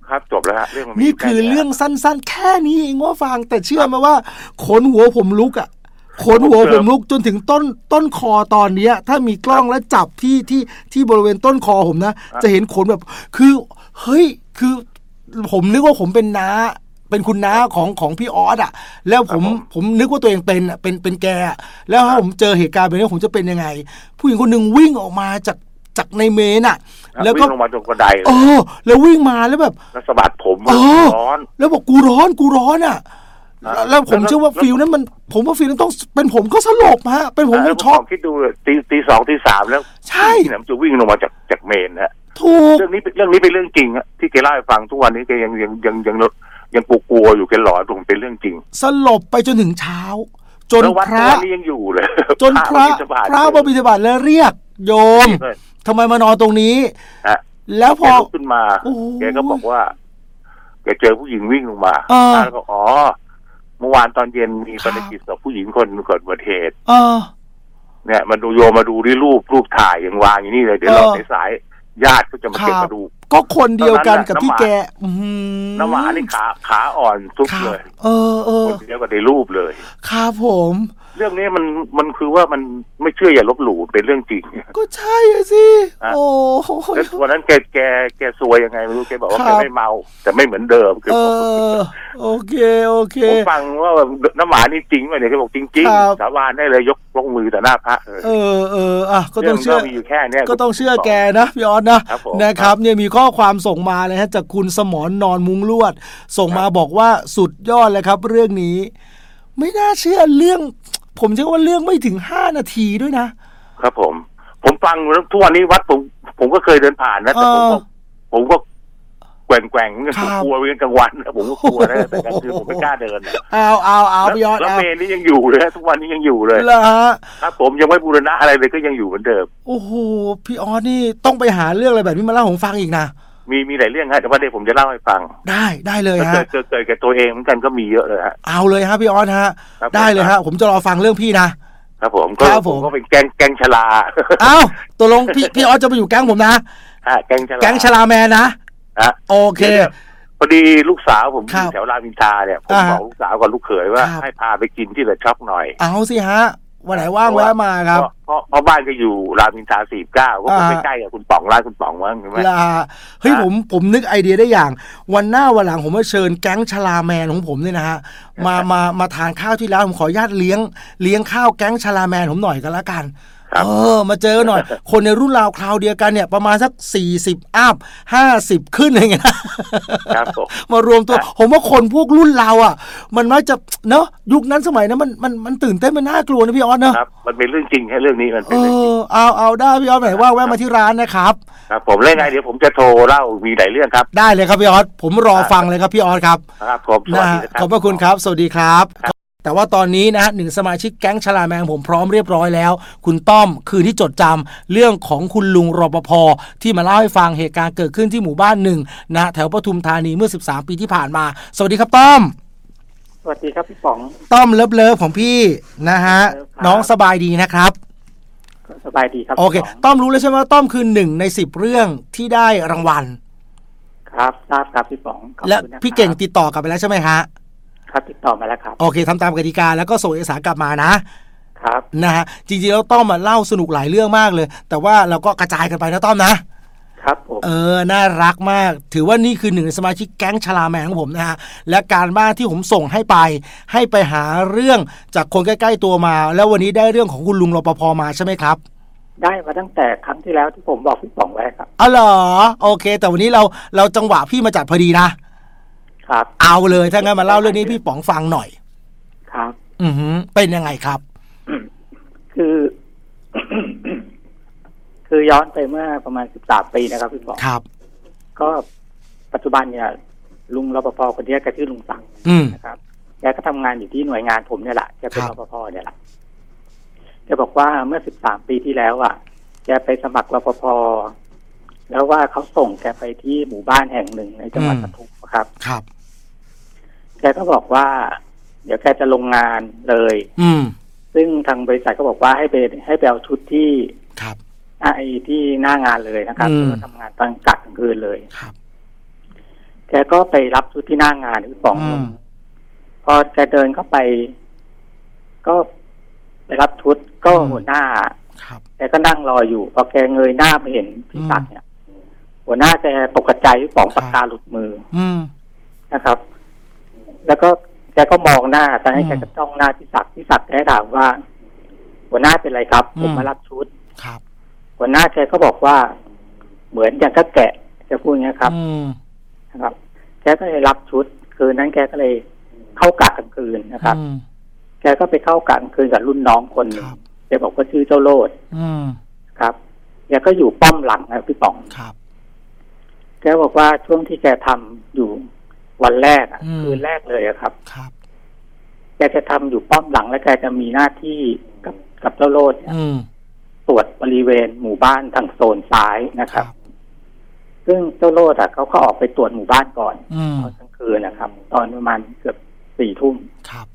ครับจบแล้วฮะเรื่องนี่คือเรื่องสั้นๆแค่นี้เองว่าฟังแต่เชื่อมาว่าขนหัวผมลุกอ่ะขนหัวผมลุกจนถึงต้นต้นคอตอนนี้ถ้ามีกล้องแล้วจับที่ที่ที่บริเวณต้นคอผมนะจะเห็นขนแบบคือเฮ้ยคือผมนึกว่าผมเป็นน้าเป็นคุณน้าของของพี่ออสอ่ะแล้วผมผมนึกว่าตัวเองเป็นอ่ะเป็นเป็นแกแล้วถ้าผมเจอเหตุการณ์แบบนี้ผมจะเป็นยังไงผู้หญิงคนหนึ่งวิ่งออกมาจากจากในเมนอ่ะแล้วก็วิ่งลงมาตรงกระไดเออแล้ววิ่งมาแล้วแบบแล้วสะบัดผมร้อนแล้วบอกกูร้อนกูร้อนอ่ะแล้วผมเชื่อว่าฟิลนั้นมันผมว่าฟิลนั้นต้องเป็นผมก็สลบฮะเป็นผมก็ช็อกคิดดูตีตีสองตีสามแล้วใช่ที่หนำจะวิ่งลงมาจากจากเมนฮะถูกเรื่องนี้เรื่องนี้เป็นเรื่องจริงฮะที่แกเล่าให้ฟังทุกวันนี้แกยังยังยังยังยังกลัวอยู่แกหลอนผมเป็นเรื่องจริงสลบไปจนถึงเช้าจนพระยังอยู่เลยจนพระพระบบิณฑบาตแล้วเรียกโยมทำไมมานอนตรงนี้แล้วพอขึ้นมาแกก็บอกว่าแกเจอผู้หญิงวิ่งลงมาแล้วก็อ๋อเมื่อวานตอนเย็นมีปฏิกิริยาผู้หญิงคนเกิดอุบัติเหตุเนี่ยมาดูโยมาดูที่รูปรูปถ่ายยังวางอย่างนี้เลยเดี๋ยวเราในสายญาติก็จะมาเก็บมาดูก็คนเดียวกันกับที่แกน้ำหมานี่ขาขาอ่อนทุกเลยเออเออคนเดียวกับในรูปเลยครับผมเรื่องนี้มันมันคือว่ามันไม่เชื่ออย่าลบหลู่เป็นเรื่องจริงก็ใช่สิโอ้แล้ววันนั้นแกแกแกซวยยังไงไม่รู้แกบอกว่าแกไม่เมาแต่ไม่เหมือนเดิมคือเออโอเคโอเคผมฟังว่าน้ำหมานี่จริงไหมเนี่ยแกบอกจริงๆสาบานได้เลยยกลงมือต่อหน้าพระเออเอออ่ะก็ต้องเชื่อมีอยู่แค่นี้ก็ต้องเชื่อแกนะพี่ออสนะนะครับเนี่ยมีข้อความส่งมาเลยฮะจากคุณสมรนอนมุ้งลวดส่งมาบอกว่าสุดยอดเลยครับเรื่องนี้ไม่น่าเชื่อเรื่องผมเชื่อว่าเรื่องไม่ถึงห้านาทีด้วยนะครับผมผมฟังทุกวันนี้วัดผมผมก็เคยเดินผ่านนะแต่ผมก็ผมก็แกว่งแกว่งกลัวเรื่องกลางวันนะผมก็กลัวนะแต่กลางคืนผมไม่กล้าเดินเอาเอาเอาพี่ยอดแล้วเมนนี่ยังอยู่เลยทุกวันนี้ยังอยู่เลยเหรอฮะครับผมยังไม่บูรณะอะไรเลยก็ยังอยู่เหมือนเดิมโอ้โหพี่ออสนี่ต้องไปหาเรื่องอะไรแบบนี้มาเล่าผมฟังอีกนะมีมีหลายเรื่องฮะแต่ว่าเดี๋ยวผมจะเล่าให้ฟังได้ได้เลยฮะเกิดเกิดกับตัวเองเหมือนกันก็มีเยอะเลยฮะเอาเลยฮะพี่ออสฮะได้เลยฮะผมจะรอฟังเรื่องพี่นะครับผมก็ผมก็เป็นแก๊งแก๊งชลาอ้าวตัวลงพี่พี่ออสจะไปอยู่แก๊งผมนะฮะแก๊งชลาแก๊งชลาแมนนะฮะโอเคพอดีลูกสาวผมอยู่แถวรามอินทราเนี่ยผมบอกลูกสาวกับลูกเขยว่าให้พาไปกินที่เดอะช็อปหน่อยเอาสิฮะวันไหนว่างแวะมาครับเพราะเพราะบ้านก็อยู่รามอินทราสี่สิบเก้าก็ใกล้ๆกับคุณป๋องร้านคุณป๋องมั้งใช่ไหมล่ะเฮ้ยผมผมนึกไอเดียได้อย่างวันหน้าวันหลังผมจะเชิญแก๊งชลาแมนของผมเนี่ยนะฮะมามามาทานข้าวที่ร้านผมขออนุญาตเลี้ยงเลี้ยงข้าวแก๊งชลาแมนผมหน่อยกันละกันเออมาเจอหน่อยคนในรุ่นราวคราวเดียวกันเนี่ยประมาณสักสี่สิบอัพห้าสิบขึ้นอะไรเงี้ยมารวมตัวผมว่าคนพวกรุ่นเราอ่ะมันมักจะเนาะยุคนั้นสมัยนั้นมันมันมันตื่นเต้นมันน่ากลัวนะพี่ออสเนาะครับมันเป็นเรื่องจริงแค่เรื่องนี้มันเป็นเรื่องจริงเอาเอาได้พี่ออสไหนว่าแวะมาที่ร้านนะครับครับผมเล่นไงเดี๋ยวผมจะโทรเล่ามีหลายเรื่องครับได้เลยครับพี่ออสผมรอฟังเลยครับพี่ออสครับครับผมนะขอบพระคุณครับสวัสดีครับแต่ว่าตอนนี้นะฮะหนึ่งสมาชิกแก๊งชลาแมงผมพร้อมเรียบร้อยแล้วคุณต้อมคือที่จดจำเรื่องของคุณลุงรปภที่มาเล่าให้ฟังเหตุการณ์เกิดขึ้นที่หมู่บ้านหนึ่งนะแถวปทุมธานีเมื่อสิบสามปีที่ผ่านมาสวัสดีครับต้อมสวัสดีครับพี่ป๋องต้อมเลิฟเลิฟของพี่นะฮะน้องสบายดีนะครับสบายดีครับโอเคต้อมรู้แล้วใช่ไหมว่าต้อมคือหนึ่งในสิบเรื่องที่ได้รางวัลครับทราบครับพี่ป๋องและพี่เก่งติดต่อกลับไปแล้วใช่ไหมฮะครับติดต่อมาแล้วครับโอเคทำตามกติกาแล้วก็ส่งเอกสารกลับมานะครับนะฮะจริงๆแล้วต้อมมาเล่าสนุกหลายเรื่องมากเลยแต่ว่าเราก็กระจายกันไปนะต้อมนะครับผมเออน่ารักมากถือว่านี่คือหนึ่งในสมาชิกแก๊งชลาแมงของผมนะฮะและการบ้านที่ผมส่งให้ไปให้ไปหาเรื่องจากคนใกล้ๆตัวมาแล้ววันนี้ได้เรื่องของคุณลุงรปภมาใช่ไหมครับได้มาตั้งแต่ครั้งที่แล้วที่ผมบอกพี่ป๋องไว้ครับอ๋อเหรอโอเคแต่วันนี้เราเราจังหวะพี่มาจัดพอดีนะครับเอาเลยถ้างั้นมาเล่าเรื่องนี้พี่ป๋องฟังหน่อยครับอือฮึเป็นยังไงครับคือ คือย้อนไปเมื่อประมาณสิบสามปีนะครับพี่ป๋องครับก็ปัจจุบันเนี่ยลุงรปภคนนี้แกชื่อลุงสังนะครับแกก็ทำงานอยู่ที่หน่วยงานผมเนี่ยแหละแกเป็นรปภเนี่ยแหละแกบอกว่าเมื่อสิบสามปีที่แล้วอ่ะแกไปสมัครรปภแล้วว่าเขาส่งแกไปที่หมู่บ้านแห่งหนึ่งในจังหวัดปทุมครับครับแกก็บอกว่าเดี๋ยวแกจะลงงานเลยอืมซึ่งทางบริษัทก็บอกว่าให้ไปให้ไปเอาชุดที่ครับไอ้ที่หน้างานเลยนะครับแล้วก็ทำงานตั้งกะกลางคืนเลยครับแกกก็ไปรับชุดที่หน้างานพี่ป๋องพอแกเดินเข้าไปก็ไปรับชุดก็หัวหน้าแกก็นั่งรออยู่พอแกเงยหน้าไปเห็นพี่ศักดิ์เนี่ยหัวหน้าแกตกใจพี่ป๋องปากกาหลุดมือนะครับแล้วก็แกก็มองหน้าแต่ให้แกก็จ้องหน้าพี่ศักดิ์พี่ศักดิ์แกถามว่าหัวหน้าเป็นไรครับผมมารับชุดครับหัวหน้าแกก็บอกว่าเหมือนอย่างก็แกะจะพูดอย่างนี้ครับนะครับแกก็เลยรับชุดคืนนั้นแกก็เลยเข้ากะกลางคืนนะครับแกก็ไปเข้ากะกลางคืนกับรุ่นน้องคนหนึ่งแกบอกว่าชื่อเจ้าโลดครับแกก็อยู่ป้อมหลังนะพี่ป๋องครับแกบอกว่าช่วงที่แกทำอยู่วันแรกอ่ะคืนแรกเลยอะครับครับแกจะทำอยู่ป้อมหลังแล้วแกจะมีหน้าที่กับกับเจ้าโลดเนี่ยตรวจบริเวณหมู่บ้านทางโซนซ้ายนะครับซึ่งเจ้าโลดอ่ะเขาก็ออกไปตรวจหมู่บ้านก่อนตอนกลางคืนนะครับตอนประมาณเกือบสี่ทุ่มครับ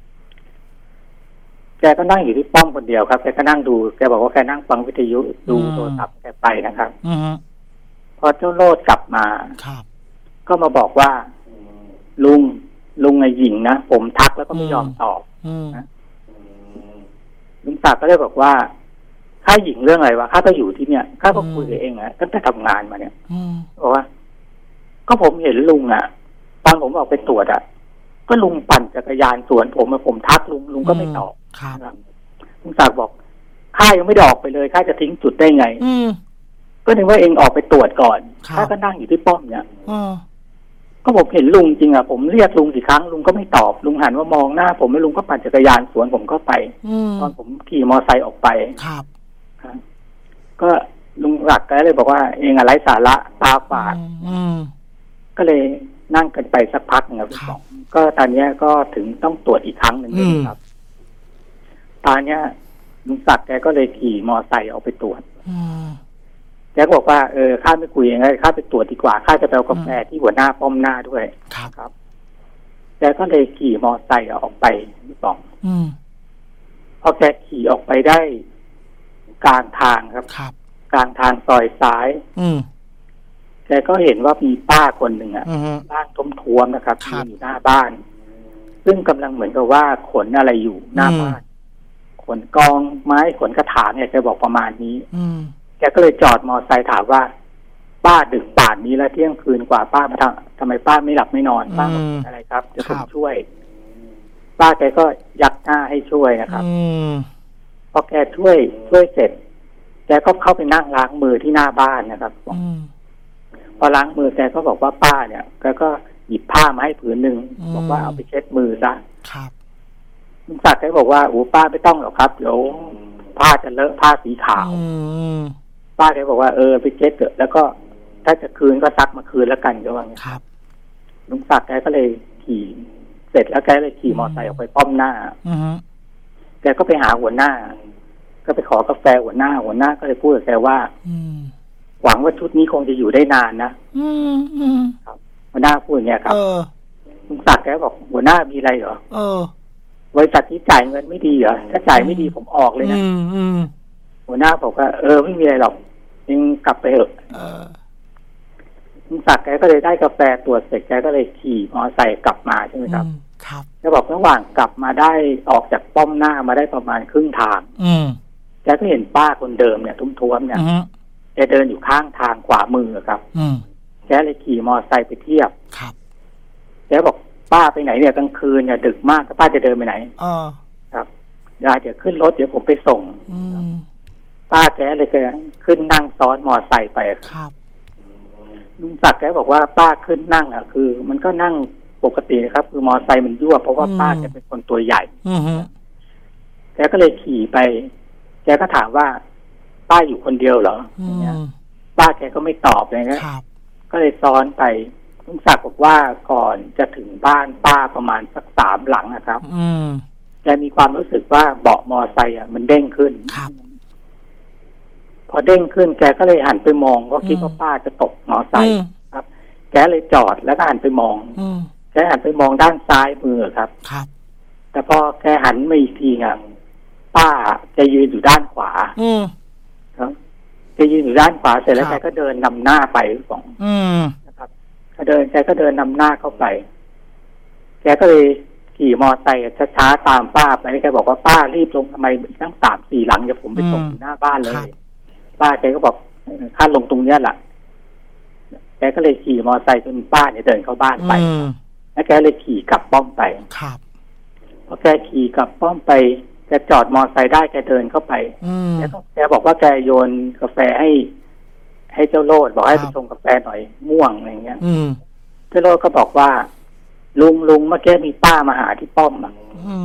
แกก็นั่งอยู่ที่ป้อมคนเดียวครับแกก็นั่งดูแกบอกว่าแกนั่งฟังวิทยุดูโทรศัพท์แกไปนะครับพอเจ้าโลดกลับมาก็มาบอกว่าลุงลุงไอ้หญิงนะผมทักแล้วก็ไม่ยอมตอบนะลุงศักดิ์ก็เลยบอกว่าข้าหญิงเรื่องอะไรวะข้าก็อยู่ที่เนี่ยข้าก็คุยเองอะตั้งแต่ทำงานมาเนี่ยบอกว่าก็ผมเห็นลุงอะตอนผมออกไปตรวจอะก็ลุงปั่นจักรยานสวนผมมาผมทักลุงลุงก็ไม่ตอบลุงศักดิ์บอกข้ายังไม่ได้ออกไปเลยข้าจะทิ้งจุดได้ไงก็นึกว่าเองออกไปตรวจก่อนข้าก็นั่งอยู่ที่ป้อมเนี่ยก็ผมเห็นลุงจริงอ่ะผมเรียกลุงกี่ครั้งลุงก็ไม่ตอบลุงหันว่ามองหน้าผมแล้วลุงก็ปั่นจักรยานสวนผมก็ไปตอนผมขี่มอเตอร์ไซค์ออกไปครับก็ลุงหลักก็เลยบอกว่าเองอะไรสาระตาฝาดก็เลยนั่งกันไปสักพักนึงครับพี่ป๋องก็ตอนนี้ก็ถึงต้องตรวจอีกครั้งหนึ่งครับตอนนี้ลุงศักดิ์แกก็เลยขี่มอเตอร์ไซค์ออกไปตรวจแกบอกว่าเออข้าไม่คุยยังไงข้าไปตรวจดีกว่าข้าจะไปเอากาแฟที่หัวหน้าป้อมหน้าด้วยครับแกก็เลยขี่มอเตอร์ไซค์ออกไปพี่ป๋องพอแกขี่ออกไปได้กลางทางครับกลางทางซอยซ้ายแกก็เห็นว่ามีป้าคนหนึ่งอ่ะร่างท้วมๆนะครับยืนอยู่หน้าบ้านซึ่งกำลังเหมือนกับว่าขนอะไรอยู่หน้าบ้านขนกองไม้ขนกระถางเนี่ยแกบอกประมาณนี้แกก็เลยจอดมอเตอร์ไซค์ถามว่าป้าดึกป่านนี้แล้วเที่ยงคืนกว่าป้ามาทำทำไมป้าไม่หลับไม่นอนป้าบอกอะไรครับจะผมช่วยป้าแกก็ยักหน้าให้ช่วยนะครับพอแกช่วยช่วยเสร็จแกก็เข้าไปนั่งล้างมือที่หน้าบ้านนะครับพอล้างมือแกก็บอกว่าป้าเนี่ยแกก็หยิบผ้ามาให้ผืนหนึ่งบอกว่าเอาไปเช็ดมือซะลุงศักดิ์แกบอกว่าโอ้ป้าไม่ต้องหรอกครับเดี๋ยวผ้าจะเลอะผ้าสีขาวป้าแกบอกว่าเออไปเช็ดเถอะแล้วก็ถ้าจะคืนก็ซักมาคืนแล้วกันก็ว่างี้ลุงศักดิ์แกก็เลยขี่เสร็จแล้วแกเลยขี่มอเตอร์ไซค์ออกไปป้อมหน้าแกก็ไปหาหัวหน้าก็ไปขอกาแฟหัวหน้าหัวหน้าก็เลยพูดกับแกว่าหวังว่าชุดนี้คงจะอยู่ได้นานนะครับหัวหน้าพูดอย่างเงี้ยครับลุงศักดิ์แกบอกหัวหน้ามีอะไรเหรอบริษัทที่จ่ายเงินไม่ดีเหรอถ้าจ่ายไม่ดีผมออกเลยนะหัวหน้าบอกว่าเออไม่มีอะไรหรอกยังกลับไปเถอะลุงศักดิ์แกก็เลยได้กาแฟตรวจเสร็จแกก็เลยขี่มอเตอร์ไซค์กลับมาใช่ไหมครับครับแกบอกระหว่างกลับมาได้ออกจากป้อมหน้ามาได้ประมาณครึ่งทางแกก็เห็นป้าคนเดิมเนี่ยทุ่มๆเนี่ยแกเดินอยู่ข้างทางขวามือครับแกเลยขี่มอเตอร์ไซค์ไปเทียบแกบอกป้าไปไหนเนี่ยกลางคืนเนี่ยดึกมากป้าจะเดินไปไหนครับยายเดี๋ยวขึ้นรถเดี๋ยวผมไปส่งป้าแกเลยแกขึ้นนั่งซ้อนมอเตอร์ไซค์ไปครับลุงศักดิ์แกบอกว่าป้าขึ้นนั่งอ่ะคือมันก็นั่งปกติครับคือมอเตอร์ไซค์มันยั่วเพราะว่าป้าแกเป็นคนตัวใหญ่แกก็เลยขี่ไปแกก็ถามว่าป้าอยู่คนเดียวเหรอเนี่ยป้าแกก็ไม่ตอบเลยนะก็เลยซ้อนไปลุงศักดิ์บอกว่าก่อนจะถึงบ้านป้าประมาณสักสามหลังนะครับแกมีความรู้สึกว่าเบาะมอเตอร์ไซค์อ่ะมันเด้งขึ้นพอเด้งขึ้นแกก็เลยหันไปมองก็คิดว่าป้าจะตกมอเตอร์ไซค์ครับแกเลยจอดแล้วก็หันไปมองแกหันไปมองด้านซ้ายมือครับครับแต่พอแกหันมาอีกทีอ่ะป้าจะยืนอยู่ด้านขวาครับแกยืนอยู่ด้านขวาเสร็จแล้วแกก็เดินนำหน้าไปสองนะครับก็เดินแกก็เดินนำหน้าเข้าไปแกก็เลยขี่มอไซค์ช้าๆตามป้าไปแกบอกว่าป้ารีบลงทำไมตั้งสามสี่หลังเดี๋ยวผมไปส่งหน้าบ้านเลยป้าแกก็บอกข้าลงตรงเนี้ยแหละแกก็เลยขี่มอไซค์จนป้าเนี่ยเดินเข้าบ้านไปแล้วแกเลยขี่กลับป้อมไปครับพอแกขี่กลับป้อมไปแกจอดมอไซค์ได้แกเดินเข้าไปแล้วแกบอกว่าแกโยนกาแฟให้ให้เจ้าโลดบอกให้ไปชงกาแฟหน่อยม่วงอะไรเงี้ยเจ้าโลดก็บอกว่าลุงลุงเมื่อกี้มีป้ามาหาที่ป้อมอ่ะ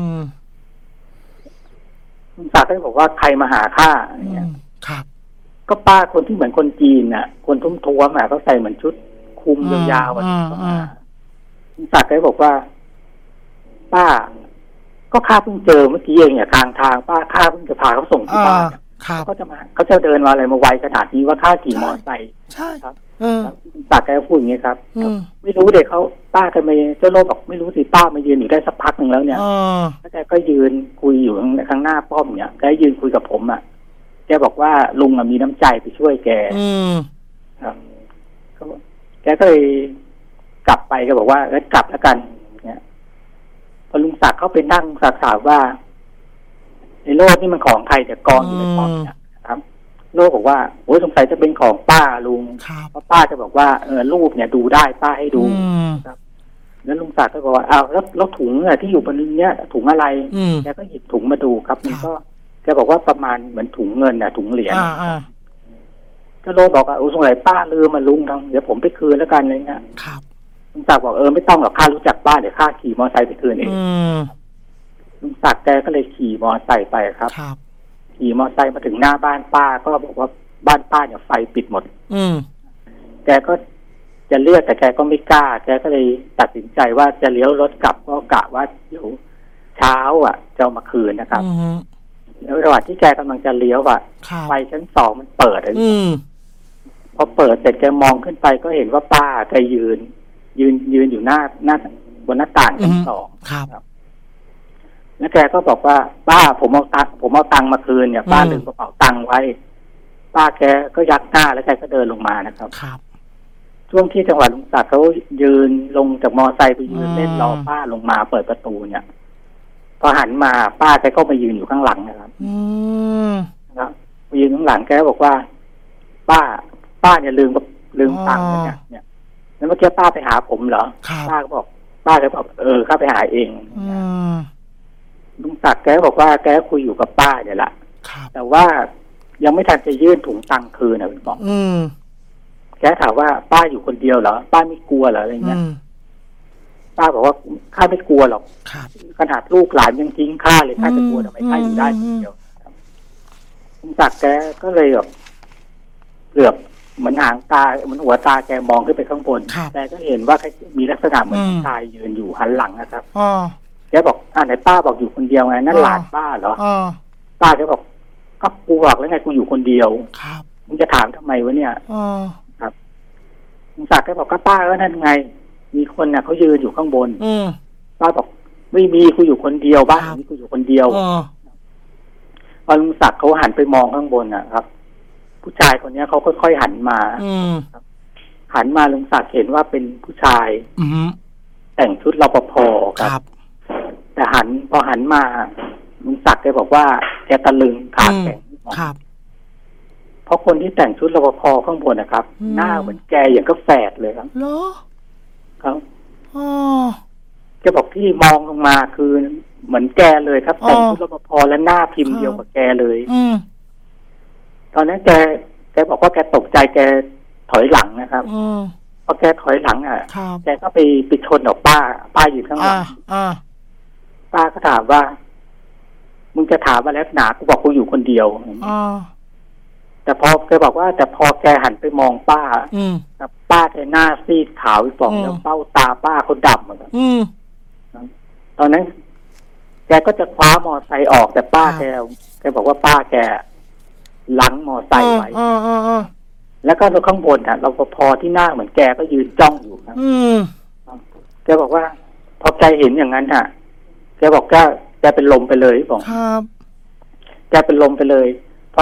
ลุงศักดิ์ก็บอกว่าใครมาหาข้าอะไรเงี้ยครับก็ป้าคนที่เหมือนคนจีนน่ะคนทุ่มท้วมอ่ะเขาใส่เหมือนชุดคลุมยาวๆอ่ะลุงศักดิ์ก็บอกว่าป้าก็ข้าเพิ่งเจอเมื่อกี้เองเนี่ยทางทางป้าข้าเพิ่งจะพาเขาส่งที่บ้านเขาจะมาเขาจะเดินมาอะไรมาไวขนาดนี้ว่าข้าขี่มอเตอร์ไซค์ใช่ครับศักดิ์แกพูดอย่างนี้ครับไม่รู้เด็กเขาป้าแกไม่เจ้าโลกบอกไม่รู้สิป้ามายืนอยู่ได้สักพักหนึ่งแล้วเนี่ยแล้วแกก็ยืนคุยอยู่ข้างหน้าป้อมเนี่ยแกยืนคุยกับผมอ่ะแกบอกว่าลุงมีน้ำใจไปช่วยแกครับแกก็เลยกลับไปแกบอกว่าเออกลับแล้วกันเนี่ยพอลุงศักดิ์เขาไปนั่งสักถามว่าในโลกนี่มันของใครแต่กองอยู่ในป้อมเนี่ยครับโลกบอกว่าโอ้ยสงสัยจะเป็นของป้าลุงเพราะป้าจะบอกว่าเออรูปเนี่ยดูได้ป้าให้ดูครับแล้วลุงศักดิ์ก็บอกว่าอ้าวแล้วแล้วถุงเนี่ยที่อยู่บนนี้เนี่ยถุงอะไรแกก็หยิบถุงมาดูครับมันก็แกบอกว่าประมาณเหมือนถุงเงินน่ะถุงเหรียญก็โลบอกว่าโอ้สงสัยป้าลืมมาลุงทำเดี๋ยวผมไปคืนแล้วกันอะไรเงี้ยลุงศักดิ์บอกเออไม่ต้องหรอกข้ารู้จักป้าเดี๋ยวข้าขี่มอเตอร์ไซค์ไปคืนเองลุงศักดิ์แกก็เลยขี่มอเตอร์ไซค์ไปครับขี่มอเตอร์ไซค์มาถึงหน้าบ้านป้าก็บอกว่าบ้านป้าเนี่ยไฟปิดหมดแกก็จะเลือกแต่แกก็ไม่กล้าแกก็เลยตัดสินใจว่าจะเลี้ยวรถกลับก็กะว่าเดี๋ยวเช้าอ่ะจะมาคืนนะครับแล้วระหว่างที่แกกำลังจะเลี้ยวอ่ะไฟชั้นสองมันเปิดเลยพอเปิดเสร็จแกมองขึ้นไปก็เห็นว่าป้าแกยืนยืนยืนอยู่หน้าหน้าบนหน้าต่างชั้นสองครับแล้วแกก็บอกว่าป้าผมเอาตังผมเอาตังมาคืนเนี่ยป้าลืมกระเป๋าตังไว้ป้าแกก็ยักหน้าแล้วแกก็เดินลงมานะครับครับช่วงที่จังหวัดลุงศักดิ์เขายืนลงจากมอไซค์ไปยืนเล่นรอป้าลงมาเปิดประตูเนี่ยพอหันมาป้าแกก็มายืนอยู่ข้างหลังนะครับนะมายืนข้างหลังแกบอกว่าป้าป้าเนี่ยลืมลืมตังค์เนี่ยเนี่ยแล้วเมื่อกี้ป้าไปหาผมเหรอป้าก็บอกป้าแกบอกเออข้าไปหาเองลุงศักดิ์แกบอกว่าแกคุยอยู่กับป้าเนี่ยแหละแต่ว่ายังไม่ทันจะยื่นถุงตังค์คืนนะคุณบอกแกถามว่าป้าอยู่คนเดียวเหรอป้าไม่กลัวเหรออะไรเงี้ยป้าบอกว่าข้าไม่กลัวหรอกขนาดลูกหลานยังทิ้งข้าเลยข้าจะกลัวทำไมข้าอยู่ได้คนเดียวลุงศักดิ์แกก็เลยแบบเหลือบเหมือนหางตาเหมือนหัวตาแกมองขึ้นไปข้างบนแต่ก็เห็นว่ามีลักษณะเหมือนชายยืนอยู่หันหลังนะครับแกบอกอ่าไหนป้าบอกอยู่คนเดียวไงนั่นหลานป้าเหรอป้าแกบอกก็กูบอกแล้วไงกูอยู่คนเดียวครับมึงจะถามทำไมวะเนี่ยครับลุงศักดิ์แกบอกก็ป้าก็นั่นไงมีคนน่ะเขายืนอยู่ข้างบนป้าบอกไม่มีกูอยู่คนเดียวบ้านนี้กูอยู่คนเดียวพอลุงศักดิ์เขาหันไปมองข้างบนน่ะครับผู้ชายคนนี้เขาค่อยๆหันมาหันมาลุงศักดิ์เห็นว่าเป็นผู้ชายแต่งชุดรปภครับแต่หันพอหันมาลุงศักดิ์แกบอกว่าแกตะลึงขาแข็งครับเพราะคนที่แต่งชุดรปภข้างบนนะครับหน้าเหมือนแกอย่างก็แฝดเลยครับเหรอครับอ๋อแกบอกที่มองลงมาคือเหมือนแกเลยครับแต่งชุดรปภและหน้าพิมพ์เดียวกับแกเลยตอนนั้นแกแกบอกว่าแกตกใจแกถอยหลังนะครับพอแกถอยหลังอ่ะแกก็ไปไปชนออกป้าป้าอยู่ข้างหลังป้าก็ถามว่ามึงจะถามว่าแล้วหนากูบอกกูอยู่คนเดียวแต่พอแกบอกว่าแต่พอแกหันไปมองป้าแต่ป้าแกหน้าซีดขาวอีกฝ่องแล้วเบ้าตาป้าเขาดำเหมือนกันตอนนั้นแกก็จะคว้ามอไซค์ออกแต่ป้าแกแกบอกว่าป้าแกลังมอไซค์ไว้แล้วก็รถข้างบนอ่ะรปภที่หน้าเหมือนแกก็ยืนจ้องอยู่ครับแกบอกว่าพอแกเห็นอย่างนั้นอ่ะแกบอกแกแกเป็นลมไปเลยบอกแกเป็นลมไปเลยพอพ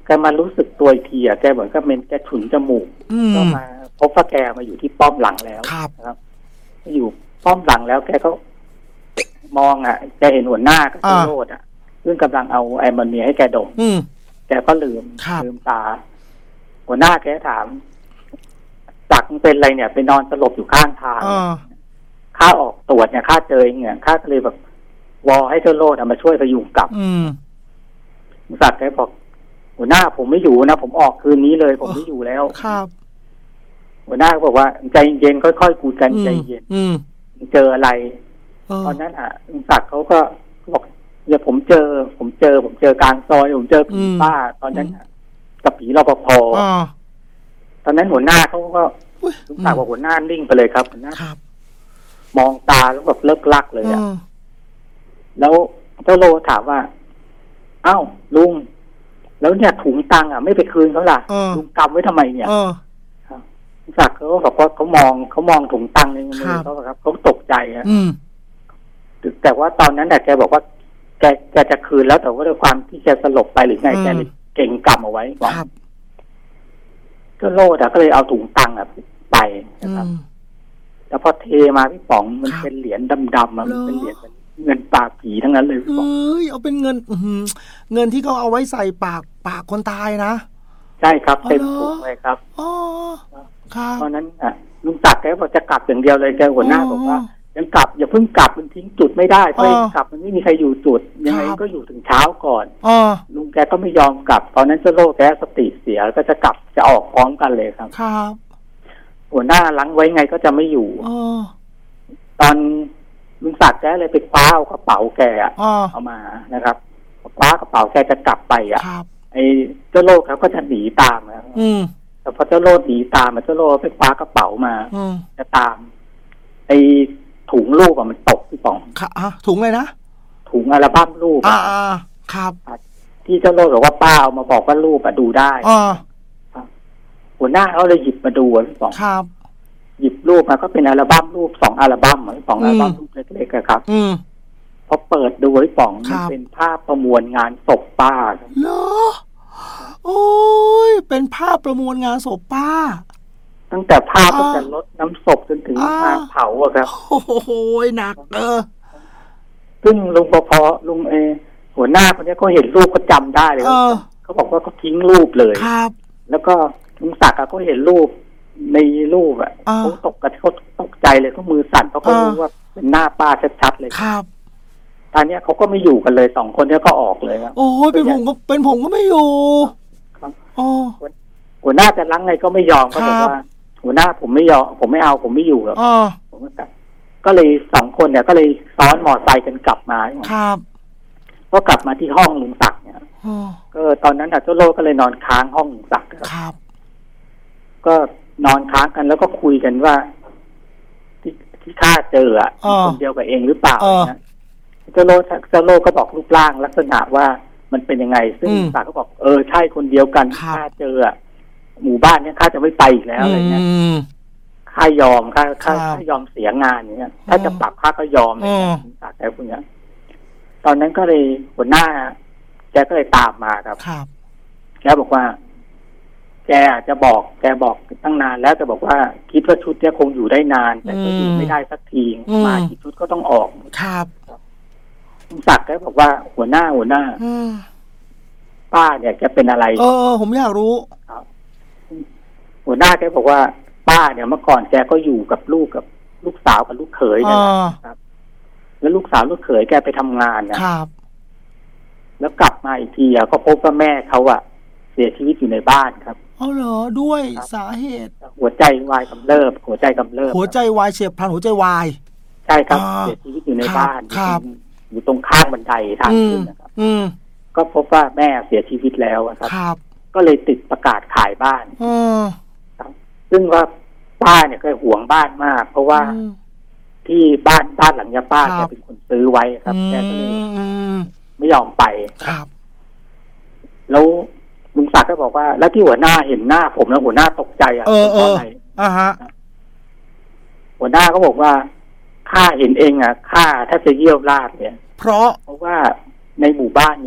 แกมารู้สึกตัวอีกทีอ่ะแกเหมือนกับเป็นแกฉุนจมูกก็มาพบว่าแกมาอยู่ที่ป้อมหลังแล้วนะครับอยู่ป้อมหลังแล้วแกก็มองอ่ะแกเห็นหัวหน้าก็คือโรดอ่ะซึ่งกำลังเอาแอมโมเนียให้แกดมแกก็ลืมลืมตาหัวหน้าแกถามจักรเป็นอะไรเนี่ยไปนอนสลบอยู่ข้างทางข้าออกตรวจเนี่ยข้าเจอเนี่ยข้าก็เลยแบบวอให้เจ้าโรดมาช่วยพยุงกลับจักรแกบอกหัวหน้าผมไม่อยู่นะผมออกคืนนี้เลยผมไม่อยู่แล้วครับหัวหน้าบอกว่าใจเย็นค่อยๆคุยกันใจเย็นเจออะไรตอนนั้นอ่ะลุงศักดิ์เขาก็บอกเดี๋ยวผมเจอผมเจอผมเจอกลางซอยผมเจอผีป้าตอนนั้นกับผีรปภตอนนั้นหัวหน้าเขาก็ลุงศักดิ์บอกหัวหน้านิ่งไปเลยครับหัวหน้ามองตาแล้วแบบเลิกลักเลยอ่ะแล้วเจ้าโลถามว่าอ้าวลุงแล้วเนี่ยถุงตังค์อ่ะไม่ไปคืนเขาล่ะลุงกำไว้ทำไมเนี่ยลุงศักดิ์เขาบอกว่าเขามองเขามองถุงตังค์ในมือเขาครับเขาตกใจอ่ะแต่ว่าตอนนั้นแต่แกบอกว่าแกแกจะคืนแล้วแต่ว่าด้วยความที่แกสลบไปหรือไงแกเลยเก่งกำเอาไว้บอกก็โลดก็เลยเอาถุงตังค์ไปนะครับแต่พอเทมาพี่ป๋องมันเป็นเหรียญดำๆมันเป็นเหรียญเงินปากผีทั้งนั้นเลยเอ้ยเอาเป็นเงินเงินที่เขาเอาไว้ใส่ปากปากคนตายนะใช่ครับเต็มถุงเลยครับอ๋อครับตอนนั้นอ่ะลุงศักดิ์แกบอกจะกลับอย่างเดียวเลยแกหัวหน้าบอกว่ายังกลับอย่าเพิ่งกลับมันทิ้งจุดไม่ได้เพราะกลับมันไม่มีใครอยู่จุดยังไงก็อยู่ถึงเช้าก่อนลุงแกก็ไม่ยอมกลับตอนนั้นเจ้าโลแกสติเสียก็จะกลับจะออกพร้อมกันเลยครับครับหัวหน้าล้างไว้ไงก็จะไม่อยู่ตอนลุงศักดิ์แกเลยไปคว้าเอากระเป๋าแกเอามานะครับคว้ากระเป๋าแกจะกลับไปอ่ะไอ้เจ้าโลดเขาก็จะหนีตามนะแต่พอเจ้าโลดหนีตามเจ้าโลดไปคว้ากระเป๋ามาจะตามไอ้ถุงรูปอะมันตกพี่ป๋องค่ะถุงเลยนะถุงอัลบั้มรูปอ่าครับที่เจ้าโลดบอกว่าป้าเอามาบอกว่ารูปอะดูได้หัวหน้าเขาเลยหยิบมาดูพี่ป๋องครับหยิบรูปมาก็เป็นอัลบั้มรูปสองอัลบั้มเหมือนสองอัลบั้มรูปเล็กๆครับพอเปิดดูไอ้ป๋องมันเป็นภาพประมวลงานศพป้าเหรอโอ้ยเป็นภาพประมวลงานศพป้าตั้งแต่ภาพตั้งแต่รดน้ำศพจนถึงงานเผาอะครับโอ้โหหนักเออซึ่งลุงปภลุงเอหัวหน้าคนนี้เขาเห็นรูปเขาจำได้เลยเขาบอกว่าเขาทิ้งรูปเลยครับแล้วก็ลุงศักดิ์เขาเห็นรูปในรูปอ่ะเขาตกกันเขาตกใจเลยเขามือสั่นเพราะเขารู้ว่าเป็นหน้าป้าชัดๆเลยครับตอนนี้เขาก็ไม่อยู่กันเลยสองคนนี้ก็ออกเลยครับโอ้ยเป็นผมก็เป็นผมก็ไม่อยู่ครับอ๋อหัวหน้าจะล้างไงก็ไม่ยอมเขาบอกว่าหัวหน้าผมไม่ยอมผมไม่เอาผมไม่อยู่หรอกผมก็กลับก็เลยสองคนเนี่ยก็เลยซ้อนมอไซค์กันกลับมาครับก็กลับมาที่ห้องลุงศักดิ์เนี่ยก็ตอนนั้นเจ้าโลก็เลยนอนค้างห้องลุงศักดิ์ครับก็นอนค้างกันแล้วก็คุยกันว่าที่ที่ข้าเจออ่ะคนเดียวกับเองหรือเปล่านะเจ้าโลเจ้าโลก็บอกรูปร่างลักษณะว่ามันเป็นยังไงซึ่งลุงศักดิ์ก็บอกเออใช่คนเดียวกันข้าเจออ่ะหมู่บ้านเนี้ยข้าจะไม่ไปอีกแล้วอะไรเงี้ยข้ายอมข้าข้าข้ายอมเสียงานอย่างเงี้ยถ้าจะปรับข้าก็ยอมเลยจากแต่พวกเนี้ยตอนนั้นก็เลยหัวหน้าแกก็เลยตามมาครับแกบอกว่าแกจะบอกแกบอกตั้งนานแล้วแต่บอกว่าคิดว่าชุดเนี้ยคงอยู่ได้นานแต่ก็อยู่ไม่ได้สักทีมากี่ชุดก็ต้องออกครับลุงศักดิ์แกบอกว่าหัวหน้าหัวหน้าป้าเนี่ยแกเป็นอะไรเออผมอยากรู้หัวหน้าแกบอกว่าป้าเนี่ยเมื่อก่อนแกก็อยู่กับลูกกับลูกสาวกับลูกเขยนะครับแล้วลูกสาวลูกเขยแกไปทำงานนะครับแล้วกลับมาอีกทีอ่ะก็พบว่าแม่เขาอ่ะเสียชีวิตอยู่ในบ้านครับเอาเหรอด้วยสาเหตุหัวใจวายกำเริบหัวใจกำเริบหัวใจวายเฉียบพลันหัวใจวายใช่ครับเสียชีวิตอยู่ในบ้านอยู่ตรงข้างบันไดทางขึ้นนะครับก็พบว่าแม่เสียชีวิตแล้วครับก็เลยติดประกาศขายบ้านซึ่งว่าป้าเนี่ยก็หวงบ้านมากเพราะว่าที่บ้านบ้านหลังนี้ป้าแกเป็นคนซื้อไว้ครับแกก็เลยไม่ยอมไปครับแล้วลุงศักดิ์ก็บอกว่าแล้วที่หัวหน้าเห็นหน้าผมแล้วหัวหน้าตกใจอ่ะเพราะอะไรอ่าฮะหัวหน้าก็บอกว่าข้าเห็นเองอ่ะข้าถ้าจะเยี่ยวราดเนี่ยเพราะเพราะว่าในหมู่บ้านเนี้ย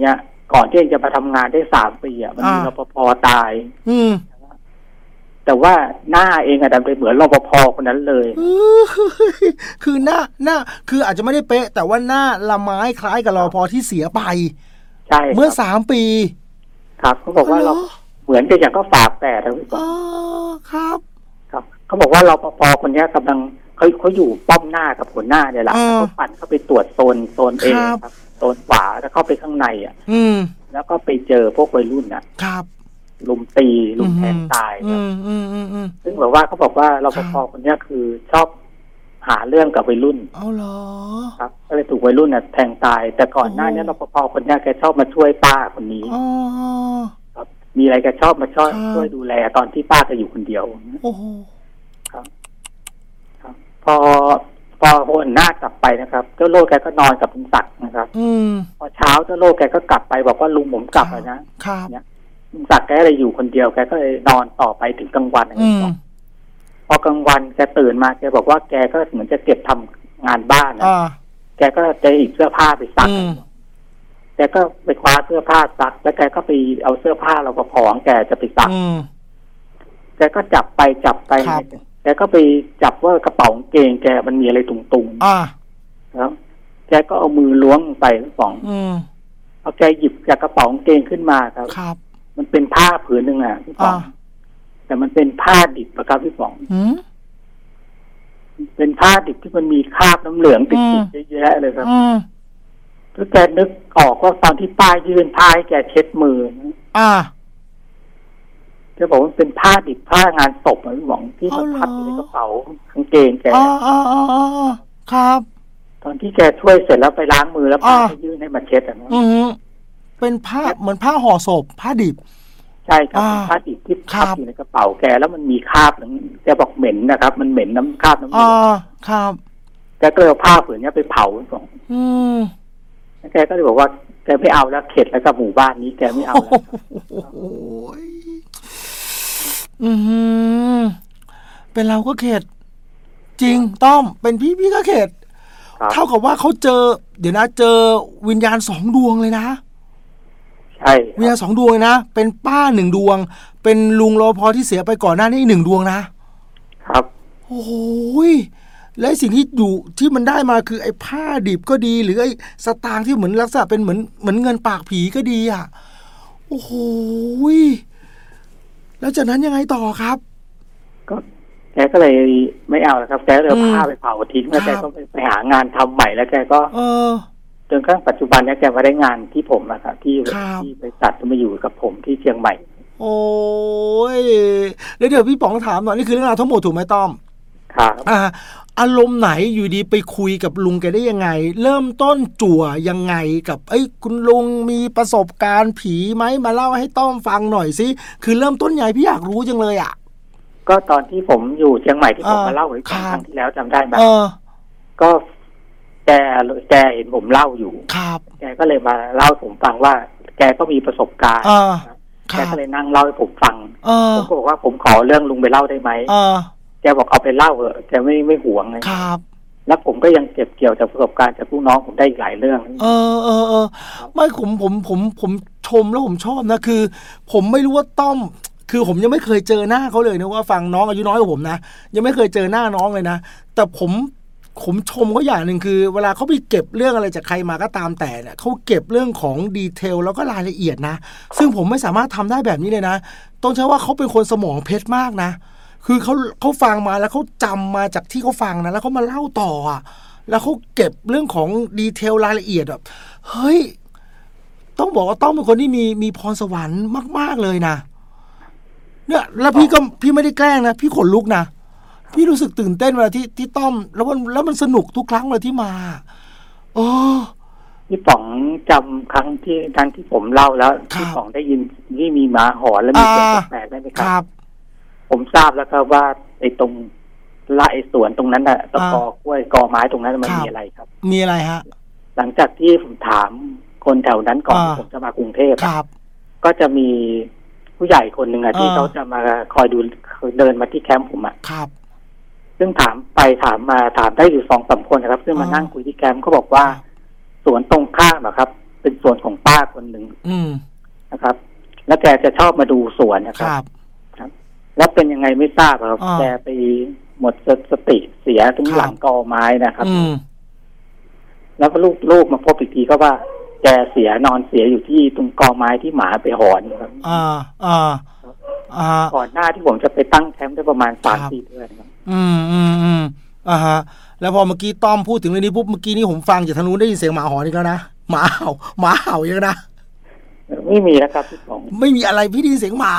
ก่อนที่จะมาทำงานได้สามปีอ่ะมันมีรปภตายอืมแต่ว่าหน้าเองอะดันไปเหมือนรปภคนนั้นเลยคือหน้าหน้าคืออาจจะไม่ได้เป๊ะแต่ว่าหน้าละไม้คล้ายกับรปภที่เสียไปใช่เมื่อสามปีครับเขาบอกว่าเราเหมือนกับอย่างก็ฝาแฝดนะพี่อ๋อครับครับเขาบอกว่ารปภคนนี้กำลังเขาเขาอยู่ป้อมหน้ากับหัวหน้าเนี่ยแหละเขาปั่นเข้าไปตรวจโซนโซนเอครับโซนขวาแล้วเข้าไปข้างในอ่ะอืมแล้วก็ไปเจอพวกวัยรุ่นอ่ะครับลุมตีลุมแทงตายครับซึ่งแบบว่าเขาบอกว่ารปภคนนี้คือชอบหาเรื่องกับวัยรุ่นเอาเหรอครับก็เลยถูกวัยรุ่นน่ะแทงตายแต่ก่อนหน้านี้รปภคนนี้แกชอบมาช่วยป้าคนนี้ครับมีอะไรแกชอบมาช่วยช่วยดูแลตอนที่ป้าจะอยู่คนเดียวโอ้โหครับครับพอพอหัวหน้ากลับไปนะครับเจ้าโลดแกก็นอนกับลุงศักดิ์นะครับพอเช้าเจ้าโลดแกก็กลับไปบอกว่าลุงผมกลับแล้วนะครับเนี่ยลุงศักดิ์แกเลยอยู่คนเดียวแกก็เลยนอนต่อไปถึงกลางวันนะครับพอกลางวันแกตื่นมาแกบอกว่าแกก็เหมือนจะเก็บทำงานบ้านนะแกก็จะหยิบเสื้อผ้าไปซักแกก็ไปคว้าเสื้อผ้าซักแล้วแกก็ไปเอาเสื้อผ้าเราก็ของแกจะไปซักแกก็จับไปจับไปแกก็ไปจับว่ากระเป๋ากางเกงแกมันมีอะไรตุงๆแล้วแกก็เอามือล้วงไปสองเอาแกหยิบจากกระเป๋ากางเกงขึ้นมาครับมันเป็นผ้าผืนหนึ่งอ่ะพี่ป๋องแต่มันเป็นผ้าดิบนะครับพี่ป๋องเป็นผ้าดิบที่มันมีคราบน้ำเหลืองติดๆเยอะแยะเลยครับแล้วแกนึกออกว่าตอนที่ป้ายื่นผ้าให้แกเช็ดมืออ่าแกบอกว่าเป็นผ้าดิบผ้างานศพนะพี่ป๋องที่มันพับอยู่ในกระเป๋ากางเกงแกอ๋ออ๋ออ๋อครับตอนที่แกช่วยเสร็จแล้วไปล้างมือแล้วป้าให้ยื่นให้มาเช็ดอ่ะอือเป็นผ้าเหมือนผ้าห่อศพผ้าดิบใช่ครับผ้าดิบที่พับอยู่ในกระเป๋าแกแล้วมันมีคราบนึงแกบอกเหม็นนะครับมันเหม็นน้ำคราบน้ำมันครับแกก็เลยเอาผ้าผืนนี้ไปเผาสองอืมแกก็เลยบอกว่าแกไม่เอาแล้วเข็ดแล้วกับหมู่บ้านนี้แกไม่เอาแล้วโอ้ยอืมเป็นเราก็เข็ดจริงต้อมเป็นพี่พี่ก็เข็ดเท่ากับว่าเขาเจอเดี๋ยวนะเจอวิญญาณสองดวงเลยนะใช่วิญญาณสองดวงนะเป็นป้าหนึ่งดวงเป็นลุงรปภที่เสียไปก่อนหน้านี้หนึ่งดวงนะครับโอ้ยและสิ่งที่อยู่ที่มันได้มาคือไอ้ผ้าดิบก็ดีหรือไอ้สตางค์ที่เหมือนลักษณะเป็นเหมือนเหมือนเงินปากผีก็ดีอ่ะโอ้โหแล้วจากนั้นยังไงต่อครับก็แกก็เลยไม่เอาแล้วครับแกเลยเอาผ้าไปเผาทิ้งแล้วแกก็ไปหางานทำใหม่แล้วแกก็เออจนกระทั่งปัจจุบันนี้แกมาได้งานที่ผมนะครับที่ที่ไปจัดมาอยู่กับผมที่เชียงใหม่โอ้ยแล้วเดี๋ยวพี่ป๋องถามหน่อยนี่คือเรื่องราวทั้งหมดถูกไหมต้อมครับอ่าอารมณ์ไหนอยู่ดีไปคุยกับลุงแกได้ยังไงเริ่มต้นจั่วยังไงกับไอ้คุณลุงมีประสบการณ์ผีไหมมาเล่าให้ต้อมฟังหน่อยสิคือเริ่มต้นใหญ่พี่อยากรู้จังเลยอ่ะก็ตอนที่ผมอยู่เชียงใหม่ที่ผมมาเล่าให้ฟังครั้งที่แล้วจำได้ไหมก็แกแกเห็นผมเล่าอยู่ครับแกก็เลยมาเล่าผมฟังว่าแกก็มีประสบการณ์แกก็เลยนั่งเล่าให้ผมฟังผมก็บอกว่าผมขอเรื่องลุงไปเล่าได้ไหมแกบอกเอาไปเล่าเถอะแกไม่ไม่หวงเลยครับแล้วผมก็ยังเก็บเกี่ยวจากประสบการณ์จากลูกน้องผมได้อีกหลายเรื่องเออเออเออไม่ผมผมผมผมชมแล้วผมชอบนะคือผมไม่รู้ว่าต้อมคือผมยังไม่เคยเจอหน้าเขาเลยนะว่าฟังน้องอายุน้อยกว่าผมนะยังไม่เคยเจอหน้าน้องเลยนะแต่ผมผมชมเขาอย่างหนึ่งคือเวลาเขาไปเก็บเรื่องอะไรจากใครมาก็ตามแต่เนี่ยเขาเก็บเรื่องของดีเทลแล้วก็รายละเอียดนะซึ่งผมไม่สามารถทำได้แบบนี้เลยนะต้องใช้ว่าเขาเป็นคนสมองเพชรมากนะคือเขาเขาฟังมาแล้วเขาจำมาจากที่เขาฟังนะแล้วเขามาเล่าต่ออ่ะแล้วเขาเก็บเรื่องของดีเทลรายละเอียดแบบเฮ้ยต้องบอกว่าต้องเป็นคนที่มีมีพรสวรรค์มากๆเลยนะเนี่ยแล้วพี่ก็พี่ไม่ได้แกล้งนะพี่ขนลุกนะพี่รู้สึกตื่นเต้นเวลาที่ที่ต้อมแล้วมันแล้วมันสนุกทุกครั้งเลยที่มาโอ้พี่ป๋องจำครั้งที่ครั้งที่ผมเล่าแล้วพี่ป๋องได้ยินที่มีหมาหอนแล้วมีเสียงแปลกๆได้ไหมครับผมทราบแล้วครับว่าไอ้ตรงไร่สวนตรงนั้นน่ะตะกอกล้วยกอไม้ตรงนั้นมันมีอะไรครับมีอะไรฮะหลังจากที่ผมถามคนแถวนั้นก่อนผมจะมากรุงเทพก็จะมีผู้ใหญ่คนหนึ่งอ่ะที่เขาจะมาคอยดูเดินมาที่แคมป์ผมอ่ะครับซึ่งถามไปถามมาถามได้อยู่สองสามคนนะครับซึ่งมานั่งคุยที่แคมป์เขาบอกว่าสวนตรงข้ามอะครับเป็นสวนของป้าคนหนึ่งนะครับแล้วแกจะชอบมาดูสวนนะครับครับแล้วเป็นยังไงไม่ทราบครับแกไปหมดสติเสียถึงหลังกอไม้นะครับแล้วก็ลูกลูกมาพบอีกทีก็ว่าแกเสียนอนเสียอยู่ที่ตรงกอไม้ที่หมาไปหอนครับอ่าอ่าอ่าก่อนหน้าที่ผมจะไปตั้งแคมป์ได้ประมาณสามสี่เดือนครับอืมอืมอืมอ่าฮะแล้วพอเมื่อกี้ต้อมพูดถึงเรื่องนี้ปุ๊บเมื่อกี้นี้ผมฟังจากทางนู้นได้ยินเสียงหมาหอนอีกแล้วนะหมาเห่าหมาเห่าอย่างนะไม่มีนะครับพี่ป๋องไม่มีอะไรพี่ได้ยินเสียงหมา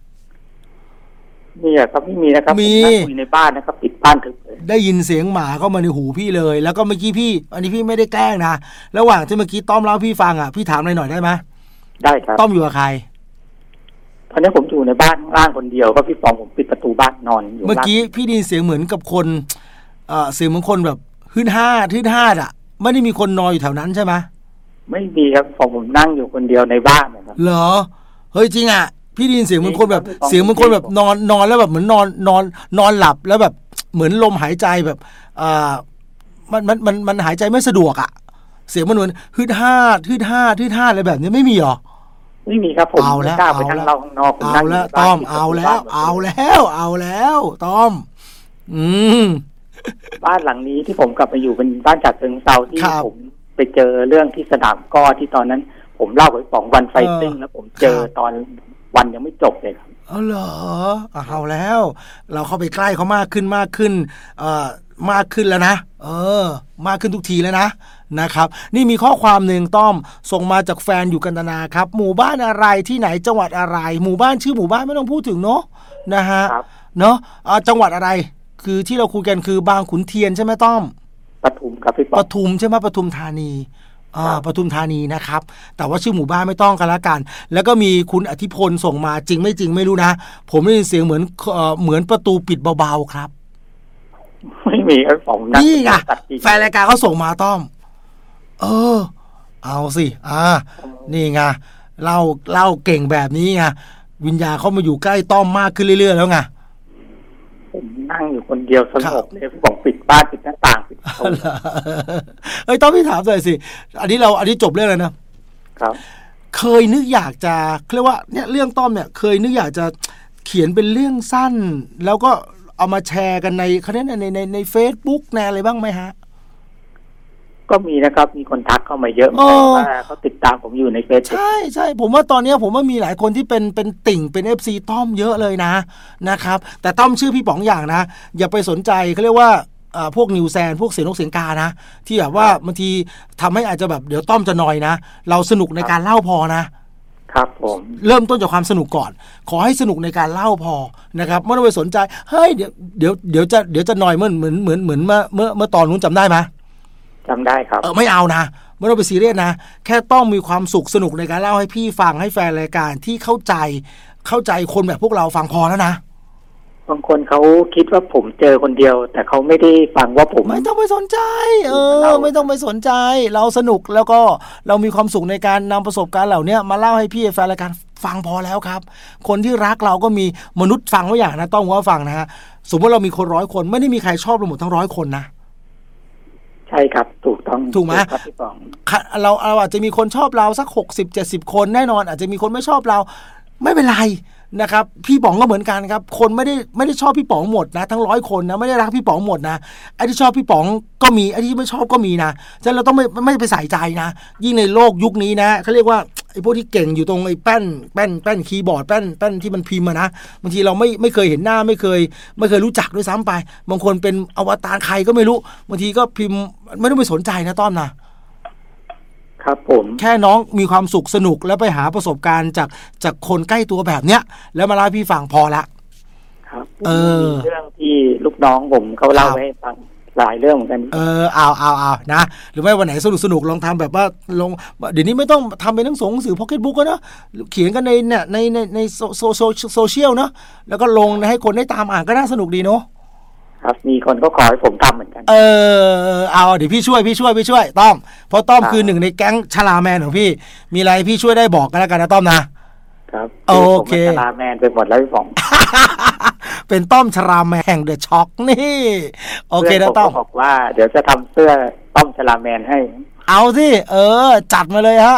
มีอะครับไม่มีนะครับมีคุยในบ้านนะครับปิดบ้านถึงได้ยินเสียงหมาเข้ามาในหูพี่เลยแล้วก็เมื่อกี้พี่อันนี้พี่ไม่ได้แกล้งนะระหว่างที่เมื่อกี้ต้อมเล่าพี่ฟังอ่ะพี่ถามอะไรหน่อยได้ไหมได้ครับต้อมอยู่กับใครตอนนี้ผมอยู่ในบ้านล่างคนเดียวก็พี่ป๋องผมปิดประตูบ้านนอนอยู่เมื่อกี้พี่ได้ยินเสียงเหมือนกับคนเอ่อเสียงเหมือนคนแบบฮึ่นห้าฮึ่นห้าอ่ะไม่ได้มีคนนอนอยู่แถวนั้นใช่ไหมไม่มีครับผมผมนั่งอยู่คนเดียวในบ้านนะครับเหรอเฮ้ยจริงอ่ะพี่ได้ยินเสียงเหมือนคนแบบเสียงเหมือนคนแบบนอนนอนแล้วแบบเหมือนนอนนอนนอนหลับแล้วแบบเหมือนลมหายใจแบบอ่ามันมันมันมันหายใจไม่สะดวกอ่ะเสียงมันเหมือนฮึดห้าฮึดห้าฮึดห้าอะไรแบบนี้ไม่มีหรอไม่มีครับผมเอาแล้วเอาแล้วเอาแล้วต้อมเอาแล้วเอาแล้วเอาแล้วต้อมอืมบ้านหลังนี้ที่ผมกลับไปอยู่เป็นบ้านจากเชิงเซาที่ผมไปเจอเรื่องที่สนามก้อที่ตอนนั้นผมเล่าไปสองวันไฟติ้งแล้วผมเจอตอนวันยังไม่จบเลยครับอ๋อเหรอเอาแล้วเราเข้าไปใกล้เขามากขึ้นมากขึ้นเอ่อมากขึ้นแล้วนะเออมากขึ้นทุกทีแล้วนะนะครับนี่มีข้อความหนึ่งต้อมส่งมาจากแฟนอยู่กันตนาครับหมู่บ้านอะไรที่ไหนจังหวัดอะไรหมู่บ้านชื่อหมู่บ้านไม่ต้องพูดถึงเนาะนะฮะเนาะอ่าจังหวัดอะไรคือที่เราคุยกันคือบางขุนเทียนใช่ไหมต้อมปทุมครับพี่ปทุมใช่ไหมปทุมธานีอ่าปทุมธานีนะครับแต่ว่าชื่อหมู่บ้านไม่ต้องกันละกันแล้วก็มีคุณอธิพลส่งมาจริงไม่จริงไม่รู้นะผมได้ยินเสียงเหมือนเอ่อเหมือนประตูปิดเบาๆครับไม่มีครับผมนี่ไงแฟนรายการเขาส่งมาต้อมเออเอาสิอ่านี่ไงเล่าเล่าเก่งแบบนี้ไงวิญญาณเข้ามาอยู่ใกล้ต้อมมากขึ้นเรื่อยๆแล้วไงผมนั่งอยู่คนเดียวสงบเลยผมบอกปิดบ้านปิดหน้าต่างปิดประตูเอ้ยต้องพี่ถามหน่อยสิอันนี้เราอันนี้จบเรื่องแล้วนะครับเคยนึกอยากจะเรียกว่าเนี่ยเรื่องต้อมเนี่ยเคยนึกอยากจะเขียนเป็นเรื่องสั้นแล้วก็เอามาแชร์กันในเขาเรียกในในใน Facebook ในอะไรบ้างไหมฮะก็มีนะครับมีคนทักเข้ามาเยอะว่าเขาติดตามผมอยู่ในเฟซใช่ใช่ผมว่าตอนนี้ผมว่ามีหลายคนที่เป็นเป็นติ่งเป็น เอฟ ซี ต้อมเยอะเลยนะนะครับแต่ต้อมชื่อพี่ป๋องอย่างนะอย่าไปสนใจเขาเรียกว่าพวกนิวแซนพวกเสียงนกเสียงกานะที่แบบว่าบางทีทำให้อาจจะแบบเดี๋ยวต้อมจะนอยนะเราสนุกในการเล่าพอนะครับผมเริ่มต้นจากความสนุกก่อนขอให้สนุกในการเล่าพอนะครับไม่ต้องไปสนใจเฮ้ยเดี๋ยวเดี๋ยวเดี๋ยวจะเดี๋ยวจะนอยเหมือนเหมือนเหมือนเหมือนเมื่อเมื่อเมื่อตอนนู้นจำได้ไหมจำได้ครับเออไม่เอานะไม่ต้องไปซีเรียสนะแค่ต้องมีความสุขสนุกในการเล่าให้พี่ฟังให้แฟนรายการที่เข้าใจเข้าใจคนแบบพวกเราฟังพอแล้วนะบางคนเขาคิดว่าผมเจอคนเดียวแต่เขาไม่ได้ฟังว่าผมไม่ต้องไปสนใจเออไม่ต้องไปสนใจเราสนุกแล้วก็เรามีความสุขในการนำประสบการณ์เหล่านี้มาเล่าให้พี่แฟนรายการฟังพอแล้วครับคนที่รักเราก็มีมนุษย์ฟังไว้อย่างนะต้องว่าฟังนะฮะสมมติเรามีคนร้อยคนไม่ได้มีใครชอบเราหมดทั้งร้อยคนนะใช่ครับถูกต้องถูกไหมเราเราอาจจะมีคนชอบเราสักหกสิบเจ็ดสิบคนแน่นอนอาจจะมีคนไม่ชอบเราไม่เป็นไรนะครับพี่ป๋องก็เหมือนกันครับคนไม่ได้ไม่ได้ชอบพี่ป๋องหมดนะทั้งร้อยคนนะไม่ได้รักพี่ป๋องหมดนะไอ้ที่ชอบพี่ป๋องก็มีไอ้ที่ไม่ชอบก็มีนะฉะนั้นเราต้องไม่ไม่ไปใส่ใจนะยิ่งในโลกยุคนี้นะเขาเรียกว่าไอ้พวกที่เก่งอยู่ตรงไอ้แป้นแป้นแป้นคีย์บอร์ดแป้นแป้นที่มันพิมพ์มานะบางทีเราไม่ไม่เคยเห็นหน้าไม่เคยไม่เคยรู้จักด้วยซ้ำไปบางคนเป็นอวตารใครก็ไม่รู้บางทีก็พิมพ์ไม่ต้องไปสนใจนะต้อมนะครับผมแค่น้องมีความสุขสนุกแล้วไปหาประสบการณ์จากจากคนใกล้ตัวแบบเนี้ยแล้วมาเล่าให้พี่ฟังพอละครับเออเรื่องที่ลูกน้องผมเขาเล่าให้ฟังหลายเรื่องเหมือนกันเออเอาเอาเอานะหรือไม่วันไหนสนุกสนุกลองทำแบบว่าลงเดี๋ยวนี้ไม่ต้องทำเป็นหนังสือหนังสือพ็อกเก็ตบุ๊กก็เนาะเขียนกันในเนี่ยในในในโซโซโซเชียลเนาะแล้วก็ลงให้คนได้ตามอ่านก็น่าสนุกดีเนาะครับมีคนก็ขอให้ผมทำเหมือนกันเออเอาเดี๋ยวพี่ช่วยพี่ช่วยพี่ช่วยต้อมเพราะต้อมคือหนึ่งในแก๊งชลาแมนของพี่มีอะไรพี่ช่วยได้บอกกันแล้วกันนะต้อมนะครับโอเคชลาแมนไปหมดแล้วพี่ป๋องเป็นต้อมชลาแมนแห่งเดอะช็อคนี่โอเคนะต้อมบอกว่าเดี๋ยวจะทำเสื้อต้อมชลาแมนให้เอาสิเออจัดมาเลยฮะ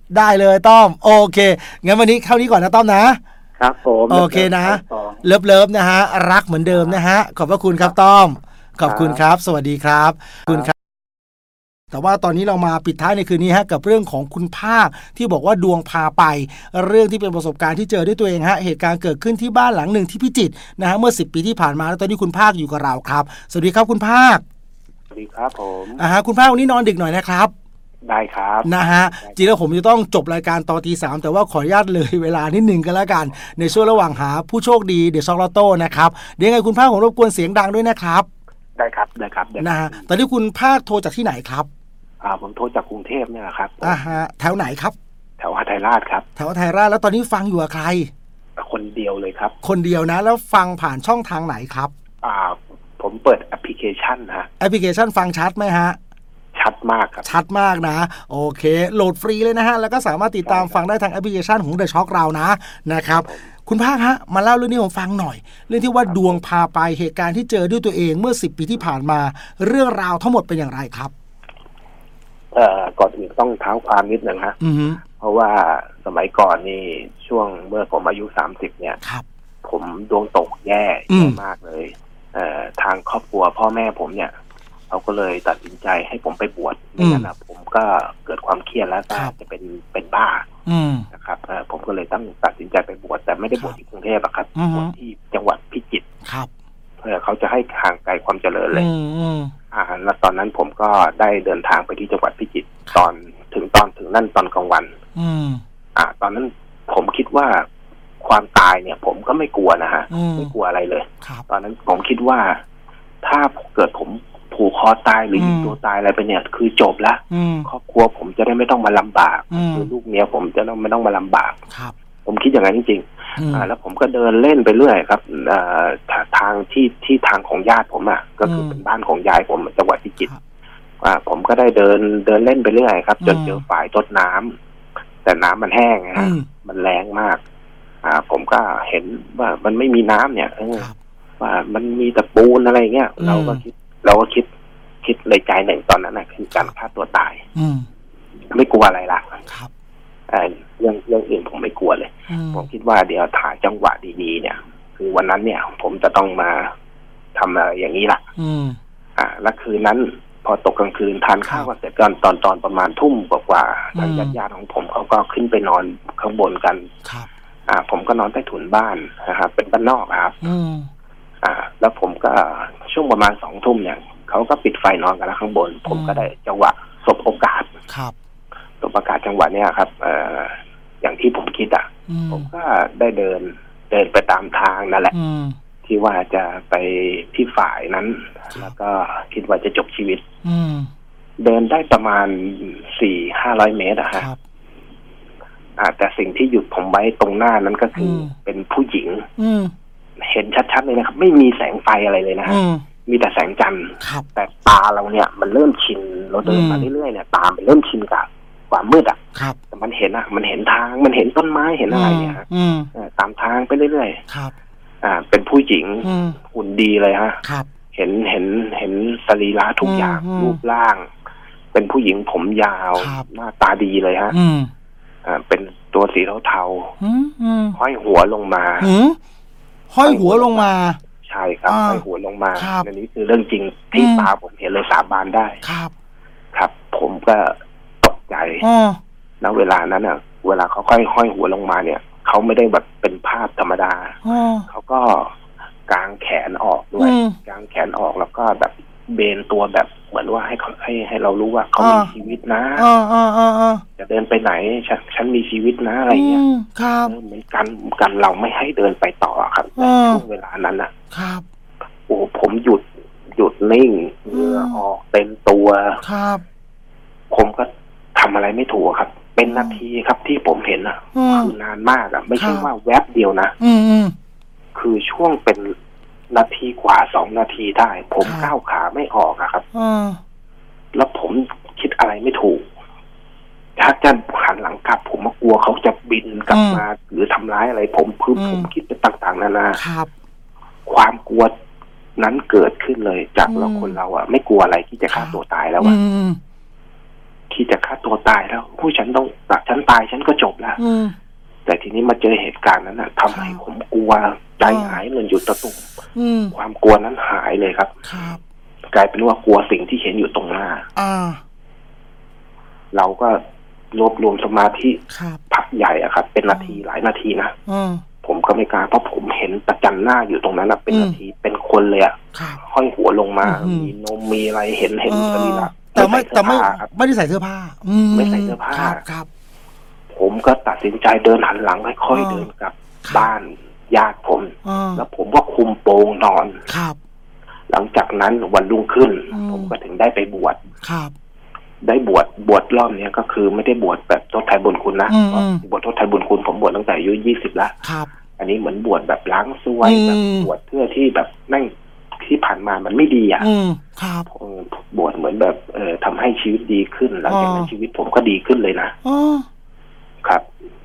ได้เลยต้อมโอเคงั้นวันนี้เท่านี้ก่อนนะต้อมนะครับผมโอเคนะเลิฟเลิฟนะฮะรักเหมือนเดิมนะฮะขอบพระคุณครับต้อมขอบคุณครับสวัสดีครับคุณครับแต่ว่าตอนนี้เรามาปิดท้ายในคืนนี้ฮะกับเรื่องของคุณภาคที่บอกว่าดวงพาไปเรื่องที่เป็นประสบการณ์ที่เจอด้วยตัวเองฮะเหตุการณ์เกิดขึ้นที่บ้านหลังหนึ่งที่พิจิตรนะฮะเมื่อสิบปีที่ผ่านมาแล้วตอนนี้คุณภาคอยู่กับเราครับสวัสดีครับคุณภาคสวัสดีครับผมอ่าฮะคุณภาควันนี้นอนดึกหน่อยนะครับได้ครับนะฮะจริงแล้วผมจะต้องจบรายการตอนตีสามแต่ว่าขออนุญาตเลยเวลานิดนึงกันแล้วกันในช่วงระหว่างหาผู้โชคดีเดี๋ยวช็อกโกแลตโต้นะครับเดี๋ยวไงคุณภาคผมรบกวนเสียงดังด้วยนะครับได้ครับได้ครับนะฮะตอนนี้คุณภาคโทรจากที่ไหนครับอ่าผมโทรจากกรุงเทพเนี่ยครับอ่าฮะแถวไหนครับแถวหาไทยราชครับแถวไทยราชแล้วตอนนี้ฟังอยู่กับใครคนเดียวเลยครับคนเดียวนะแล้วฟังผ่านช่องทางไหนครับอ่าผมเปิดแอปพลิเคชันฮะแอปพลิเคชันฟังชัดไหมฮะชัดมากครับชัดมากนะโอเคโหลดฟรีเลยนะฮะแล้วก็สามารถติดตามฟังได้ทางแอปพลิเคชันของ The Shock เรานะนะครับคุณภาคฮะมาเล่าเรื่องนี้ผมฟังหน่อยเรื่องที่ว่าดวงพาไปเหตุการณ์ที่เจอด้วยตัวเองเมื่อสิบปีที่ผ่านมาเรื่องราวทั้งหมดเป็นอย่างไรครับเอ่อก่อนอื่นต้องเท้าความนิดนึงฮะเพราะว่าสมัยก่อนนี่ช่วงเมื่อผมอายุสามสิบเนี่ยผมดวงตกแย่แย่มากเลยเอ่อทางครอบครัวพ่อแม่ผมเนี่ยเขาก็เลยตัดสินใจให้ผมไปบวชไม่งั้นนะผมก็เกิดความเครียดแล้วก็จะเป็นเป็นบ้านะครับเอ่อผมก็เลยต้องตัดสินใจไปบวชแต่ไม่ได้บวชที่กรุงเทพครับบวชที่จังหวัดพิจิตรเพื่อเขาจะให้ห่างไกลความเจริญเลยอ่าแล้วตอนนั้นผมก็ได้เดินทางไปที่จังหวัดพิจิตรตอนถึงตอนถึงนั่นตอนกลางวันอ่าตอนนั้นผมคิดว่าความตายเนี่ยผมก็ไม่กลัวนะฮะไม่กลัวอะไรเลยตอนนั้นผมคิดว่าถ้าเกิดผมผูกคอตายหรือยิงตัวตายอะไรไปเนี่ยคือจบละครอบครัวผมจะได้ไม่ต้องมาลำบากคือลูกเมียผมจะต้องไม่ต้องมาลำบากผมคิดอย่างนั้นจริงๆอ่าแล้วผมก็เดินเล่นไปเรื่อยครับอ่าทางที่ที่ทางของญาติผมอ่ะก็คือเป็นบ้านของยายผมจังหวัดพิจิตรอ่าผมก็ได้เดินเดินเล่นไปเรื่อยครับจนเจอฝายต้นน้ำแต่น้ำมันแห้งนะฮะมันแรงมากอ่าผมก็เห็นว่ามันไม่มีน้ำเนี่ยว่ามันมีแต่ปูนอะไรเงี้ยเราก็คิดเราก็คิดคิดในใจหนึ่งตอนนั้นนะคือการฆ่าตัวตายไม่กลัวอะไรละเรื่องเรื่องอื่นผมไม่กลัวเลยผมคิดว่าเดี๋ยวถ่ายจังหวะดีๆเนี่ยคือวันนั้นเนี่ยผมจะต้องมาทำอะไรอย่างนี้ละอ่าแล้วคืนนั้นพอตกกลางคืนทานข้าวก็เสร็จกันตอนตอนประมาณทุ่มกว่าๆทางญาติๆของผมเขาก็ขึ้นไปนอนข้างบนกันอ่าผมก็นอนใต้ถุนบ้านนะครับเป็นบ้านนอกครับอ่าแล้วผมก็ช่วงประมาณสองทุ่มเนี่ยเขาก็ปิดไฟนอนกันแล้วข้างบนผมก็ได้จังหวะสบโอกาสครับสบโอกาสจังหวะเนี้ยครับเอ่ออย่างที่ผมคิดอ่ะผมก็ได้เดินเดินไปตามทางนั่นแหละที่ว่าจะไปที่ฝ่ายนั้นแล้วก็คิดว่าจะจบชีวิตเดินได้ประมาณสี่ห้าร้อยเมตรอะฮะอ่าแต่สิ่งที่หยุดผมไว้ตรงหน้านั้นก็คือเป็นผู้หญิงเห็นชัดๆเลยนะครับไม่มีแสงไฟอะไรเลยนะฮะมีแต่แสงจันทร์แต่ตาเราเนี่ยมันเริ่มชินเราเดินมาเรื่อยๆเนี่ยตามันเริ่มชินกับความมืดอ่ะแต่มันเห็นอ่ะมันเห็นทางมันเห็นต้นไม้เห็นอะไรเนี่ยตามทางไปเรื่อยๆอ่าเป็นผู้หญิงหุ่นดีเลยฮะเห็นเห็นเห็นสรีระทุกอย่างรูปร่างเป็นผู้หญิงผมยาวหน้าตาดีเลยฮะอ่าเป็นตัวสีเทาๆห้อยหัวลงมาห้อยหัวลงมาใช่ครับห้อยหัวลงมาอันนี้คือเรื่องจริงที่ตาผมเห็นเลยสาบานได้ครับครับผมก็ตกใจแล้วเวลานั้นอ่ะเวลาเขาค่อยห้อยหัวลงมาเนี่ยเขาไม่ได้แบบเป็นภาพธรรมดาเขาก็กางแขนออกด้วยกางแขนออกแล้วก็แบบเบนตัวแบบเหมือนว่าให้เขาให้ให้เรารู้ว่าเขามีชีวิตนะจะเดินไปไหนฉันฉันมีชีวิตนะอะไรเงี้ยเหมือนกันกันเราไม่ให้เดินไปต่อครับช่วงเวลานั้นอ่ะครับโอ้ผมหยุดหยุดนิ่งเหงื่อออกเต็มตัวครับผมก็ทำอะไรไม่ถูกครับเป็นนาทีครับที่ผมเห็นอ่ะคือนานมากอ่ะไม่ใช่ว่าแวบเดียวนะคือช่วงเป็นนาทีกว่าสองนาทีได้ผมก้าวขาไม่ออกอะครับแล้วผมคิดอะไรไม่ถูกถ้าจะหันหลังกลับผมกลัวเขาจะบินกลับมาหรือทำร้ายอะไรผมคือผมคิดไปต่างๆนานาความกลัวนั้นเกิดขึ้นเลยจากเราคนเราอะไม่กลัวอะไรที่จะฆ่าตัวตายแล้วอะทที่จะฆ่าตัวตายแล้วผู้ฉันต้องตัดฉันตายฉันก็จบแล้วแต่ทีนี้มาเจอเหตุการณ์นั้นนะทำให้ผมกลัวใจหายมันอยู่ตะตุ่มความกลัวนั้นหายเลยครับกลายเป็นว่ากลัวสิ่งที่เห็นอยู่ตรงหน้าเราก็รวบรวมสมาธิพักใหญ่อะครับเป็นนาทีหลายนาทีนะผมก็ไม่กล้าเพราะผมเห็นประจันหน้าอยู่ตรงนั้นนะเป็นนาทีเป็นคนเลยอะห้อยหัวลงมามีนมมีอะไรเห็นเห็นสรีระแต่ไม่แต่ไม่ไม่ได้ใส่เสื้อผ้าไม่ใส่เสื้อผ้าครับผมก็ตัดสินใจเดินหันหลังค่อยๆเดินกลับบ้านญาติผมแล้วผมก็คุมโปงนอนครับหลังจากนั้นวันรุ่งขึ้นผมก็ถึงได้ไปบวชครับได้บวชบวชรอบนี้ก็คือไม่ได้บวชแบบทดแทนบุญคุณนะบวชทดแทนบุญคุณผมบวชตั้งแต่อายุยี่สิบแล้วครับอันนี้เหมือนบวชแบบล้างซวยแบบบวชเพื่อที่แบบนั่งที่ผ่านมามันไม่ดีอ่ะครับบวชเหมือนแบบเอ่อทำให้ชีวิตดีขึ้นหลังจากนั้นชีวิตผมก็ดีขึ้นเลยนะครับ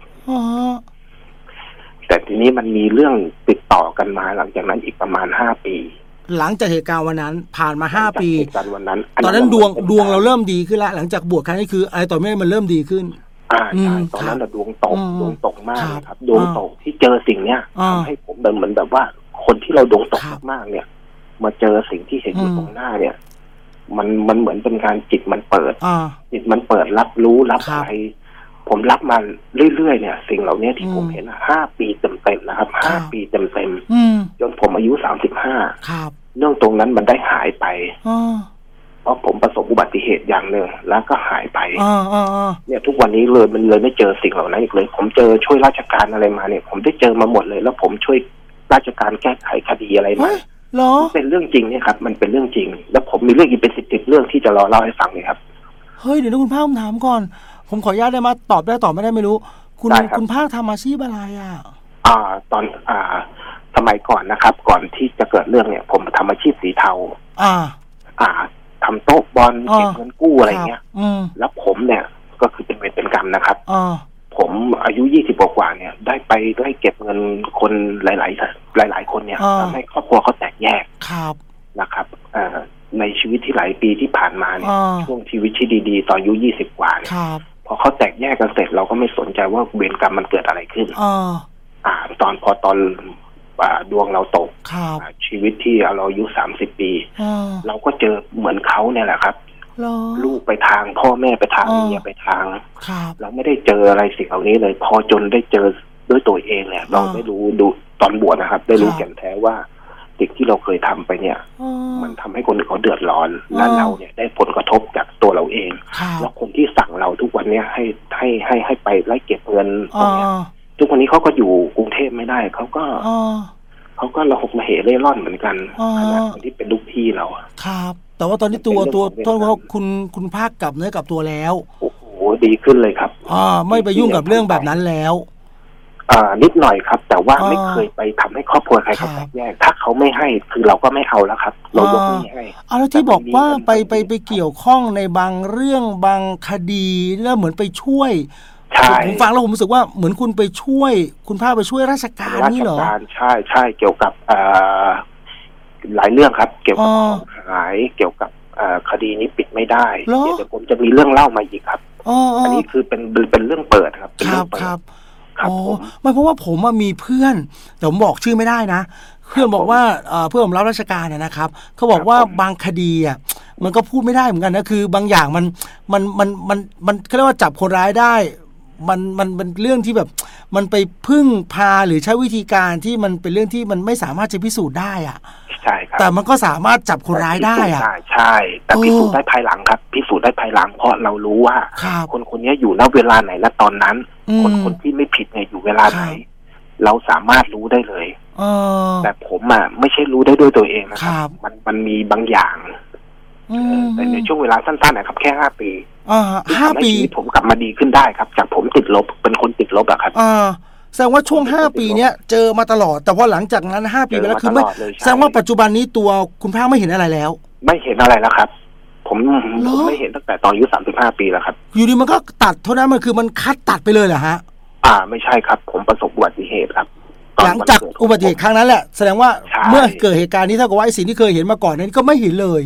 แต่ทีนี้มันมีเรื่องติดต่อกันมาหลังจากนั้นอีกประมาณห้าปีหลังจากเหตุการณ์วันนั้นผ่านมาห้าปีวันนั้นตอนนั้นดวงดวงเราเริ่มดีขึ้นแล้วหลังจากบวชครั้งนี้คืออะไรต่อเมื่อมันเริ่มดีขึ้นอ่าใช่ตอนนั้นดวงตกดวงตกมากครับดวงตกที่เจอสิ่งเนี้ยทำให้ผมเหมือนแบบว่าคนที่เราดวงตกมากๆเนี่ยมาเจอสิ่งที่เห็นอยู่ตรงหน้าเนี่ยมันมันเหมือนเป็นการจิตมันเปิดจิตมันเปิดรับรู้รับอะไรผมรับมาเรื่อยๆเนี่ยสิ่งเหล่านี้ที่ผมเห็นห้าปีเต็มๆนะครับห้าปีเต็มๆจนผมอายุสามสิบห้าเรื่องตรงนั้นมันได้หายไปเพราะผมประสบอุบัติเหตุอย่างหนึ่งแล้วก็หายไปเนี่ยทุกวันนี้เลยมันเลยไม่เจอสิ่งเหล่านั้นอีกเลยผมเจอช่วยราชการอะไรมาเนี่ยผมได้เจอมาหมดเลยแล้วผมช่วยราชการแก้ไขคดีอะไรมาเป็นเรื่องจริงเนี่ยครับมันเป็นเรื่องจริงแล้วผมมีเรื่องอีกเป็นสิบสิบเรื่องที่จะรอเล่าให้ฟังเลยครับเฮ้ยเดี๋ยวนะคุณภาคผมถามก่อนผมขออนุญาตได้มาตอบได้ตอบไม่ได้ไม่รู้คุณคุณภาคทำอาชีพอะไรอ่ะอ่าตอนอ่าสมัยก่อนนะครับก่อนที่จะเกิดเรื่องเนี่ยผมทำอาชีพสีเทาอ่าอ่าทำโต๊ะบอลเก็บเงินกู้อะไรเงี้ยแล้วผมเนี่ยก็คือเป็นเวรเป็นกรรมนะครับผมอายุยี่สิบกว่าเนี่ยได้ไปได้เก็บเงินคนหลายๆหลายๆคนเนี่ยทำให้ครอบครัวเขาแตกแยกนะครับอ่าในชีวิตที่หลายปีที่ผ่านมาเนี่ยช่วงชีวิตที่ดีๆตอนอายุยี่สิบกว่าเนี่ยพอเขาแตกแยกกันเสร็จเราก็ไม่สนใจว่าเวรกรรมมันเกิดอะไรขึ้นอ่าตอนพอตอนดวงเราตกชีวิตที่เราอายุสามสิบปีเราก็เจอเหมือนเขาเนี่ยแหละครับลูกไปทางพ่อแม่ไปทางเมียไปทางเราไม่ได้เจออะไรสิ่งเหล่านี้เลยพอจนได้เจอด้วยตัวเองเนี่ยเราได้รู้ดูตอนบวชนะครับได้รู้แก่นแท้ว่าสิ่งที่เราเคยทำไปเนี่ยมันทำให้คนอื่นเขาเดือดร้อนและเราเนี่ยได้ผลกระทบจากตัวเราเองแล้วคนที่สั่งเราทุกวันเนี้ยให้ให้ให้ให้ไปไล่เก็บเงินตรงนี้ทุกวันนี้เขาก็อยู่กรุงเทพไม่ได้เขาก็เขาก็ระหกระเหเร่ร่อนเหมือนกันขณะที่เป็นลูกพี่เราครับแต่ว่าตอนนี้ตัวตัวต้นว่าคุณคุณภาคกลับเนื้อกลับตัวแล้วโอ้โหดีขึ้นเลยครับอ่าไม่ไปยุ่งกับเรื่องแบบนั้นแล้วอ่านิดหน่อยครับแต่ว่าไม่เคยไปทำให้ครอบครัวใครเขาแตกแยกถ้าเขาไม่ให้คือเราก็ไม่เอาแล้วครับเรายกไม่ให้เอาแล้วที่บอกว่าไปไปไปเกี่ยวข้องในบางเรื่องบางคดีแล้วเหมือนไปช่วยผมฟังแล้วผมรู้สึกว่าเหมือนคุณไปช่วยคุณภาคไปช่วยราชการนี่เหรอราชการใช่ใช่เกี่ยวกับอ่าหลายเรื่องครับเกี่ยวกับของหายเกี่ยวกับอ่าคดีนี้ปิดไม่ได้เดี๋ยวผมจะมีเรื่องเล่ามาอีกครับอันนี้คือเป็นเป็นเรื่องเปิดครับเป็นเรื่องเปิดอ๋อไม่เพราะว่าผมมีเพื่อนแต่ผมบอกชื่อไม่ได้นะเพื่อนบอกว่าเพื่อนผมรับราชการเนี่ยนะครับเขาบอกว่าบางคดีอ่ะมันก็พูดไม่ได้เหมือนกันนะคือบางอย่างมันมันมันมันมันเขาเรียกว่าจับคนร้ายได้มันมันเป็นเรื่องที่แบบมันไปพึ่งพาหรือใช้วิธีการที่มันเป็นเรื่องที่มันไม่สามารถจะพิสูจน์ได้อ่ะใช่ครับแต่มันก็สามารถจับคนร้ายได้อ่ะใช่แต่พิสูจน์ได้ภายหลังครับพิสูจน์ได้ภายหลังเพราะเรารู้ว่าคนคนนี้อยู่ณเวลาไหนและตอนนั้นคนคนที่ไม่ผิดเนี่ยอยู่เวลาไหนเราสามารถรู้ได้เลยแต่ผมอ่ะไม่ใช่รู้ได้ด้วยตัวเองนะครับมันมันมีบางอย่างแต่ในช่วงเวลาสั้นๆนะครับแค่ห้าปีห้าปีผมกลับมาดีขึ้นได้ครับจากผมติดลบเป็นคนติดลบอะครับแสดงว่าช่วงห้าปีเนี้ยเจอมาตลอดแต่พอหลังจากนั้นห้าปีไปแล้วคือไม่แสดงว่าปัจจุบันนี้ตัวคุณภาคไม่เห็นอะไรแล้วไม่เห็นอะไรแล้วครับผมผมไม่เห็นตั้งแต่ตอนอายุสามสิบห้าปีแล้วครับอยู่ดีมันก็ตัดเท่านั้นมันคือมันคัดตัดไปเลยเหรอฮะอ่าไม่ใช่ครับผมประสบอุบัติเหตุครับหลังจากอุบัติเหตุครั้งนั้นแหละแสดงว่าเมื่อเกิดเหตุการณ์นี้เท่ากับว่าไอ้สิ่งที่เคยเห็นมาก่อนนั้นก็ไม่เห็นเลย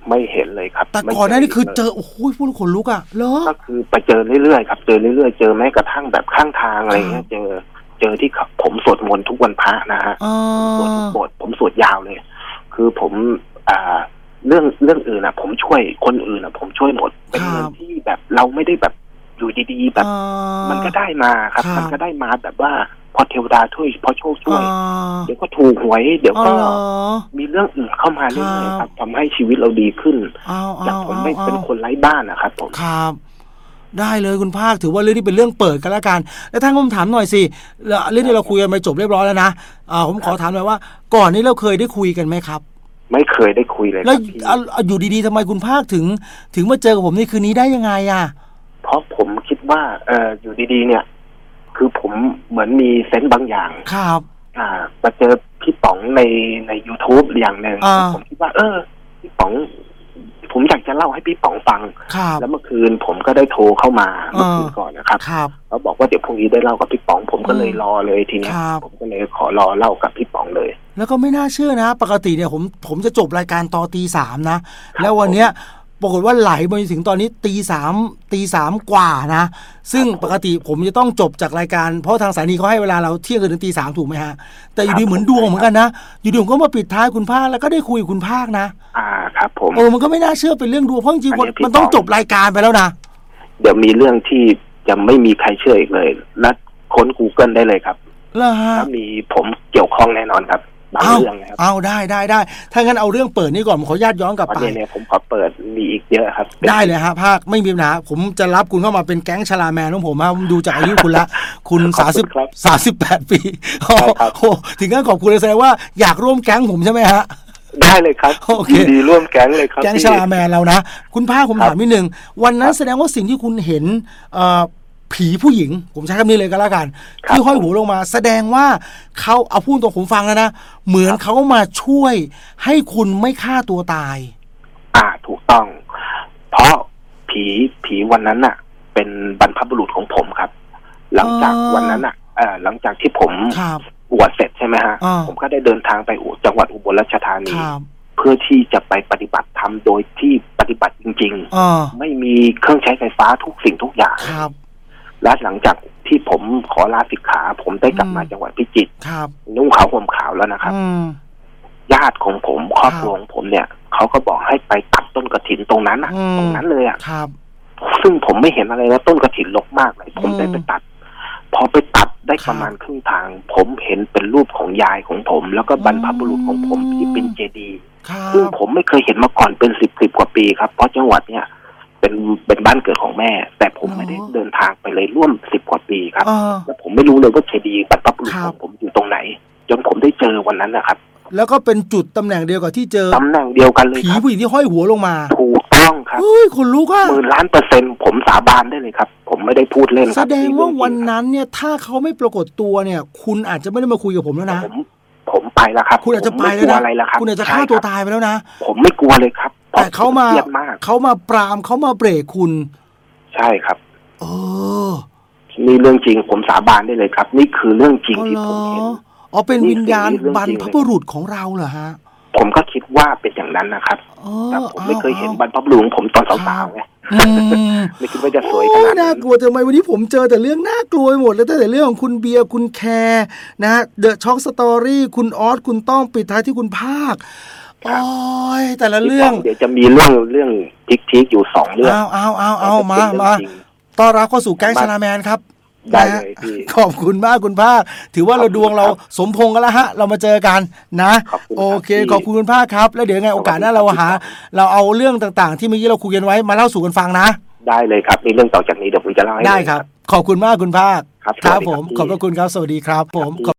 ไม่เห็นเลยครับแต่ก่อนหน้านี้คือเจอโอ้โหพูดขนลุกอ่ะเหรอก็คือไปเจอเรื่อยๆครับเจอเรื่อยๆเจอแม้กระทั่งแบบข้างทางอะไรเงี้ยเจอเจอที่ผมสวดมนต์ทุกวันพระนะฮะสวดบทผมสวดยาวเลยคือผมอ่าเรื่องเรื่องอื่นนะผมช่วยคนอื่นนะผมช่วยหมดเป็นเงินที่แบบเราไม่ได้แบบอยู่ดีๆแบบมันก็ได้มาครับมันก็ได้มาแบบว่าพอเทวดาช่วยพอโชคช่วยเดี๋ยวก็ถูกหวยเดี๋ยวก็มีเรื่องอื่นเข้ามาเรื่อยๆครับทำให้ชีวิตเราดีขึ้นจากผมไม่เป็นคนไร้บ้านนะครับผมครับได้เลยคุณภาคถือว่าเรื่องนี้เป็นเรื่องเปิดกันแล้วกันแล้วท่านผมถามหน่อยสิเรื่องที่เราคุยกันไปจบเรียบร้อยแล้วนะผมขอถามหน่อยว่าก่อนนี้เราเคยได้คุยกันไหมครับไม่เคยได้คุยเลยแล้วอยู่ดีๆทำไมคุณภาคถึงถึงมาเจอกับผมในคืนนี้ได้ยังไงอ่ะเพราะผมคิดว่าเอออยู่ดีๆเนี่ยคือผมเหมือนมีเซนส์บางอย่างครับอ่ามาเจอพี่ป๋องในใน YouTube อย่างนึงผมคิดว่าเออพี่ป๋องผมอยากจะเล่าให้พี่ป๋องฟังแล้วเมื่อคืนผมก็ได้โทรเข้ามาเมื่อคืนก่อนนะครับเขาบอกว่าเดี๋ยวพรุ่งนี้ได้เล่ากับพี่ป๋องผมก็เลยรอเลยทีนี้ผมก็เลยขอรอเล่ากับพี่ป๋องเลยแล้วก็ไม่น่าเชื่อนะปกติเนี่ยผมผมจะจบรายการตอนตีสามนะแล้ววันเนี้ยปรากฏว่าไหลมาถึงตอนนี้ตีสามตีสามกว่านะซึ่งปกติผมจะต้องจบจากรายการเพราะทางสถานีเขาให้เวลาเราเที่ยงคืนถึงตีสามถูกไหมฮะแต่อยู่ดีเหมือนดวงเหมือนกันนะอยู่ดีผมก็มาปิดท้ายคุณภาคแล้วก็ได้คุยกับคุณภาคนะอ่าครับผมเออมันก็ไม่น่าเชื่อเป็นเรื่องดวงเพราะจริงๆมันต้องจบรายการไปแล้วนะเดี๋ยวมีเรื่องที่จะไม่มีใครเชื่ออีกเลยและค้น Google ได้เลยครับแล้วฮะถ้ามีผมเกี่ยวข้องแน่นอนครับบางเรื่องนะครับเอาได้ได้ได้ถ้างั้นเอาเรื่องเปิดนี่ก่อนผมขออนุญาตย้อนกลับไปเนี่ยผมขอเปิดมีอีกเยอะครับได้เลยฮะภาคไม่มีปัญหาผมจะรับคุณเข้ามาเป็นแก๊งชลาแมนของผมนะดูจากอายุคุณละคุณสามสิบ สามสิบแปดปีโอ้โหถึงงั้นขอบคุณเลยแสดงว่าอยากร่วมแก๊งผมใช่ไหมฮะได้เลยครับโอเคดีร่วมแก๊งเลยครับแก๊งชลาแมนเรานะคุณภาคผมถามนิดนึงวันนั้นแสดงว่าสิ่งที่คุณเห็นเอ่อผีผู้หญิงผมใช้คำนี้เลยก็แล้วกันที่ห้อยหัวลงมาแสดงว่าเขาเอาพูดตรงผมฟังแล้วนะเหมือนเขามาช่วยให้คุณไม่ฆ่าตัวตายอ่าถูกต้องเพราะผีผีวันนั้นน่ะเป็นบรรพบุรุษของผมครับหลังจากวันนั้นน่ะเอ่อหลังจากที่ผมบวชเสร็จใช่ไหมฮะผมก็ได้เดินทางไปจังหวัดอุบลราชธานีเพื่อที่จะไปปฏิบัติธรรมโดยที่ปฏิบัติจริงๆไม่มีเครื่องใช้ไฟฟ้าทุกสิ่งทุกอย่างและหลังจากที่ผมขอลาสิกขาผมได้กลับมาจังหวัดพิจิตรนุ่งขาวห่มขาวแล้วนะครับญาติของผมครอบครัวของผมเนี่ยเขาก็บอกให้ไปตัดต้นกฐินตรงนั้นนะตรงนั้นเลยอ่ะซึ่งผมไม่เห็นอะไรแล้วต้นกฐินรกมากเลยผมได้ไปตัดพอไปตัดได้ประมาณครึ่งทางผมเห็นเป็นรูปของยายของผมแล้วก็บรรพบุรุษของผมที่เป็นเจดีย์ซึ่งผมไม่เคยเห็นมาก่อนเป็นสิบสิบกว่าปีครับเพราะจังหวัดเนี่ยเป็นเป็นบ้านเกิดของแม่แต่ผมไม่ได้เดินทางไปเลยร่วมสิบกว่าปีครับแล้วผมไม่รู้เลยว่าเจดีย์บรรพบุรุษของผมอยู่ตรงไหนจนผมได้เจอวันนั้นนะครับแล้วก็เป็นจุดตำแหน่งเดียวกับที่เจอตำแหน่งเดียวกันเลยผีผู้หญิงที่ห้อยหัวลงมาถูกต้องครับเฮ้ยคนลุกอ่ะหมื่นล้านเปอร์เซ็นต์ผมสาบานได้เลยครับผมไม่ได้พูดเล่นแสดงว่าวันนั้นเนี่ยถ้าเขาไม่ปรากฏตัวเนี่ยคุณอาจจะไม่ได้มาคุยกับผมแล้วนะผมผมไปแล้วครับคุณอาจจะไปแล้วนะคุณอาจจะฆ่าตัวตายไปแล้วนะผมไม่กลัวเลยครับแต่เขามาเขามาปรามเขามาเบรกคุณใช่ครับเออนี่เรื่องจริงผมสาบานได้เลยครับนี่คือเรื่องจริงที่ผมเห็นอ๋อเป็นวิญญาณบรรพบุรุษของเราเหรอฮะผมก็คิดว่าเป็นอย่างนั้นนะครับแต่ผมไม่เคยเห็นบรรพบุรุษของผมตอนสาวๆไงไม่คิดว่าจะสวยขนาดนั้นน่ากลัวทำไมวันนี้ผมเจอแต่เรื่องน่ากลัวหมดแล้วแต่เรื่องของคุณเบียร์คุณแคร์นะเดอะช็อคสตอรี่คุณออสคุณต้องปิดท้ายที่คุณภาคโอ้ยแต่ละเรื่องเดี๋ยวจะมีเรื่องเรื่องทิกๆอยู่สองเรื่องเอาเอาเอาเอามามาต้อนรับเข้าสู่แก๊งชลาแมนครับได้เลยพี่ขอบคุณมากคุณภาคถือว่าเราดวงเราสมพงษ์กันแล้วฮะเรามาเจอกันนะโอเคขอบคุณคุณภาคครับแล้วเดี๋ยวไงโอกาสหน้าเราหาเราเอาเรื่องต่างๆที่เมื่อกี้เราคุยกันไว้มาเล่าสู่กันฟังนะได้เลยครับมีเรื่องต่อจากนี้เดี๋ยวผมจะเล่าให้ได้ครับขอบคุณมากคุณภาคครับผมขอบพระคุณครับสวัสดีครับผม